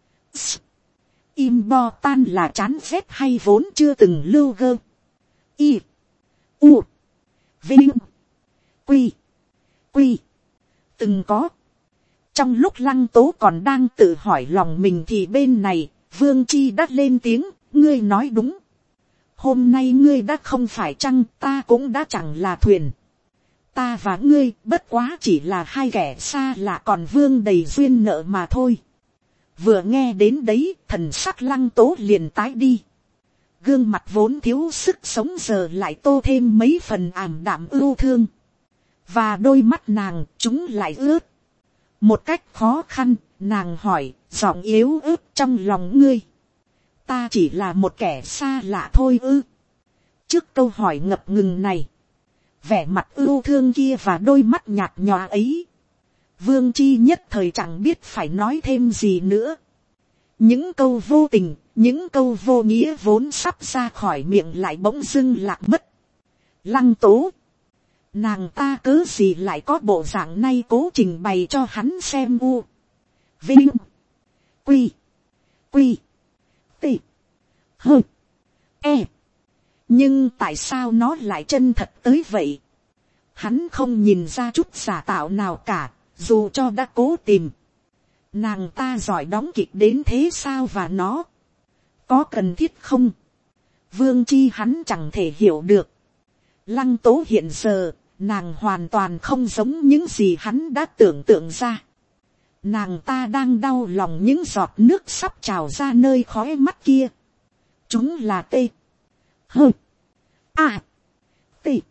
im bo tan là chán ghét hay vốn chưa từng lưu gơ y u vinh quy quy từng có. Trong lúc Lăng Tố còn đang tự hỏi lòng mình thì bên này vương chi đã lên tiếng, ngươi nói đúng. Hôm nay ngươi đã không phải trăng, ta cũng đã chẳng là thuyền. Ta và ngươi bất quá chỉ là hai kẻ xa lạ, còn vương đầy duyên nợ mà thôi. Vừa nghe đến đấy, thần sắc Lăng Tố liền tái đi. Gương mặt vốn thiếu sức sống giờ lại tô thêm mấy phần ảm đạm ưu thương. Và đôi mắt nàng, chúng lại ướt. Một cách khó khăn, nàng hỏi, giọng yếu ớt trong lòng ngươi. Ta chỉ là một kẻ xa lạ thôi ư. Trước câu hỏi ngập ngừng này, vẻ mặt ưu thương kia và đôi mắt nhạt nhòa ấy, vương chi nhất thời chẳng biết phải nói thêm gì nữa. Những câu vô tình, những câu vô nghĩa vốn sắp ra khỏi miệng lại bỗng dưng lạc mất. Lăng Tố, nàng ta cớ gì lại có bộ dạng này cố trình bày cho hắn xem u vinh quy quy tị hơ e, nhưng tại sao nó lại chân thật tới vậy? Hắn không nhìn ra chút giả tạo nào cả, dù cho đã cố tìm. Nàng ta giỏi đóng kịch đến thế sao, và nó có cần thiết không? Vương chi hắn chẳng thể hiểu được. Lăng Tố hiện giờ, nàng hoàn toàn không giống những gì hắn đã tưởng tượng ra. Nàng ta đang đau lòng những giọt nước sắp trào ra nơi khóe mắt kia. Chúng là tê, hơ, a, tê,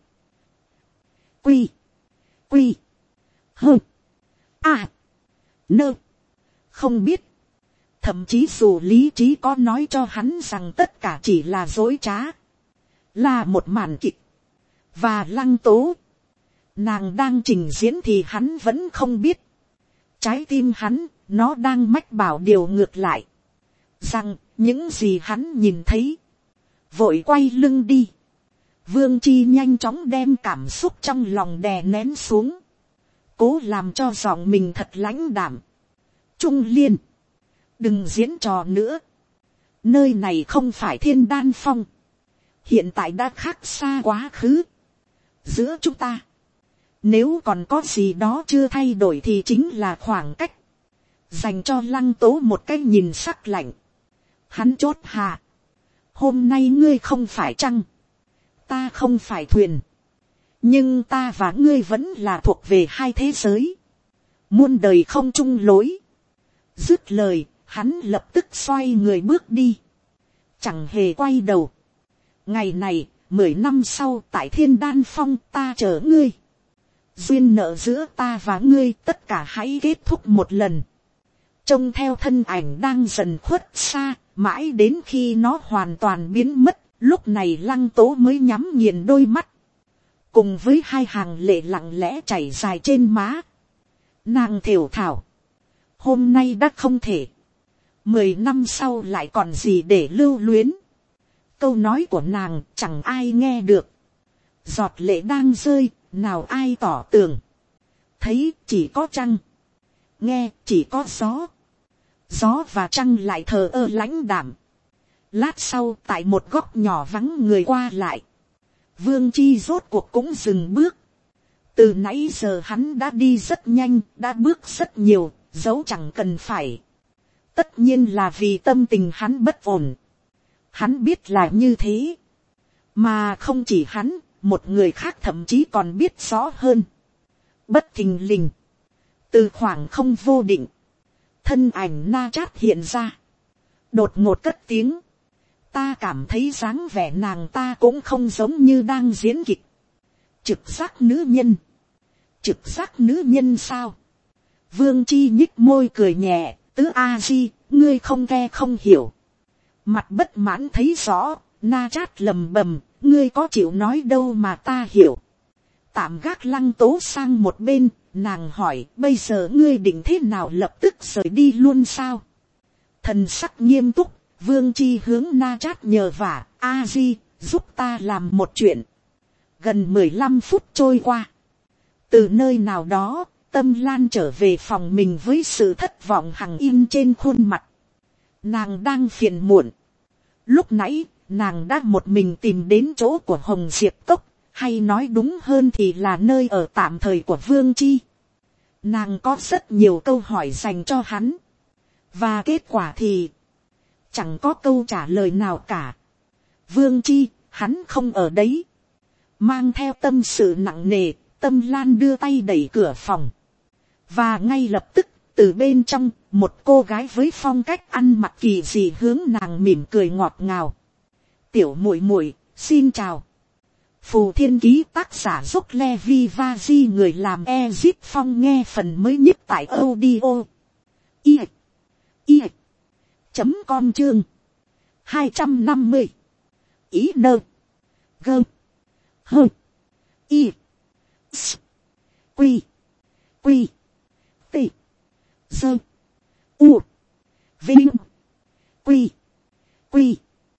quy, quy, hơ, a, nơ. Không biết. Thậm chí dù lý trí có nói cho hắn rằng tất cả chỉ là dối trá, là một màn kịch, và Lăng Tố, nàng đang trình diễn, thì hắn vẫn không biết. Trái tim hắn, nó đang mách bảo điều ngược lại. Rằng, những gì hắn nhìn thấy. Vội quay lưng đi. Vương Chi nhanh chóng đem cảm xúc trong lòng đè nén xuống. Cố làm cho giọng mình thật lãnh đạm. Trung Liên, đừng diễn trò nữa. Nơi này không phải Thiên Đan Phong. Hiện tại đã khác xa quá khứ. Giữa chúng ta, nếu còn có gì đó chưa thay đổi thì chính là khoảng cách. Dành cho Lăng Tố một cái nhìn sắc lạnh. Hắn chốt hạ. Hôm nay ngươi không phải trăng, ta không phải thuyền, nhưng ta và ngươi vẫn là thuộc về hai thế giới. Muôn đời không chung lối. Dứt lời, hắn lập tức xoay người bước đi. Chẳng hề quay đầu. Ngày này, mười năm sau tại Thiên Đan Phong ta chờ ngươi. Duyên nợ giữa ta và ngươi tất cả hãy kết thúc một lần. Trông theo thân ảnh đang dần khuất xa, mãi đến khi nó hoàn toàn biến mất, lúc này Lăng Tố mới nhắm nghiền đôi mắt. Cùng với hai hàng lệ lặng lẽ chảy dài trên má. Nàng thều thào. Hôm nay đã không thể. Mười năm sau lại còn gì để lưu luyến. Câu nói của nàng chẳng ai nghe được. Giọt lệ đang rơi, nào ai tỏ tường. Thấy chỉ có trăng. Nghe chỉ có gió. Gió và trăng lại thờ ơ lãnh đạm. Lát sau tại một góc nhỏ vắng người qua lại. Vương Chi rốt cuộc cũng dừng bước. Từ nãy giờ hắn đã đi rất nhanh, đã bước rất nhiều, dẫu chẳng cần phải. Tất nhiên là vì tâm tình hắn bất ổn. Hắn biết là như thế. Mà không chỉ hắn, một người khác thậm chí còn biết rõ hơn. Bất thình lình. Từ khoảng không vô định. Thân ảnh Na Chát hiện ra. Đột ngột cất tiếng. Ta cảm thấy dáng vẻ nàng ta cũng không giống như đang diễn kịch. Trực giác nữ nhân. Trực giác nữ nhân sao? Vương Chi nhích môi cười nhẹ. Tứ A Di, ngươi không nghe không hiểu. Mặt bất mãn thấy rõ. Na Chát lầm bầm. Ngươi có chịu nói đâu mà ta hiểu. Tạm gác Lăng Tố sang một bên. Nàng hỏi, bây giờ ngươi định thế nào, lập tức rời đi luôn sao? Thần sắc nghiêm túc. Vương Chi hướng Na Chát nhờ vả, A Di, giúp ta làm một chuyện. Gần mười lăm phút trôi qua. Từ nơi nào đó, Tâm Lan trở về phòng mình với sự thất vọng hằn in trên khuôn mặt. Nàng đang phiền muộn. Lúc nãy, nàng đã một mình tìm đến chỗ của Hồng Diệp Cốc, hay nói đúng hơn thì là nơi ở tạm thời của Vương Chi. Nàng có rất nhiều câu hỏi dành cho hắn. Và kết quả thì chẳng có câu trả lời nào cả. Vương Chi, hắn không ở đấy. Mang theo tâm sự nặng nề, Tâm Lan đưa tay đẩy cửa phòng. Và ngay lập tức, từ bên trong, một cô gái với phong cách ăn mặc kỳ dị hướng nàng mỉm cười ngọt ngào. Tiểu muội muội, xin chào. Phù Thiên Ký tác giả Dốc Levi Vaji, người làm Ezip Phong nghe phần mới nhất tại audio. I. I. Chấm com chương. hai trăm năm mươi. Ý nơ. Gơ. Hơ. Y. S. Quy. Quy. T. Dơ. U. Vinh. Quy. Quy.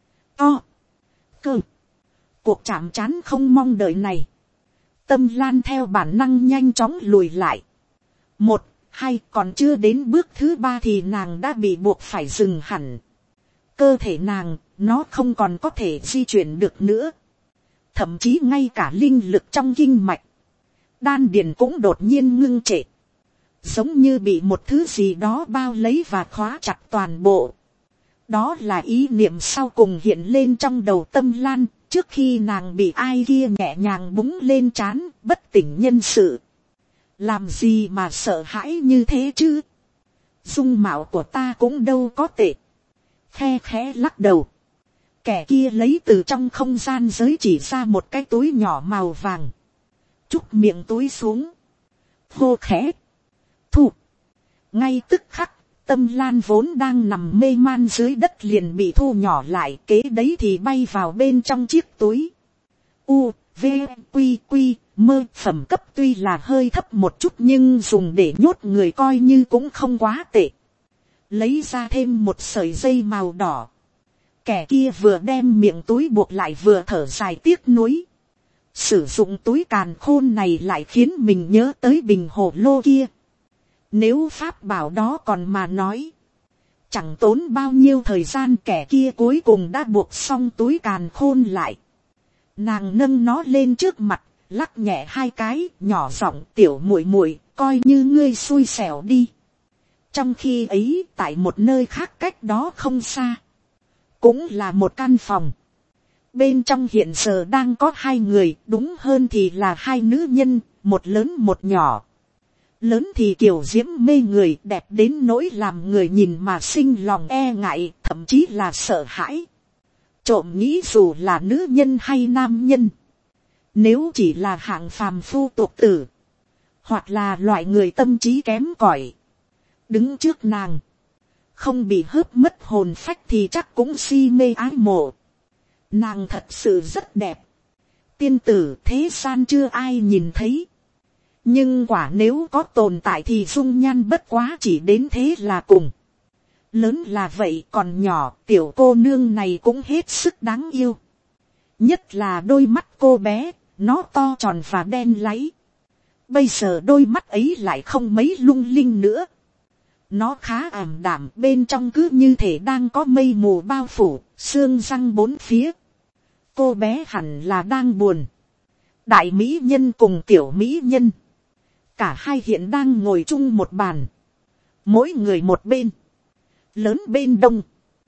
To. Cơ. Cuộc chạm trán không mong đợi này. Tâm Lan theo bản năng nhanh chóng lùi lại. Một, hai, còn chưa đến bước thứ ba thì nàng đã bị buộc phải dừng hẳn. Cơ thể nàng, nó không còn có thể di chuyển được nữa. Thậm chí ngay cả linh lực trong kinh mạch, đan điền cũng đột nhiên ngưng trệ. Giống như bị một thứ gì đó bao lấy và khóa chặt toàn bộ. Đó là ý niệm sau cùng hiện lên trong đầu Tâm Lan, trước khi nàng bị ai kia nhẹ nhàng búng lên trán, bất tỉnh nhân sự. Làm gì mà sợ hãi như thế chứ? Dung mạo của ta cũng đâu có tệ. Khe khẽ lắc đầu. Kẻ kia lấy từ trong không gian giới chỉ ra một cái túi nhỏ màu vàng. Chúc miệng túi xuống. Hô khẽ. Thu. Ngay tức khắc, Tâm Lan vốn đang nằm mê man dưới đất liền bị thu nhỏ lại, kế đấy thì bay vào bên trong chiếc túi. U, V, Quy, Quy, mơ, phẩm cấp tuy là hơi thấp một chút nhưng dùng để nhốt người coi như cũng không quá tệ. Lấy ra thêm một sợi dây màu đỏ. Kẻ kia vừa đem miệng túi buộc lại vừa thở dài tiếc nuối. Sử dụng túi càn khôn này lại khiến mình nhớ tới bình hồ lô kia. Nếu pháp bảo đó còn mà nói, chẳng tốn bao nhiêu thời gian kẻ kia cuối cùng đã buộc xong túi càn khôn lại. Nàng nâng nó lên trước mặt, lắc nhẹ hai cái, nhỏ giọng, tiểu muội muội, coi như ngươi xui xẻo đi. Trong khi ấy, tại một nơi khác cách đó không xa, cũng là một căn phòng. Bên trong hiện giờ đang có hai người, đúng hơn thì là hai nữ nhân, một lớn một nhỏ. Lớn thì kiểu diễm mê người, đẹp đến nỗi làm người nhìn mà sinh lòng e ngại, thậm chí là sợ hãi. trộm nghĩ dù là nữ nhân hay nam nhân, nếu chỉ là hạng phàm phu tục tử, hoặc là loại người tâm trí kém cỏi, đứng trước nàng, không bị hớp mất hồn phách thì chắc cũng si mê ái mộ. Nàng thật sự rất đẹp, tiên tử thế gian chưa ai nhìn thấy, nhưng quả nếu có tồn tại thì dung nhan bất quá chỉ đến thế là cùng. Lớn là vậy, còn nhỏ tiểu cô nương này cũng hết sức đáng yêu, nhất là đôi mắt cô bé, nó to tròn và đen láy. Bây giờ đôi mắt ấy lại không mấy lung linh nữa, nó khá ảm đạm, bên trong cứ như thể đang có mây mù bao phủ, sương răng bốn phía. Cô bé hẳn là đang buồn. Đại mỹ nhân cùng tiểu mỹ nhân, cả hai hiện đang ngồi chung một bàn, mỗi người một bên, lớn bên đông,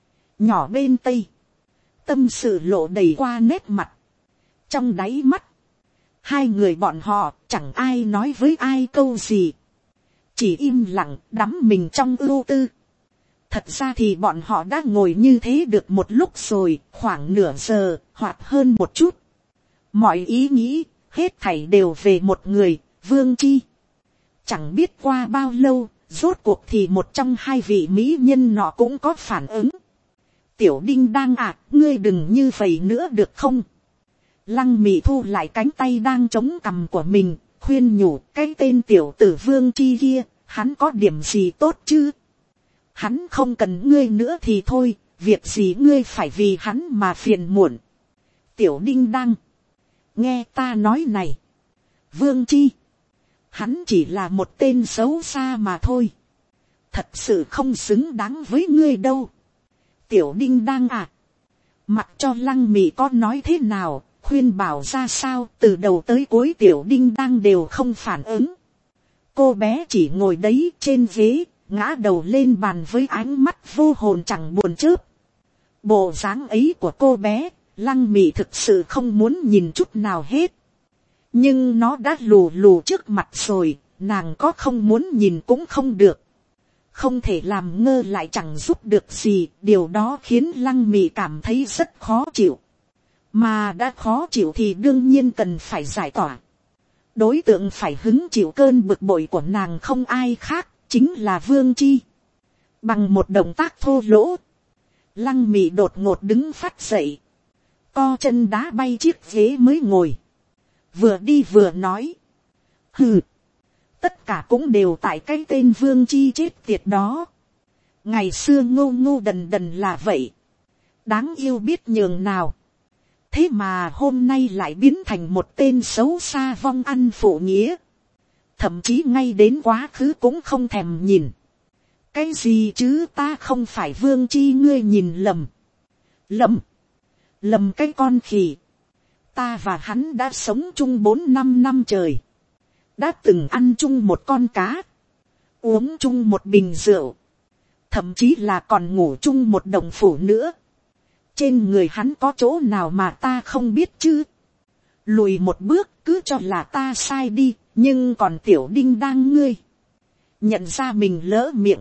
nhỏ bên tây, tâm sự lộ đầy qua nét mặt. Trong đáy mắt, hai người bọn họ chẳng ai nói với ai câu gì, chỉ im lặng đắm mình trong ưu tư. Thật ra thì bọn họ đã ngồi như thế được một lúc rồi, khoảng nửa giờ hoặc hơn một chút. Mọi ý nghĩ hết thảy đều về một người, Vương Chi. Chẳng biết qua bao lâu, rốt cuộc thì một trong hai vị mỹ nhân nọ cũng có phản ứng. Tiểu Đinh đang à, ngươi đừng như vậy nữa được không? Lăng Mị thu lại cánh tay đang chống cằm của mình, khuyên nhủ, cái tên tiểu tử Vương Chi kia, hắn có điểm gì tốt chứ? Hắn không cần ngươi nữa thì thôi, việc gì ngươi phải vì hắn mà phiền muộn. Tiểu Đinh đang, nghe ta nói này, Vương Chi, hắn chỉ là một tên xấu xa mà thôi, thật sự không xứng đáng với ngươi đâu. Tiểu Đinh đang à, mặc cho Lăng Mị có nói thế nào, khuyên bảo ra sao, từ đầu tới cuối Tiểu Đinh đang đều không phản ứng. Cô bé chỉ ngồi đấy trên ghế, ngã đầu lên bàn với ánh mắt vô hồn chẳng buồn chớp. Bộ dáng ấy của cô bé, Lăng Mị thực sự không muốn nhìn chút nào hết. Nhưng nó đã lù lù trước mặt rồi, nàng có không muốn nhìn cũng không được. Không thể làm ngơ lại chẳng giúp được gì, điều đó khiến Lăng Mị cảm thấy rất khó chịu. Mà đã khó chịu thì đương nhiên cần phải giải tỏa. Đối tượng phải hứng chịu cơn bực bội của nàng không ai khác, chính là Vương Chi. Bằng một động tác thô lỗ, Lăng Mị đột ngột đứng phát dậy, co chân đá bay chiếc ghế mới ngồi, vừa đi vừa nói, hừ, tất cả cũng đều tại cái tên Vương Chi chết tiệt đó. Ngày xưa ngô ngô đần đần là vậy, đáng yêu biết nhường nào, thế mà hôm nay lại biến thành một tên xấu xa vong ăn phụ nghĩa, thậm chí ngay đến quá khứ cũng không thèm nhìn. Cái gì chứ, ta không phải Vương Chi, ngươi nhìn lầm. Lầm, lầm cái con khỉ. Ta và hắn đã sống chung bốn năm năm trời, đã từng ăn chung một con cá, uống chung một bình rượu, thậm chí là còn ngủ chung một đồng phủ nữa. Trên người hắn có chỗ nào mà ta không biết chứ? Lùi một bước cứ cho là ta sai đi, nhưng còn Tiểu Đinh đang ngươi. Nhận ra mình lỡ miệng,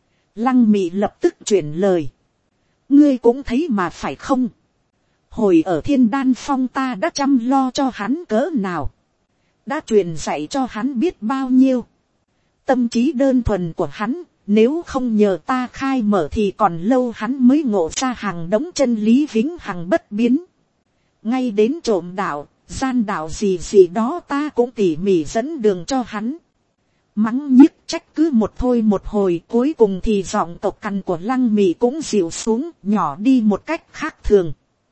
Lăng Mị lập tức chuyển lời. Ngươi cũng thấy mà phải không? Hồi ở Thiên Đan Phong ta đã chăm lo cho hắn cỡ nào, đã truyền dạy cho hắn biết bao nhiêu. Tâm trí đơn thuần của hắn, nếu không nhờ ta khai mở thì còn lâu hắn mới ngộ ra hàng đống chân lý vĩnh hằng bất biến. Ngay đến trộm đạo, gian đạo gì gì đó ta cũng tỉ mỉ dẫn đường cho hắn. Mắng nhiếc trách cứ một thôi một hồi, cuối cùng thì giọng tộc cằn của Lăng Mị cũng dịu xuống, nhỏ đi một cách khác thường.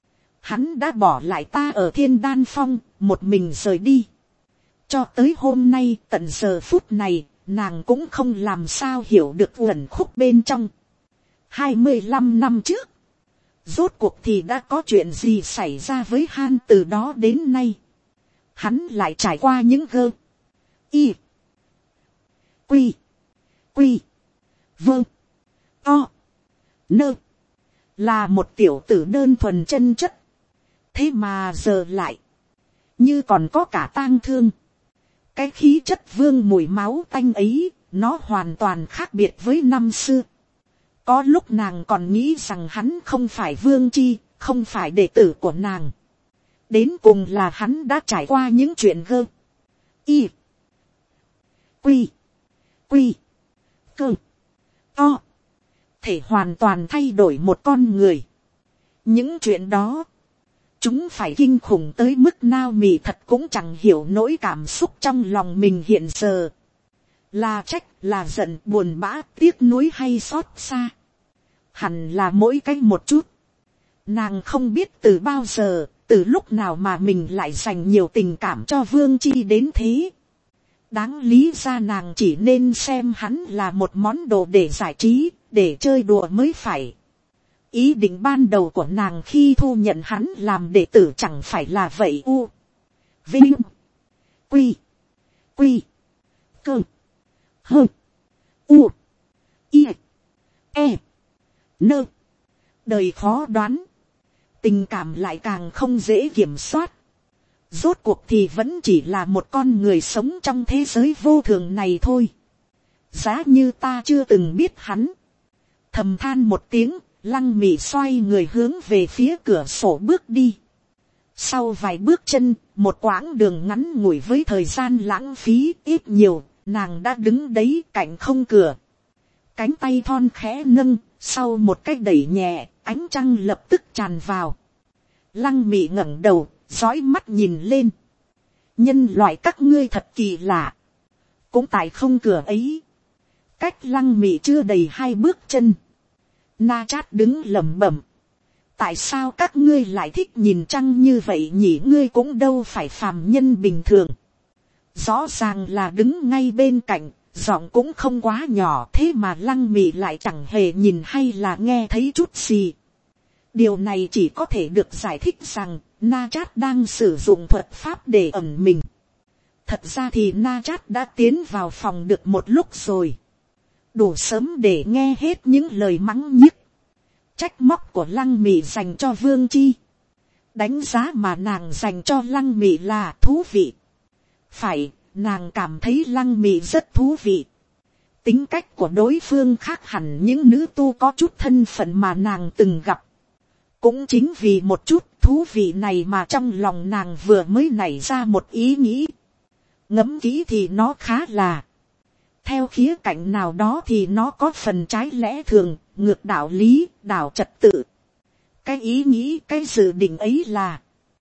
Hắn đã bỏ lại ta ở Thiên Đan Phong, một mình rời đi. Cho tới hôm nay, tận giờ phút này, nàng cũng không làm sao hiểu được uẩn khúc bên trong. hai mươi lăm năm trước, rốt cuộc thì đã có chuyện gì xảy ra với Han từ đó đến nay. Hắn lại trải qua những gơ, y, quy, quy, vơ, to, nơ, là một tiểu tử đơn thuần chân chất. Thế mà giờ lại, như còn có cả tang thương. Cái khí chất vương mùi máu tanh ấy, nó hoàn toàn khác biệt với năm xưa. Có lúc nàng còn nghĩ rằng hắn không phải Vương Chi, không phải đệ tử của nàng. Đến cùng là hắn đã trải qua những chuyện gơ. Y. Quy. Quy. Cơ. To. Thể hoàn toàn thay đổi một con người. Những chuyện đó. Chúng phải kinh khủng tới mức nao mì thật cũng chẳng hiểu nỗi cảm xúc trong lòng mình hiện giờ. Là trách, là giận, buồn bã, tiếc nuối hay xót xa. Hẳn là mỗi cách một chút. Nàng không biết từ bao giờ, từ lúc nào mà mình lại dành nhiều tình cảm cho Vương Chi đến thế. Đáng lý ra nàng chỉ nên xem hắn là một món đồ để giải trí, để chơi đùa mới phải. Ý định ban đầu của nàng khi thu nhận hắn làm đệ tử chẳng phải là vậy. U. Vinh. Quy. Quy. Cơ. Hơ. U. I. E. Nơ. Đời khó đoán. Tình cảm lại càng không dễ kiểm soát. Rốt cuộc thì vẫn chỉ là một con người sống trong thế giới vô thường này thôi. Giá như ta chưa từng biết hắn. Thầm than một tiếng, Lăng Mị xoay người hướng về phía cửa sổ bước đi. Sau vài bước chân, một quãng đường ngắn ngủi với thời gian lãng phí ít nhiều, nàng đã đứng đấy cạnh không cửa. Cánh tay thon khẽ nâng, sau một cái đẩy nhẹ, ánh trăng lập tức tràn vào. Lăng Mị ngẩng đầu, dõi mắt nhìn lên. Nhân loại các ngươi thật kỳ lạ. Cũng tại không cửa ấy. Cách Lăng Mị chưa đầy hai bước chân. Na Chát đứng lẩm bẩm. Tại sao các ngươi lại thích nhìn trăng như vậy nhỉ? Ngươi cũng đâu phải phàm nhân bình thường. Rõ ràng là đứng ngay bên cạnh, giọng cũng không quá nhỏ, thế mà Lăng Mị lại chẳng hề nhìn hay là nghe thấy chút gì. Điều này chỉ có thể được giải thích rằng Na Chát đang sử dụng thuật pháp để ẩn mình. Thật ra thì Na Chát đã tiến vào phòng được một lúc rồi. Đủ sớm để nghe hết những lời mắng nhiếc, trách móc của Lăng Mị dành cho Vương Chi. Đánh giá mà nàng dành cho Lăng Mị là thú vị. Phải, nàng cảm thấy Lăng Mị rất thú vị. Tính cách của đối phương khác hẳn những nữ tu có chút thân phận mà nàng từng gặp. Cũng chính vì một chút thú vị này mà trong lòng nàng vừa mới nảy ra một ý nghĩ. Ngẫm kỹ thì nó khá là. Theo khía cạnh nào đó thì nó có phần trái lẽ thường, ngược đạo lý, đảo trật tự. Cái ý nghĩ, cái dự định ấy là.